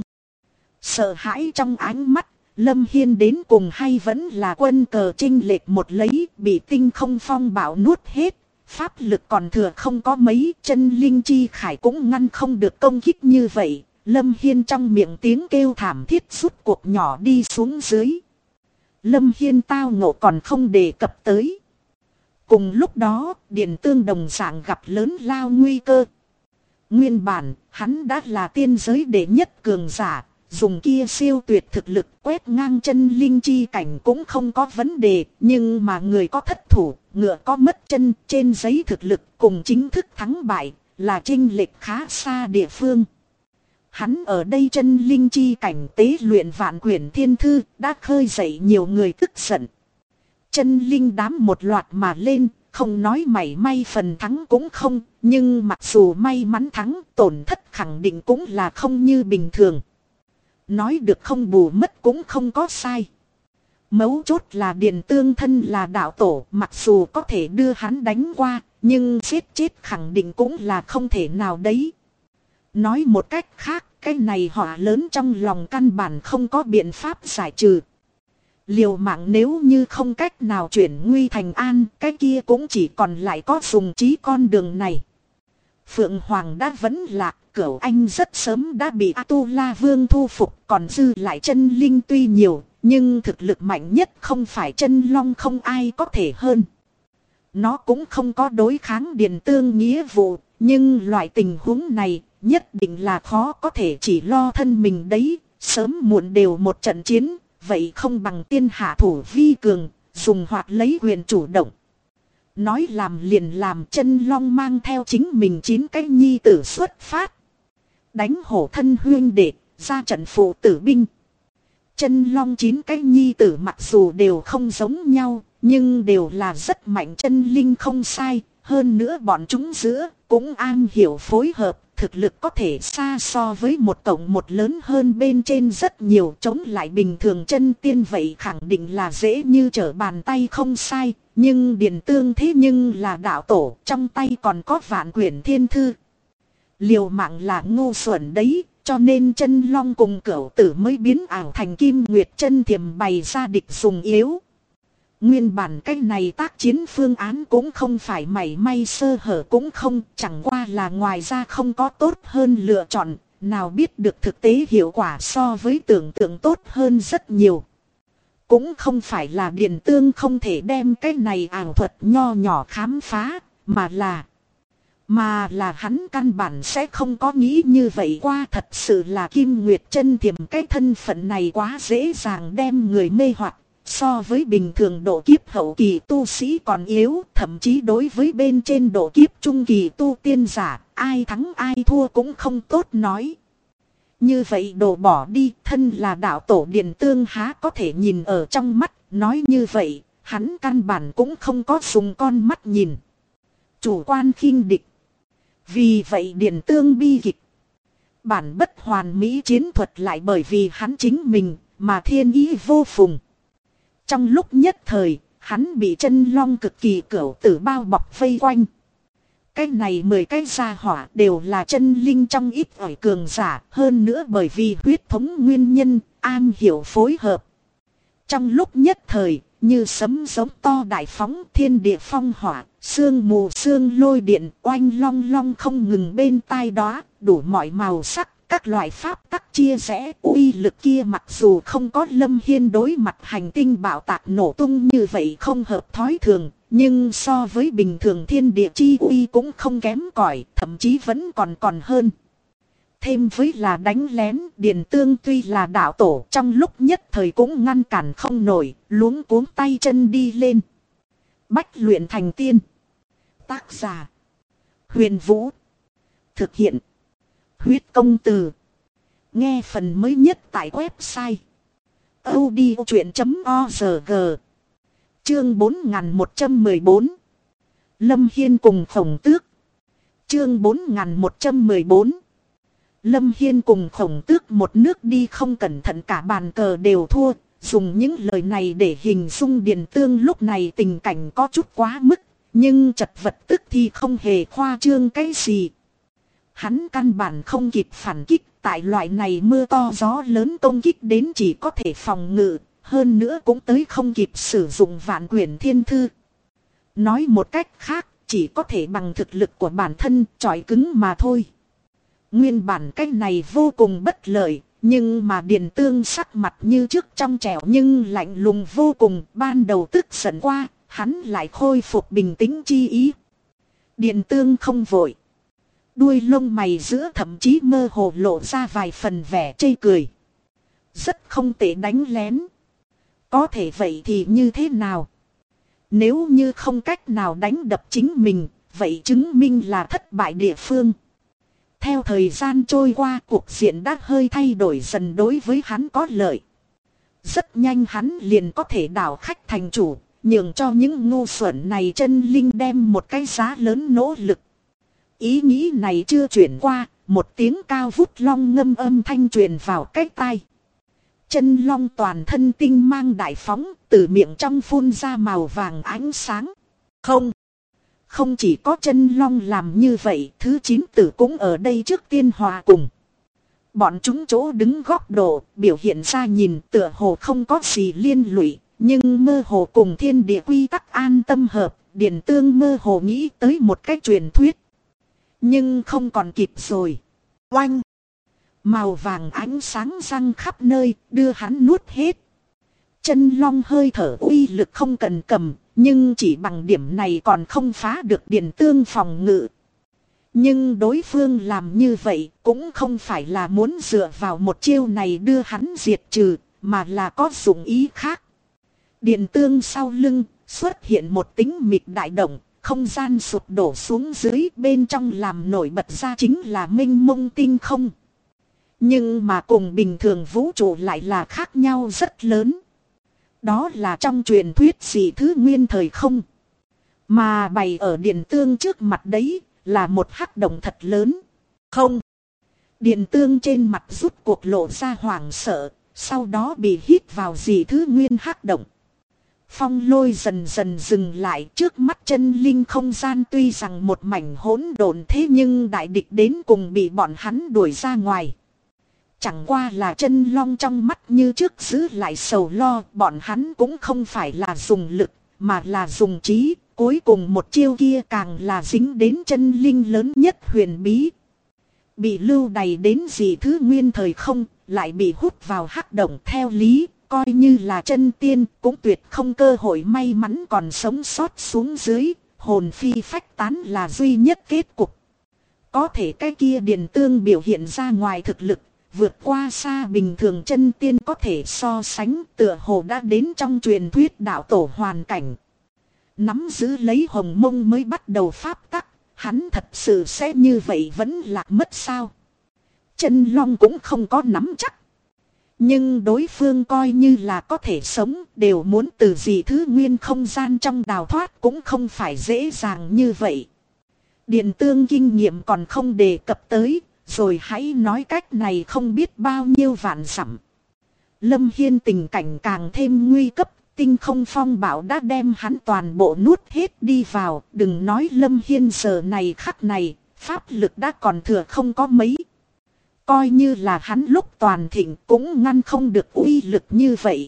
Sợ hãi trong ánh mắt, Lâm Hiên đến cùng hay vẫn là quân cờ chênh lệch một lấy, bị tinh không phong bạo nuốt hết. Pháp lực còn thừa không có mấy, chân linh chi khải cũng ngăn không được công kích như vậy. Lâm Hiên trong miệng tiếng kêu thảm thiết rút cuộc nhỏ đi xuống dưới. Lâm Hiên tao ngộ còn không đề cập tới. Cùng lúc đó, Điện Tương đồng dạng gặp lớn lao nguy cơ. Nguyên bản, hắn đã là tiên giới đệ nhất cường giả, dùng kia siêu tuyệt thực lực quét ngang chân linh chi cảnh cũng không có vấn đề, nhưng mà người có thất thủ, ngựa có mất chân, trên giấy thực lực cùng chính thức thắng bại, là chênh lệch khá xa địa phương. Hắn ở đây chân linh chi cảnh tế luyện vạn quyển thiên thư, đã khơi dậy nhiều người tức giận. Chân linh đám một loạt mà lên, không nói mảy may phần thắng cũng không, nhưng mặc dù may mắn thắng, tổn thất khẳng định cũng là không như bình thường. Nói được không bù mất cũng không có sai. Mấu chốt là Điền Tương thân là đạo tổ, mặc dù có thể đưa hắn đánh qua, nhưng giết chết khẳng định cũng là không thể nào đấy. Nói một cách khác, cái này họa lớn trong lòng căn bản không có biện pháp giải trừ. Liều mạng nếu như không cách nào chuyển nguy thành an, cái kia cũng chỉ còn lại có dùng trí con đường này. Phượng Hoàng đã vẫn lạc, Cửu Anh rất sớm đã bị A-tu-la Vương thu phục, còn dư lại chân linh tuy nhiều, nhưng thực lực mạnh nhất không phải chân long, không ai có thể hơn. Nó cũng không có đối kháng Điền Tương nghĩa vụ, nhưng loại tình huống này nhất định là khó có thể chỉ lo thân mình đấy, sớm muộn đều một trận chiến, vậy không bằng tiên hạ thủ vi cường, dùng hoạt lấy quyền chủ động. Nói làm liền làm, chân long mang theo chính mình 9 cái nhi tử xuất phát. Đánh hổ thân huyên đệ, ra trận phụ tử binh. Chân long 9 cái nhi tử mặc dù đều không giống nhau, nhưng đều là rất mạnh chân linh không sai. Hơn nữa bọn chúng giữa cũng am hiểu phối hợp, thực lực có thể xa so với một cộng một lớn hơn bên trên rất nhiều, chống lại bình thường chân tiên vậy khẳng định là dễ như trở bàn tay không sai. Nhưng Điền Tương thế nhưng là đạo tổ, trong tay còn có vạn quyển thiên thư. Liều mạng là ngu xuẩn đấy, cho nên chân long cùng Cửu Tử mới biến ảo thành Kim Nguyệt chân thiềm bày ra địch dùng yếu. Nguyên bản cách này tác chiến phương án cũng không phải mảy may sơ hở cũng không, chẳng qua là ngoài ra không có tốt hơn lựa chọn, nào biết được thực tế hiệu quả so với tưởng tượng tốt hơn rất nhiều. Cũng không phải là Điền Tương không thể đem cái này ảo thuật nho nhỏ khám phá, mà là hắn căn bản sẽ không có nghĩ như vậy qua. Thật sự là Kim Nguyệt chân thiềm cái thân phận này quá dễ dàng đem người mê hoặc. So với bình thường độ kiếp hậu kỳ tu sĩ còn yếu, thậm chí đối với bên trên độ kiếp trung kỳ tu tiên giả, ai thắng ai thua cũng không tốt nói. Như vậy đổ bỏ đi, thân là đạo tổ Điền Tương há có thể nhìn ở trong mắt, nói như vậy, hắn căn bản cũng không có dùng con mắt nhìn. Chủ quan khinh địch. Vì vậy Điền Tương bi kịch. Bản bất hoàn mỹ chiến thuật lại bởi vì hắn chính mình, mà thiên ý vô phùng. Trong lúc nhất thời, hắn bị chân long cực kỳ Cửu Tử bao bọc vây quanh. Cái này 10 cái gia hỏa đều là chân linh trong ít ỏi cường giả, hơn nữa bởi vì huyết thống nguyên nhân, an hiểu phối hợp. Trong lúc nhất thời, như sấm giống to đại phóng, thiên địa phong hỏa, sương mù sương lôi điện, oanh long long không ngừng bên tai đó, đủ mọi màu sắc. Các loại pháp tắc chia rẽ, uy lực kia mặc dù không có Lâm Hiên đối mặt hành tinh bạo tạc nổ tung như vậy không hợp thói thường, nhưng so với bình thường thiên địa chi uy cũng không kém cỏi, thậm chí vẫn còn hơn. Thêm với là đánh lén, Điền Tương tuy là đạo tổ, trong lúc nhất thời cũng ngăn cản không nổi, luống cuống tay chân đi lên. Bách luyện thành tiên. Tác giả: Huyền Vũ. Thực hiện: Huyết Công Từ. Nghe phần mới nhất tại website audiochuyện.org. Chương 4114. Lâm Hiên cùng Khổng Tước. Chương 4114. Lâm Hiên cùng Khổng Tước một nước đi không cẩn thận cả bàn cờ đều thua. Dùng những lời này để hình dung Điền Tương lúc này tình cảnh có chút quá mức. Nhưng chật vật tức thì không hề khoa trương cái gì. Hắn căn bản không kịp phản kích. Tại loại này mưa to gió lớn công kích đến chỉ có thể phòng ngự. Hơn nữa cũng tới không kịp sử dụng vạn quyển thiên thư. Nói một cách khác, chỉ có thể bằng thực lực của bản thân chọi cứng mà thôi. Nguyên bản cách này vô cùng bất lợi, nhưng mà Điền Tương sắc mặt như trước trong trẻo nhưng lạnh lùng vô cùng. Ban đầu tức giận qua, hắn lại khôi phục bình tĩnh chi ý. Điền Tương không vội. Đuôi lông mày giữa thậm chí mơ hồ lộ ra vài phần vẻ chê cười. Rất không tệ đánh lén. Có thể vậy thì như thế nào? Nếu như không cách nào đánh đập chính mình, vậy chứng minh là thất bại địa phương. Theo thời gian trôi qua, cuộc diện đã hơi thay đổi dần đối với hắn có lợi. Rất nhanh hắn liền có thể đảo khách thành chủ, nhường cho những ngu xuẩn này chân linh đem một cái giá lớn nỗ lực. Ý nghĩ này chưa chuyển qua, một tiếng cao vút long ngâm âm thanh truyền vào cái tai. Chân long toàn thân tinh mang đại phóng, từ miệng trong phun ra màu vàng ánh sáng. Không chỉ có chân long làm như vậy, thứ 9 tử cũng ở đây trước tiên hòa cùng. Bọn chúng chỗ đứng góc độ, biểu hiện ra nhìn tựa hồ không có gì liên lụy, nhưng mơ hồ cùng thiên địa quy tắc an tâm hợp. Điền Tương mơ hồ nghĩ tới một cái truyền thuyết. Nhưng không còn kịp rồi. Oanh! Màu vàng ánh sáng răng khắp nơi, đưa hắn nuốt hết. Chân long hơi thở uy lực không cần cầm, nhưng chỉ bằng điểm này còn không phá được Điền Tương phòng ngự. Nhưng đối phương làm như vậy cũng không phải là muốn dựa vào một chiêu này đưa hắn diệt trừ, mà là có dụng ý khác. Điền Tương sau lưng xuất hiện một tính mịt đại động, không gian sụp đổ xuống dưới, bên trong làm nổi bật ra chính là mênh mông tinh không. Nhưng mà cùng bình thường vũ trụ lại là khác nhau rất lớn. Đó là trong truyền thuyết dị thứ nguyên thời không. Mà bày ở Điền Tương trước mặt đấy là một hắc động thật lớn. Không. Điền Tương trên mặt rút cuộc lộ ra hoảng sợ, sau đó bị hít vào dị thứ nguyên hắc động. Phong lôi dần dần dừng lại, trước mắt chân linh không gian tuy rằng một mảnh hỗn độn, thế nhưng đại địch đến cùng bị bọn hắn đuổi ra ngoài. Chẳng qua là chân long trong mắt như trước giữ lại sầu lo, bọn hắn cũng không phải là dùng lực, mà là dùng trí. Cuối cùng một chiêu kia càng là dính đến chân linh lớn nhất huyền bí. Bị lưu đày đến dị thứ nguyên thời không, lại bị hút vào hắc động. Theo lý, coi như là chân tiên cũng tuyệt không cơ hội may mắn còn sống sót xuống dưới. Hồn phi phách tán là duy nhất kết cục. Có thể cái kia Điền Tương biểu hiện ra ngoài thực lực, vượt qua xa bình thường chân tiên có thể so sánh, tựa hồ đã đến trong truyền thuyết đạo tổ hoàn cảnh. Nắm giữ lấy hồng mông mới bắt đầu pháp tắc, hắn thật sự sẽ như vậy vẫn lạc mất sao? Chân long cũng không có nắm chắc. Nhưng đối phương coi như là có thể sống, đều muốn từ dị thứ nguyên không gian trong đào thoát cũng không phải dễ dàng như vậy. Điền Tương kinh nghiệm còn không đề cập tới, rồi hãy nói cách này không biết bao nhiêu vạn dặm. Lâm Hiên tình cảnh càng thêm nguy cấp. Tinh không phong bạo đã đem hắn toàn bộ nuốt hết đi vào. Đừng nói Lâm Hiên giờ này khắc này, pháp lực đã còn thừa không có mấy. Coi như là hắn lúc toàn thịnh cũng ngăn không được uy lực như vậy.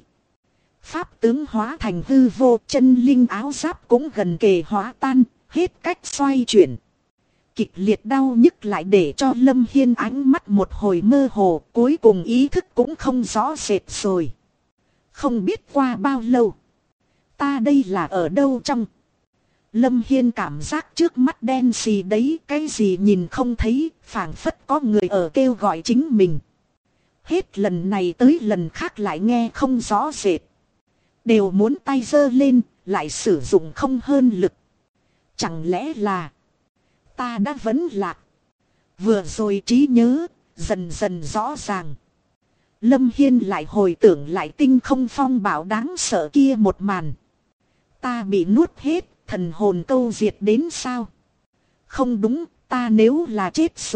Pháp tướng hóa thành hư vô, chân linh áo giáp cũng gần kề hóa tan, hết cách xoay chuyển. Kịch liệt đau nhức lại để cho Lâm Hiên ánh mắt một hồi mơ hồ, cuối cùng ý thức cũng không rõ rệt rồi. Không biết qua bao lâu, ta đây là ở đâu trong? Lâm Hiên cảm giác trước mắt đen xì đấy, cái gì nhìn không thấy, phảng phất có người ở kêu gọi chính mình. Hết lần này tới lần khác lại nghe không rõ rệt. Đều muốn tay giơ lên, lại sử dụng không hơn lực. Chẳng lẽ là ta đã vấn lạc? Vừa rồi trí nhớ, dần dần rõ ràng. Lâm Hiên lại hồi tưởng lại tinh không phong bạo đáng sợ kia một màn. Ta bị nuốt hết, thần hồn câu diệt đến sao? Không đúng, ta nếu là chết rồi,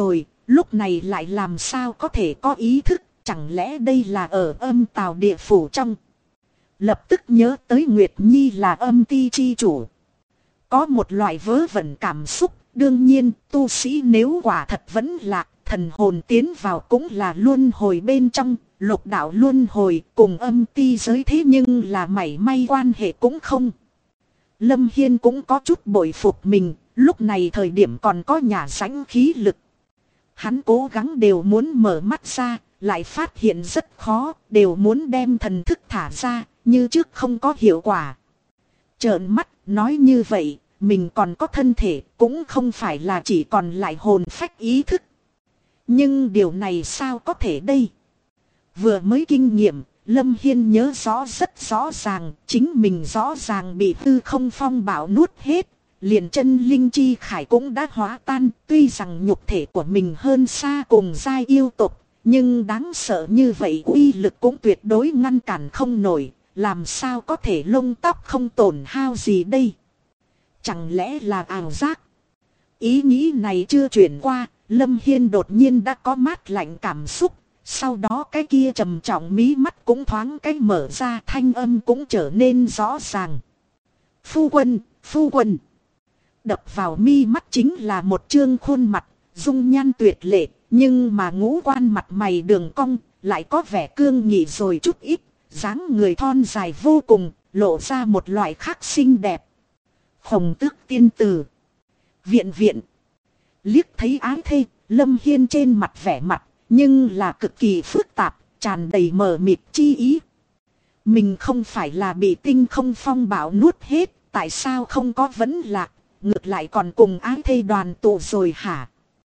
lúc này lại làm sao có thể có ý thức, chẳng lẽ đây là ở âm tào địa phủ trong. Lập tức nhớ tới Nguyệt Nhi là âm ti chi chủ. Có một loại vớ vẩn cảm xúc, đương nhiên tu sĩ nếu quả thật vẫn lạc, thần hồn tiến vào cũng là luân hồi bên trong, lục đạo luân hồi cùng âm ti giới thế nhưng là mảy may quan hệ cũng không. Lâm Hiên cũng có chút bội phục mình, lúc này thời điểm còn có nhà sánh khí lực. Hắn cố gắng đều muốn mở mắt ra, lại phát hiện rất khó, đều muốn đem thần thức thả ra, như trước không có hiệu quả. Trợn mắt, nói như vậy, mình còn có thân thể, cũng không phải là chỉ còn lại hồn phách ý thức. Nhưng điều này sao có thể đây? Vừa mới kinh nghiệm, Lâm Hiên nhớ rõ rất rõ ràng, chính mình rõ ràng bị hư không phong bạo nuốt hết, liền chân linh chi khải cũng đã hóa tan, tuy rằng nhục thể của mình hơn xa cùng giai yêu tục, nhưng đáng sợ như vậy uy lực cũng tuyệt đối ngăn cản không nổi, làm sao có thể lông tóc không tổn hao gì đây? Chẳng lẽ là ảo giác? Ý nghĩ này chưa chuyển qua, Lâm Hiên đột nhiên đã có mát lạnh cảm xúc. Sau đó cái kia trầm trọng mí mắt cũng thoáng cái mở ra, thanh âm cũng trở nên rõ ràng. Phu quân, phu quân. Đập vào mi mắt chính là một trương khuôn mặt, dung nhan tuyệt lệ, nhưng mà ngũ quan mặt mày đường cong, lại có vẻ cương nghị rồi chút ít, dáng người thon dài vô cùng, lộ ra một loại khác xinh đẹp. Khổng Tước tiên tử. Viện viện. Liếc thấy ái thê, Lâm Hiên trên mặt vẻ mặt, nhưng là cực kỳ phức tạp, tràn đầy mờ mịt chi ý. Mình không phải là bị tinh không phong bạo nuốt hết, tại sao không có vấn lạc, ngược lại còn cùng ái thê đoàn tụ rồi hả?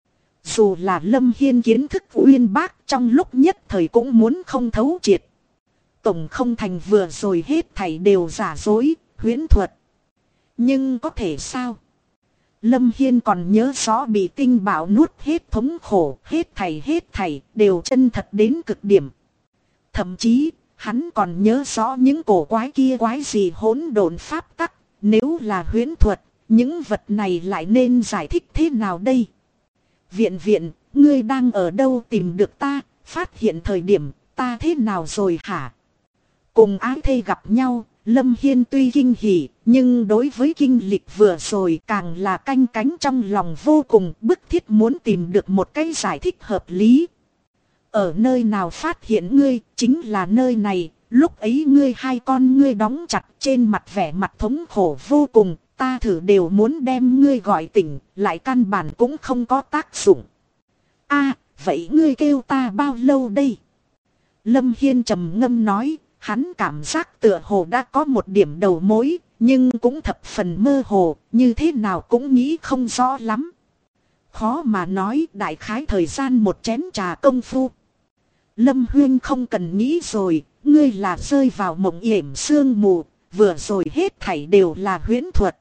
Dù là Lâm Hiên kiến thức uyên bác, trong lúc nhất thời cũng muốn không thấu triệt. Tổng không thành vừa rồi hết thảy đều giả dối, huyễn thuật. Nhưng có thể sao? Lâm Hiên còn nhớ rõ bị tinh bạo nuốt hết thống khổ, hết thảy đều chân thật đến cực điểm. Thậm chí, hắn còn nhớ rõ những cổ quái kia quái gì hỗn độn pháp tắc, nếu là huyễn thuật, những vật này lại nên giải thích thế nào đây? Viện viện, ngươi đang ở đâu tìm được ta, phát hiện thời điểm, ta thế nào rồi hả? Cùng ái thê gặp nhau, Lâm Hiên tuy kinh hỉ, nhưng đối với kinh lịch vừa rồi càng là canh cánh trong lòng vô cùng, bức thiết muốn tìm được một cái giải thích hợp lý. Ở nơi nào phát hiện ngươi, chính là nơi này, lúc ấy ngươi hai con ngươi đóng chặt trên mặt vẻ mặt thống khổ vô cùng, ta thử đều muốn đem ngươi gọi tỉnh, lại căn bản cũng không có tác dụng. A, vậy ngươi kêu ta bao lâu đây? Lâm Hiên trầm ngâm nói. Hắn cảm giác tựa hồ đã có một điểm đầu mối, nhưng cũng thập phần mơ hồ, như thế nào cũng nghĩ không rõ lắm. Khó mà nói, đại khái thời gian một chén trà công phu. Lâm Huyên không cần nghĩ rồi, ngươi là rơi vào mộng yểm sương mù, vừa rồi hết thảy đều là huyễn thuật.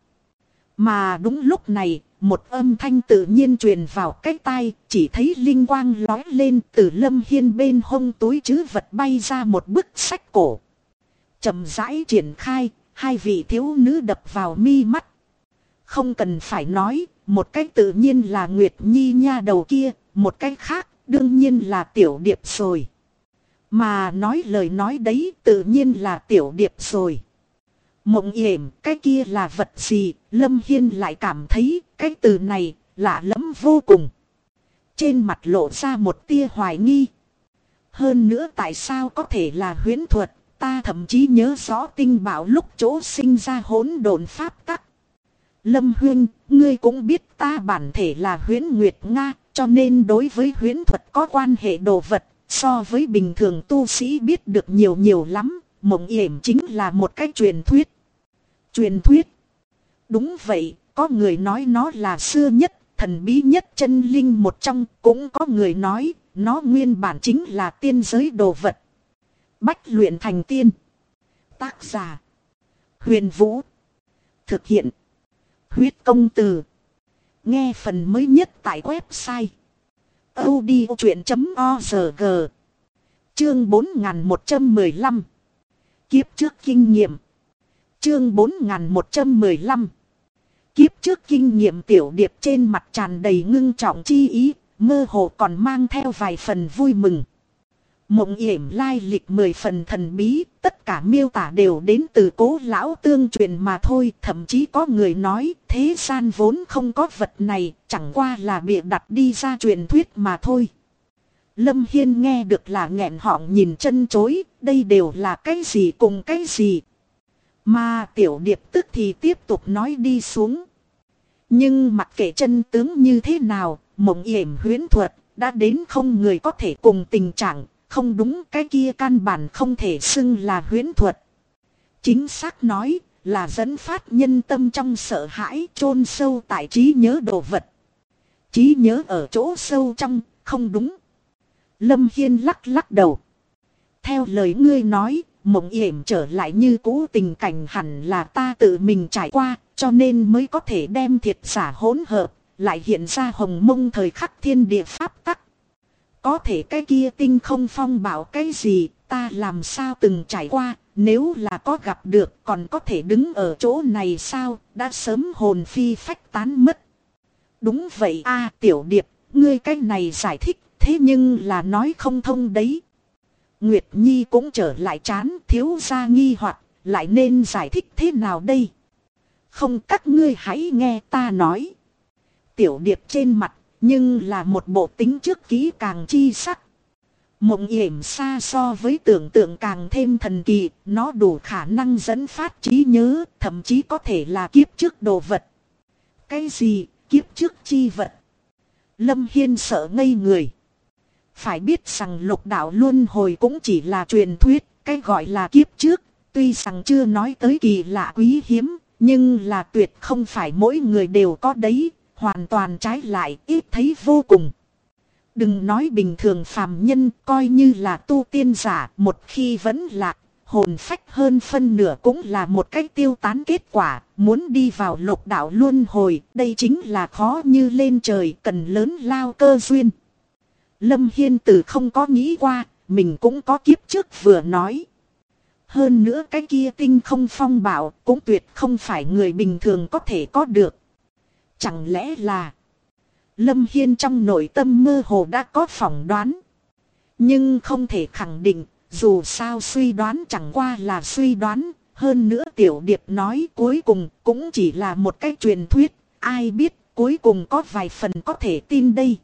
Mà đúng lúc này, một âm thanh tự nhiên truyền vào cái tai, chỉ thấy linh quang lói lên từ Lâm Hiên bên hông túi trữ vật bay ra một bức sách cổ. Chậm rãi triển khai, hai vị thiếu nữ đập vào mi mắt. Không cần phải nói, một cách tự nhiên là Nguyệt Nhi nha đầu kia, một cách khác đương nhiên là Tiểu Điệp rồi. Mà nói lời nói đấy tự nhiên là Tiểu Điệp rồi. Mộng yểm, cái kia là vật gì? Lâm Hiên lại cảm thấy cái từ này lạ lẫm vô cùng. Trên mặt lộ ra một tia hoài nghi. Hơn nữa tại sao có thể là huyễn thuật? Ta thậm chí nhớ rõ tinh bảo lúc chỗ sinh ra hỗn độn pháp tắc. Lâm Huyên, ngươi cũng biết ta bản thể là huyễn Nguyệt Nga, cho nên đối với huyễn thuật có quan hệ đồ vật, so với bình thường tu sĩ biết được nhiều lắm. Mộng yểm chính là một cái truyền thuyết. Truyền thuyết? Đúng vậy, có người nói nó là xưa nhất, thần bí nhất chân linh một trong, cũng có người nói nó nguyên bản chính là tiên giới đồ vật. Bách luyện thành tiên. Tác giả Huyền Vũ. Thực hiện Huyết Công Từ. Nghe phần mới nhất tại website audiochuyện.org. Chương 4115. Kiếp trước kinh nghiệm. Chương 4115. Kiếp trước kinh nghiệm. Tiểu Điệp trên mặt tràn đầy ngưng trọng chi ý, mơ hồ còn mang theo vài phần vui mừng. Mộng yểm lai lịch 10 phần thần bí, tất cả miêu tả đều đến từ Cố lão tương truyền mà thôi. Thậm chí có người nói thế gian vốn không có vật này, chẳng qua là bịa đặt đi ra truyền thuyết mà thôi. Lâm Hiên nghe được là nghẹn họng nhìn chân chối, đây đều là cái gì cùng cái gì. Mà Tiểu Điệp tức thì tiếp tục nói đi xuống. Nhưng mặc kệ chân tướng như thế nào, mộng yểm huyễn thuật đã đến không người có thể cùng tình trạng. Không đúng, cái kia căn bản không thể xưng là huyễn thuật. Chính xác nói là dẫn phát nhân tâm trong sợ hãi, chôn sâu tại trí nhớ đồ vật. Trí nhớ ở chỗ sâu trong, không đúng. Lâm Hiên lắc lắc đầu. Theo lời ngươi nói, mộng yểm trở lại như cũ tình cảnh hẳn là ta tự mình trải qua, cho nên mới có thể đem thiệt giả hỗn hợp, lại hiện ra hồng mông thời khắc thiên địa pháp tắc. Có thể cái kia tinh không phong bảo cái gì, ta làm sao từng trải qua, nếu là có gặp được còn có thể đứng ở chỗ này sao, đã sớm hồn phi phách tán mất. Đúng vậy a, Tiểu Điệp, ngươi cái này giải thích, thế nhưng là nói không thông đấy. Nguyệt Nhi cũng trở lại chán, thiếu gia nghi hoặc lại nên giải thích thế nào đây? Không, các ngươi hãy nghe ta nói. Tiểu Điệp trên mặt nhưng là một bộ tính trước kỹ càng chi sắc. Mộng yểm xa so với tưởng tượng càng thêm thần kỳ, nó đủ khả năng dẫn phát trí nhớ, thậm chí có thể là kiếp trước đồ vật. Cái gì, kiếp trước chi vật? Lâm Hiên sợ ngây người. Phải biết rằng lục đạo luân hồi cũng chỉ là truyền thuyết, cái gọi là kiếp trước, tuy rằng chưa nói tới kỳ lạ quý hiếm, nhưng là tuyệt không phải mỗi người đều có đấy. Hoàn toàn trái lại, ít thấy vô cùng. Đừng nói bình thường phàm nhân, coi như là tu tiên giả, một khi vẫn lạc, hồn phách hơn phân nửa cũng là một cách tiêu tán kết quả. Muốn đi vào lục đạo luân hồi, đây chính là khó như lên trời, cần lớn lao cơ duyên. Lâm Hiên từ không có nghĩ qua, mình cũng có kiếp trước vừa nói. Hơn nữa cái kia tinh không phong bảo cũng tuyệt không phải người bình thường có thể có được. Chẳng lẽ là... Lâm Hiên trong nội tâm mơ hồ đã có phỏng đoán. Nhưng không thể khẳng định, dù sao suy đoán chẳng qua là suy đoán. Hơn nữa Tiểu Điệp nói cuối cùng cũng chỉ là một cái truyền thuyết. Ai biết cuối cùng có vài phần có thể tin đây.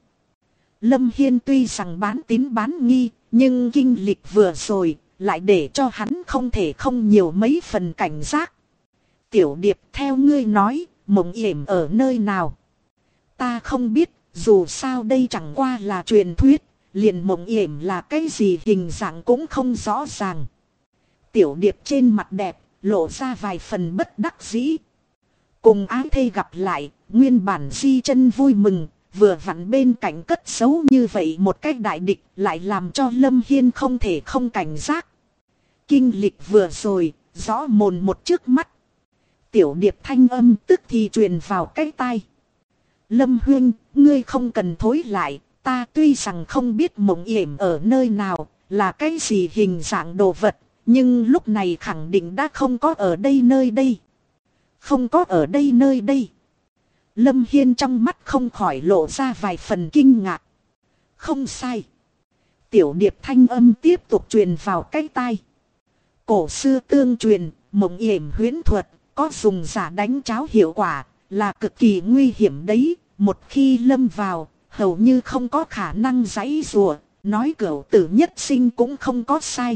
Lâm Hiên tuy rằng bán tín bán nghi, nhưng kinh lịch vừa rồi lại để cho hắn không thể không nhiều mấy phần cảnh giác. Tiểu Điệp, theo ngươi nói, mộng yểm ở nơi nào? Ta không biết, dù sao đây chẳng qua là truyền thuyết, liền mộng yểm là cái gì hình dạng cũng không rõ ràng. Tiểu Điệp trên mặt đẹp, lộ ra vài phần bất đắc dĩ. Cùng ái thê gặp lại, nguyên bản Di Chân vui mừng, vừa vặn bên cạnh cất giấu như vậy một cách đại địch, lại làm cho Lâm Hiên không thể không cảnh giác. Kinh lịch vừa rồi, rõ mồn một trước mắt. Tiểu Điệp thanh âm tức thì truyền vào cái tai. Lâm Huynh, ngươi không cần thối lại, ta tuy rằng không biết mộng yểm ở nơi nào, là cái gì hình dạng đồ vật, nhưng lúc này khẳng định đã không có ở đây nơi đây. Không có ở đây nơi đây. Lâm Hiên trong mắt không khỏi lộ ra vài phần kinh ngạc. Không sai. Tiểu Điệp thanh âm tiếp tục truyền vào cái tai. Cổ xưa tương truyền, mộng yểm huyễn thuật, có dùng giả đánh cháo hiệu quả, là cực kỳ nguy hiểm đấy. Một khi lâm vào, hầu như không có khả năng giãy giụa, nói cửu tử nhất sinh cũng không có sai.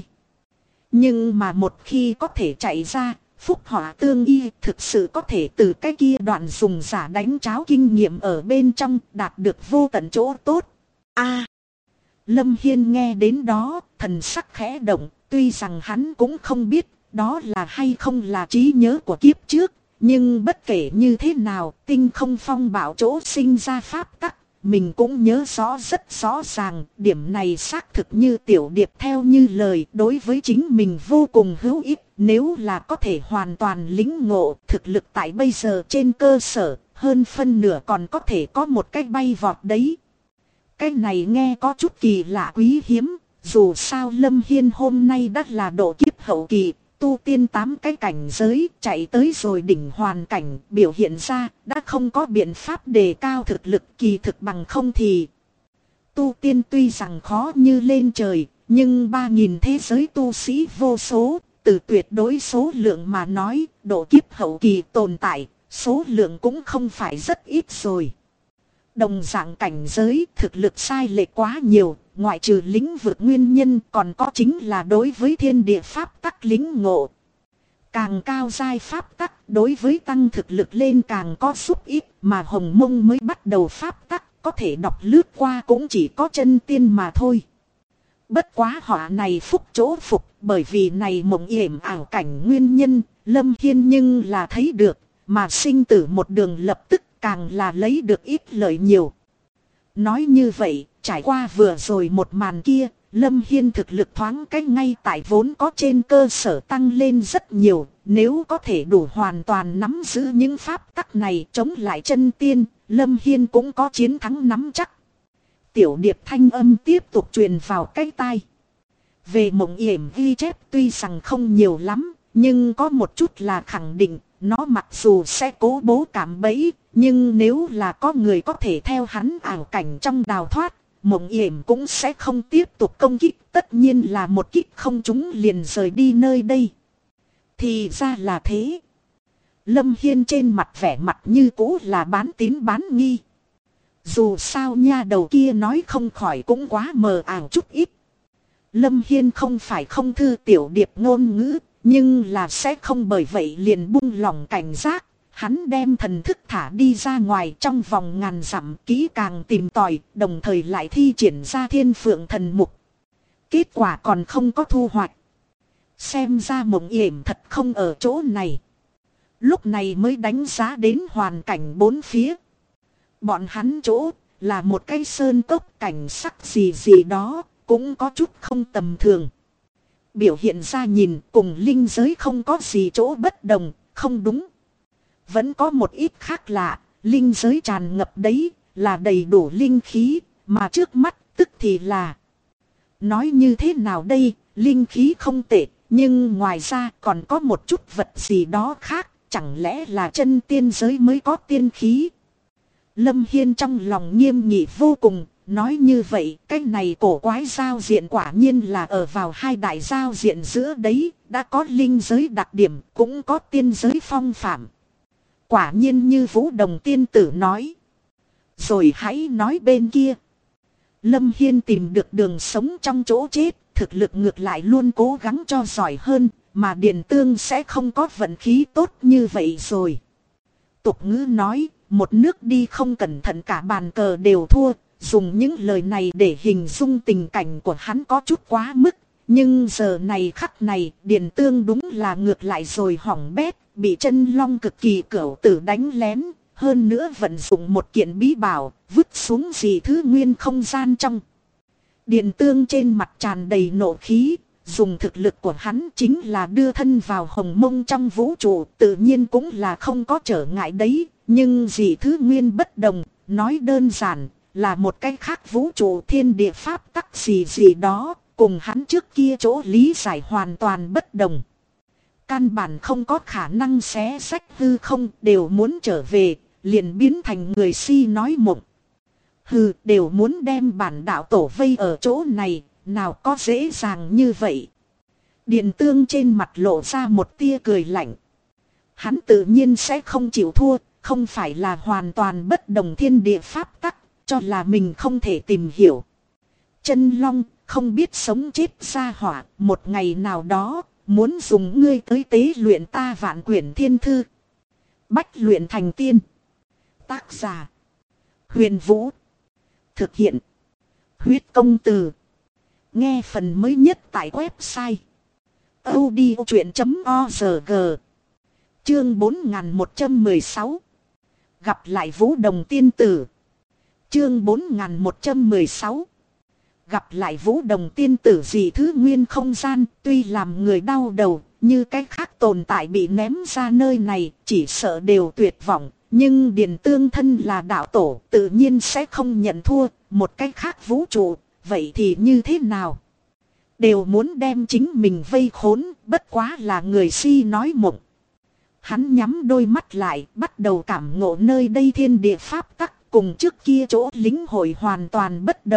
Nhưng mà một khi có thể chạy ra, phúc họa tương y, thực sự có thể từ cái kia đoạn dùng giả đánh cháo kinh nghiệm ở bên trong đạt được vô tận chỗ tốt. Lâm Hiên nghe đến đó, thần sắc khẽ động, tuy rằng hắn cũng không biết đó là hay không là trí nhớ của kiếp trước. Nhưng bất kể như thế nào, tinh không phong bảo chỗ sinh ra pháp tắc, mình cũng nhớ rõ rất rõ ràng. Điểm này xác thực như Tiểu Điệp theo như lời, đối với chính mình vô cùng hữu ích. Nếu là có thể hoàn toàn lĩnh ngộ, thực lực tại bây giờ trên cơ sở, hơn phân nửa còn có thể có một cách bay vọt đấy. Cái này nghe có chút kỳ lạ quý hiếm, dù sao Lâm Hiên hôm nay đã là độ kiếp hậu kỳ. Tu tiên 8 cái cảnh giới, chạy tới rồi đỉnh hoàn cảnh, biểu hiện ra đã không có biện pháp đề cao thực lực, kỳ thực bằng không thì Tu tiên tuy rằng khó như lên trời, nhưng 3.000 thế giới tu sĩ vô số, từ tuyệt đối số lượng mà nói, độ kiếp hậu kỳ tồn tại, số lượng cũng không phải rất ít rồi. Đồng dạng cảnh giới thực lực sai lệch quá nhiều, ngoại trừ lĩnh vực nguyên nhân còn có chính là đối với thiên địa pháp tắc lĩnh ngộ. Càng cao giai pháp tắc đối với tăng thực lực lên càng có giúp ích, mà Hồng Mông mới bắt đầu pháp tắc có thể đọc lướt qua cũng chỉ có chân tiên mà thôi. Bất quá họ này phúc chỗ phục, bởi vì này mộng yểm ảo cảnh nguyên nhân, Lâm Hiên nhưng là thấy được, mà sinh tử một đường lập tức càng là lấy được ít lợi nhiều. Nói như vậy, trải qua vừa rồi một màn kia, Lâm Hiên thực lực thoáng cách ngay tại vốn có trên cơ sở tăng lên rất nhiều, nếu có thể đủ hoàn toàn nắm giữ những pháp tắc này chống lại chân tiên, Lâm Hiên cũng có chiến thắng nắm chắc. Tiểu điệp thanh âm tiếp tục truyền vào cái tai. Về mộng yểm ghi chép tuy rằng không nhiều lắm, nhưng có một chút là khẳng định, nó mặc dù sẽ cố bố cảm bẫy, nhưng nếu là có người có thể theo hắn ảo cảnh trong đào thoát, mộng yểm cũng sẽ không tiếp tục công kích, tất nhiên là một kích không trúng liền rời đi nơi đây. Thì ra là thế. Lâm Hiên trên mặt vẻ mặt như cũ là bán tín bán nghi. Dù sao nha đầu kia nói không khỏi cũng quá mờ ảo chút ít. Lâm Hiên không phải không thư tiểu điệp ngôn ngữ, nhưng là sẽ không bởi vậy liền buông lỏng cảnh giác. Hắn đem thần thức thả đi ra ngoài trong vòng ngàn dặm kỹ càng tìm tòi, đồng thời lại thi triển ra thiên phượng thần mục. Kết quả còn không có thu hoạch. Xem ra mộng yểm thật không ở chỗ này. Lúc này mới đánh giá đến hoàn cảnh bốn phía. Bọn hắn chỗ là một cái sơn cốc cảnh sắc gì gì đó, cũng có chút không tầm thường. Biểu hiện ra nhìn cùng linh giới không có gì chỗ bất đồng, không đúng. Vẫn có một ít khác lạ, linh giới tràn ngập đấy, là đầy đủ linh khí, mà trước mắt tức thì là. Nói như thế nào đây, linh khí không tệ, nhưng ngoài ra còn có một chút vật gì đó khác, chẳng lẽ là chân tiên giới mới có tiên khí. Lâm Hiên trong lòng nghiêm nghị vô cùng, nói như vậy, cái này cổ quái giao diện quả nhiên là ở vào hai đại giao diện giữa đấy, đã có linh giới đặc điểm, cũng có tiên giới phong phạm. Quả nhiên như Vũ Đồng tiên tử nói. Rồi hãy nói bên kia. Lâm Hiên tìm được đường sống trong chỗ chết, thực lực ngược lại luôn cố gắng cho giỏi hơn, mà Điền Tương sẽ không có vận khí tốt như vậy rồi. Tục ngữ nói, một nước đi không cẩn thận cả bàn cờ đều thua, dùng những lời này để hình dung tình cảnh của hắn có chút quá mức. Nhưng giờ này khắc này, Điền Tương đúng là ngược lại rồi hỏng bét, bị chân long cực kỳ cửu tử đánh lén, hơn nữa vận dụng một kiện bí bảo, vứt xuống dị thứ nguyên không gian trong. Điền Tương trên mặt tràn đầy nộ khí, dùng thực lực của hắn chính là đưa thân vào hồng mông trong vũ trụ, tự nhiên cũng là không có trở ngại đấy, nhưng dị thứ nguyên bất đồng, nói đơn giản, là một cái khác vũ trụ thiên địa pháp tắc gì gì đó, cùng hắn trước kia chỗ lý giải hoàn toàn bất đồng. Căn bản không có khả năng xé sách hư không, đều muốn trở về, liền biến thành người si nói mộng. Hừ, đều muốn đem bản đạo tổ vây ở chỗ này, nào có dễ dàng như vậy. Điền Tương trên mặt lộ ra một tia cười lạnh. Hắn tự nhiên sẽ không chịu thua, không phải là hoàn toàn bất đồng thiên địa pháp tắc, cho là mình không thể tìm hiểu. Chân long, không biết sống chết ra hỏa, một ngày nào đó, muốn dùng ngươi tới tế luyện ta vạn quyển thiên thư. Bách luyện thành tiên. Tác giả: Huyền Vũ. Thực hiện: Huyết Công Từ. Nghe phần mới nhất tại website audiochuyện.org. Chương 4116. Gặp lại Vũ Đồng tiên tử. Chương 4116. Gặp lại Vũ Đồng tiên tử dị thứ nguyên không gian, tuy làm người đau đầu, như cái khác tồn tại bị ném ra nơi này, chỉ sợ đều tuyệt vọng. Nhưng Điền Tương thân là đạo tổ, tự nhiên sẽ không nhận thua, một cái khác vũ trụ, vậy thì như thế nào? Đều muốn đem chính mình vây khốn, bất quá là người si nói mộng. Hắn nhắm đôi mắt lại, bắt đầu cảm ngộ nơi đây thiên địa pháp tắc, cùng trước kia chỗ lính hội hoàn toàn bất đồng,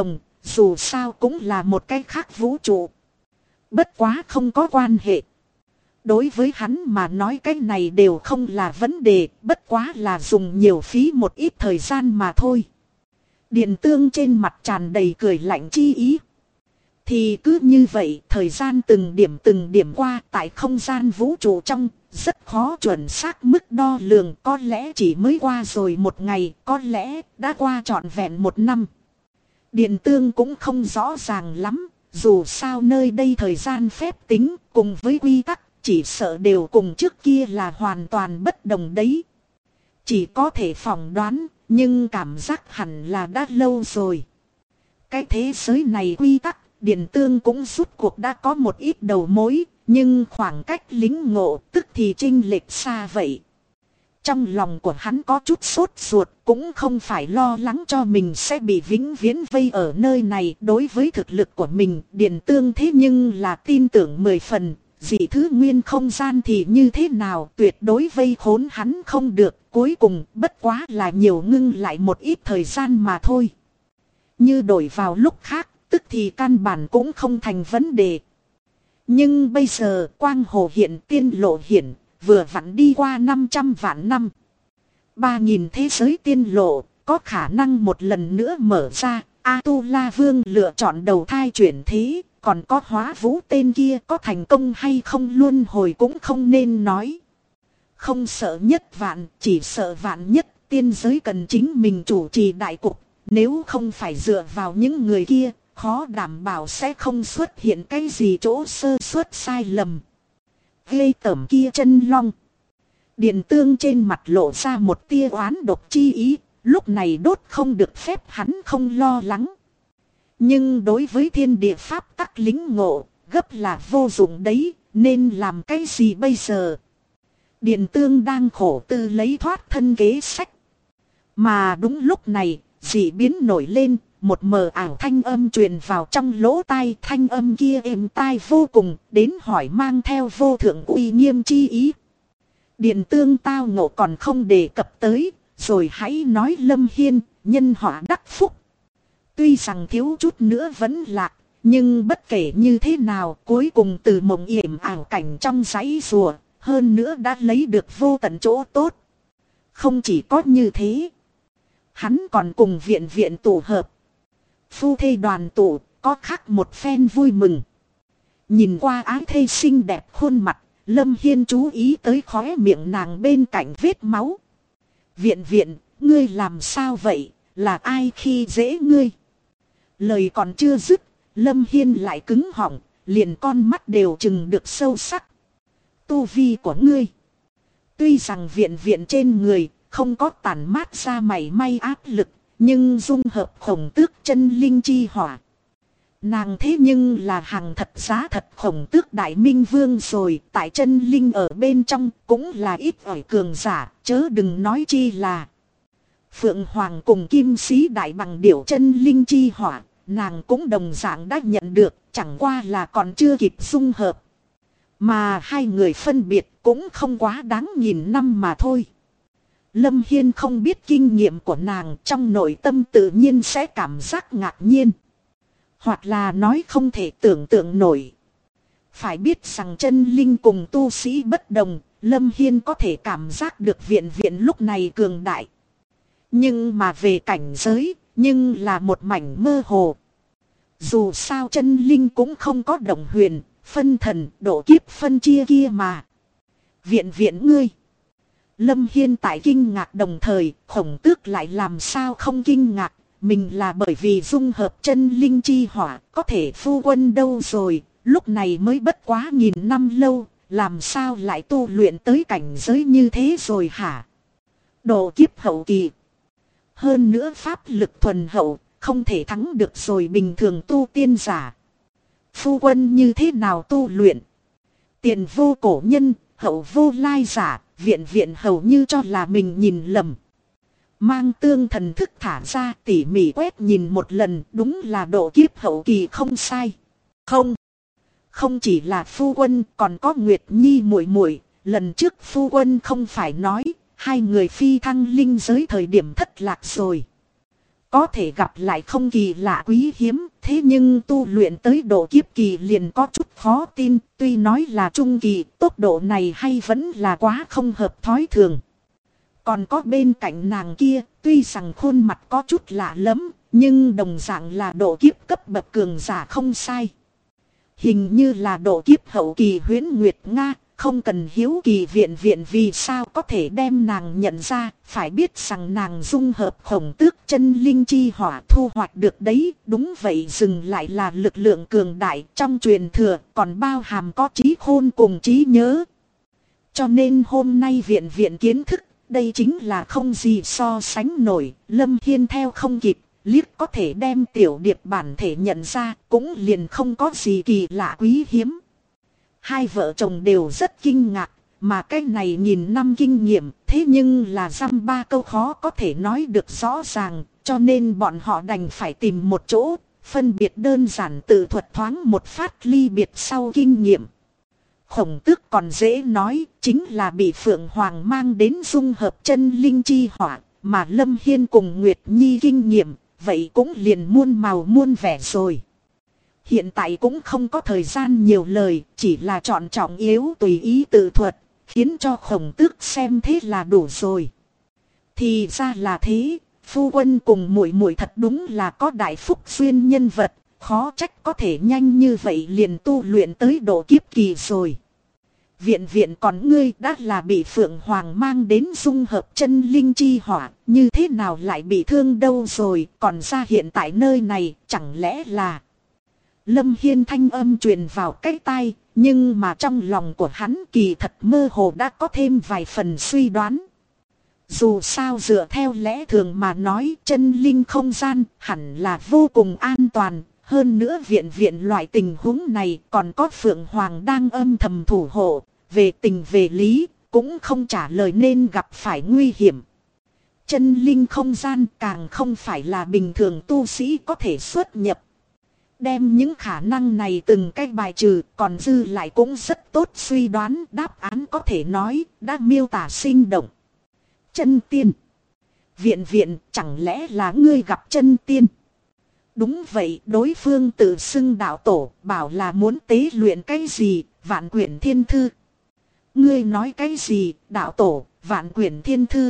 dù sao cũng là một cái khác vũ trụ. Bất quá không có quan hệ. Đối với hắn mà nói cái này đều không là vấn đề, bất quá là dùng nhiều phí một ít thời gian mà thôi. Điện Tương trên mặt tràn đầy cười lạnh chi ý. Thì cứ như vậy, thời gian từng điểm qua tại không gian vũ trụ trong, rất khó chuẩn xác mức đo lường, có lẽ chỉ mới qua rồi một ngày, có lẽ đã qua trọn vẹn một năm. Điện Tương cũng không rõ ràng lắm, dù sao nơi đây thời gian phép tính cùng với quy tắc chỉ sợ đều cùng trước kia là hoàn toàn bất đồng đấy. Chỉ có thể phỏng đoán, nhưng cảm giác hẳn là đã lâu rồi. Cái thế giới này quy tắc, Điện Tương cũng rút cuộc đã có một ít đầu mối, nhưng khoảng cách lính ngộ tức thì chênh lệch xa vậy. Trong lòng của hắn có chút sốt ruột, cũng không phải lo lắng cho mình sẽ bị vĩnh viễn vây ở nơi này. Đối với thực lực của mình, Điện Tương thế nhưng là tin tưởng 10 phần, dị thứ nguyên không gian thì như thế nào tuyệt đối vây khốn hắn không được. Cuối cùng bất quá là nhiều ngưng lại một ít thời gian mà thôi. Như đổi vào lúc khác, tức thì căn bản cũng không thành vấn đề. Nhưng bây giờ quang hồ hiện tiên lộ hiển, vừa vặn đi qua 500 vạn năm. 3.000 thế giới tiên lộ, có khả năng một lần nữa mở ra. A-tu-la vương lựa chọn đầu thai chuyển thế, còn có Hóa Vũ tên kia có thành công hay không luân hồi cũng không nên nói. Không sợ nhất vạn, chỉ sợ vạn nhất, tiên giới cần chính mình chủ trì đại cục. Nếu không phải dựa vào những người kia, khó đảm bảo sẽ không xuất hiện cái gì chỗ sơ suất sai lầm. Ghê tởm kia chân long. Điện Tương trên mặt lộ ra một tia oán độc chi ý, lúc này đốt không được phép hắn không lo lắng. Nhưng đối với thiên địa pháp tắc lính ngộ, gấp là vô dụng đấy, nên làm cái gì bây giờ? Điện Tương đang khổ tư lấy thoát thân kế sách. Mà đúng lúc này, dị biến nổi lên, một mờ ảo thanh âm truyền vào trong lỗ tai, thanh âm kia êm tai vô cùng, đến hỏi mang theo vô thượng uy nghiêm chi ý. Điện Tương tao ngộ còn không đề cập tới, rồi hãy nói Lâm Hiên, nhân họa đắc phúc. Tuy rằng thiếu chút nữa vẫn lạc, nhưng bất kể như thế nào, cuối cùng từ mộng yểm ảo cảnh trong giấy rùa, hơn nữa đã lấy được vô tận chỗ tốt. Không chỉ có như thế, hắn còn cùng viện viện tụ hợp. Phu thê đoàn tụ, có khác một phen vui mừng. Nhìn qua ái thê xinh đẹp khuôn mặt, Lâm Hiên chú ý tới khóe miệng nàng bên cạnh vết máu. Viện viện, ngươi làm sao vậy, là ai khi dễ ngươi? Lời còn chưa dứt, Lâm Hiên lại cứng họng, liền con mắt đều chừng được sâu sắc. Tu vi của ngươi. Tuy rằng viện viện trên người không có tản mát ra mảy may áp lực, nhưng dung hợp khổng tước chân linh chi hỏa. Nàng thế nhưng là hàng thật giá thật khổng tước đại minh vương rồi, tại chân linh ở bên trong cũng là ít ỏi cường giả, chớ đừng nói chi là Phượng Hoàng cùng Kim Sĩ đại bằng điểu chân linh chi hỏa, nàng cũng đồng dạng đã nhận được, chẳng qua là còn chưa kịp dung hợp. Mà hai người phân biệt cũng không quá đáng nghìn năm mà thôi. Lâm Hiên không biết kinh nghiệm của nàng, trong nội tâm tự nhiên sẽ cảm giác ngạc nhiên. Hoặc là nói không thể tưởng tượng nổi. Phải biết rằng chân linh cùng tu sĩ bất đồng, Lâm Hiên có thể cảm giác được viện viện lúc này cường đại. Nhưng mà về cảnh giới, nhưng là một mảnh mơ hồ. Dù sao chân linh cũng không có đồng huyền, phân thần, độ kiếp phân chia kia mà. Viện viện ngươi. Lâm Hiên tại kinh ngạc đồng thời, khổng tước lại làm sao không kinh ngạc. Mình là bởi vì dung hợp chân linh chi hỏa, có thể phu quân đâu rồi, lúc này mới bất quá nghìn năm lâu, làm sao lại tu luyện tới cảnh giới như thế rồi hả? Độ kiếp hậu kỳ. Hơn nữa pháp lực thuần hậu, không thể thắng được rồi bình thường tu tiên giả. Phu quân như thế nào tu luyện? Tiền vô cổ nhân, hậu vô lai giả, viện viện hầu như cho là mình nhìn lầm. Mang tương thần thức thả ra tỉ mỉ quét nhìn một lần, đúng là độ kiếp hậu kỳ không sai. Không chỉ là phu quân, còn có Nguyệt Nhi muội muội. Lần trước phu quân không phải nói hai người phi thăng linh giới thời điểm thất lạc rồi. Có thể gặp lại không kỳ lạ quý hiếm, thế nhưng tu luyện tới độ kiếp kỳ liền có chút khó tin, tuy nói là trung kỳ, tốc độ này hay vẫn là quá không hợp thói thường. Còn có bên cạnh nàng kia, tuy rằng khuôn mặt có chút lạ lẫm, nhưng đồng dạng là độ kiếp cấp bậc cường giả không sai. Hình như là độ kiếp hậu kỳ Huyễn Nguyệt Nga, không cần hiếu kỳ viện vì sao có thể đem nàng nhận ra, phải biết rằng nàng dung hợp Khổng Tước chân linh chi hỏa thu hoạch được đấy, đúng vậy dừng lại là lực lượng cường đại trong truyền thừa, còn bao hàm có trí khôn cùng trí nhớ. Cho nên hôm nay viện kiến thức, đây chính là không gì so sánh nổi, Lâm Hiên theo không kịp. Liếc có thể đem tiểu điệp bản thể nhận ra, cũng liền không có gì kỳ lạ quý hiếm. Hai vợ chồng đều rất kinh ngạc, mà cái này nghìn năm kinh nghiệm, thế nhưng là dăm ba câu khó có thể nói được rõ ràng, cho nên bọn họ đành phải tìm một chỗ, phân biệt đơn giản tự thuật thoáng một phát ly biệt sau kinh nghiệm. Khổng Tước còn dễ nói, chính là bị Phượng Hoàng mang đến dung hợp chân linh chi hỏa, mà Lâm Hiên cùng Nguyệt Nhi kinh nghiệm. Vậy cũng liền muôn màu muôn vẻ rồi. Hiện tại cũng không có thời gian nhiều lời, chỉ là chọn trọng yếu tùy ý tự thuật, khiến cho Khổng Tước xem thế là đủ rồi. Thì ra là thế, phu quân cùng muội muội thật đúng là có đại phúc duyên nhân vật, khó trách có thể nhanh như vậy liền tu luyện tới độ kiếp kỳ rồi. Viện còn ngươi đã là bị Phượng Hoàng mang đến dung hợp chân linh chi hỏa, như thế nào lại bị thương đâu rồi, còn ra hiện tại nơi này, chẳng lẽ là... Lâm Hiên thanh âm truyền vào cái tai, nhưng mà trong lòng của hắn kỳ thật mơ hồ đã có thêm vài phần suy đoán. Dù sao dựa theo lẽ thường mà nói chân linh không gian hẳn là vô cùng an toàn. Hơn nữa viện loại tình huống này còn có Phượng Hoàng đang âm thầm thủ hộ, về tình về lý, cũng không trả lời nên gặp phải nguy hiểm. Chân linh không gian càng không phải là bình thường tu sĩ có thể xuất nhập. Đem những khả năng này từng cách bài trừ, còn dư lại cũng rất tốt suy đoán, đáp án có thể nói, đã miêu tả sinh động. Chân tiên. Viện chẳng lẽ là ngươi gặp chân tiên? Đúng vậy, đối phương tự xưng đạo tổ, bảo là muốn tế luyện cái gì, Vạn Quyển Thiên Thư. Ngươi nói cái gì, đạo tổ, Vạn Quyển Thiên Thư.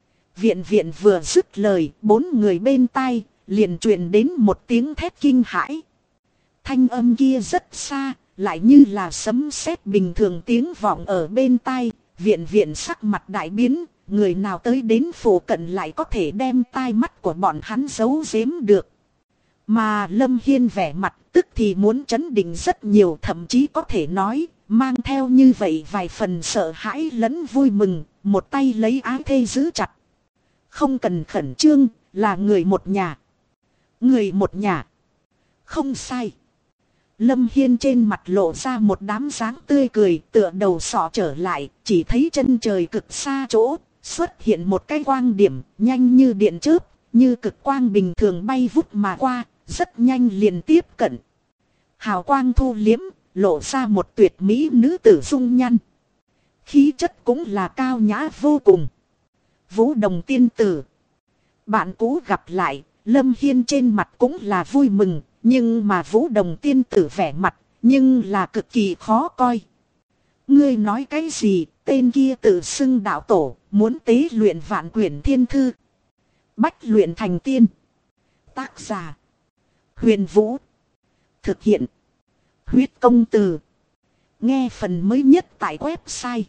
Viện vừa dứt lời, bốn người bên tai, liền truyền đến một tiếng thét kinh hãi. Thanh âm kia rất xa, lại như là sấm sét bình thường tiếng vọng ở bên tai, viện sắc mặt đại biến, người nào tới đến phủ cận lại có thể đem tai mắt của bọn hắn giấu giếm được. Mà Lâm Hiên vẻ mặt tức thì muốn chấn định rất nhiều, thậm chí có thể nói, mang theo như vậy vài phần sợ hãi lẫn vui mừng, một tay lấy ái thê giữ chặt. Không cần khẩn trương, là người một nhà. Người một nhà. Không sai. Lâm Hiên trên mặt lộ ra một đám dáng tươi cười, tựa đầu sọ trở lại, chỉ thấy chân trời cực xa chỗ, xuất hiện một cái quang điểm, nhanh như điện chớp, như cực quang bình thường bay vút mà qua, rất nhanh liền tiếp cận. Hào quang thu liếm, lộ ra một tuyệt mỹ nữ tử dung nhan. Khí chất cũng là cao nhã vô cùng. Vũ Đồng tiên tử. Bạn cũ gặp lại, Lâm Hiên trên mặt cũng là vui mừng, nhưng mà Vũ Đồng tiên tử vẻ mặt, nhưng là cực kỳ khó coi. Ngươi nói cái gì, tên kia tự xưng đạo tổ, muốn tế luyện Vạn Quyển Thiên Thư. Bách luyện thành tiên. Tác giả. Huyền Vũ. Thực hiện. Huyết công từ. Nghe phần mới nhất tại website.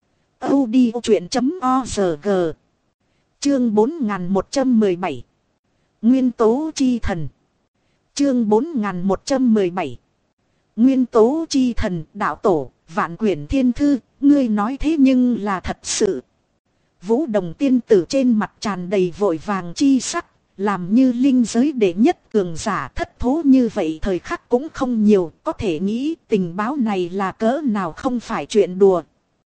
audiochuyện.org. Chương 4117. Nguyên tố chi thần. Chương 4117. Nguyên tố chi thần, đạo tổ, Vạn Quyển Thiên Thư, ngươi nói thế nhưng là thật sự. Vũ Đồng tiên tử trên mặt tràn đầy vội vàng chi sắc, làm như linh giới đệ nhất cường giả thất thố như vậy thời khắc cũng không nhiều, có thể nghĩ tình báo này là cỡ nào không phải chuyện đùa.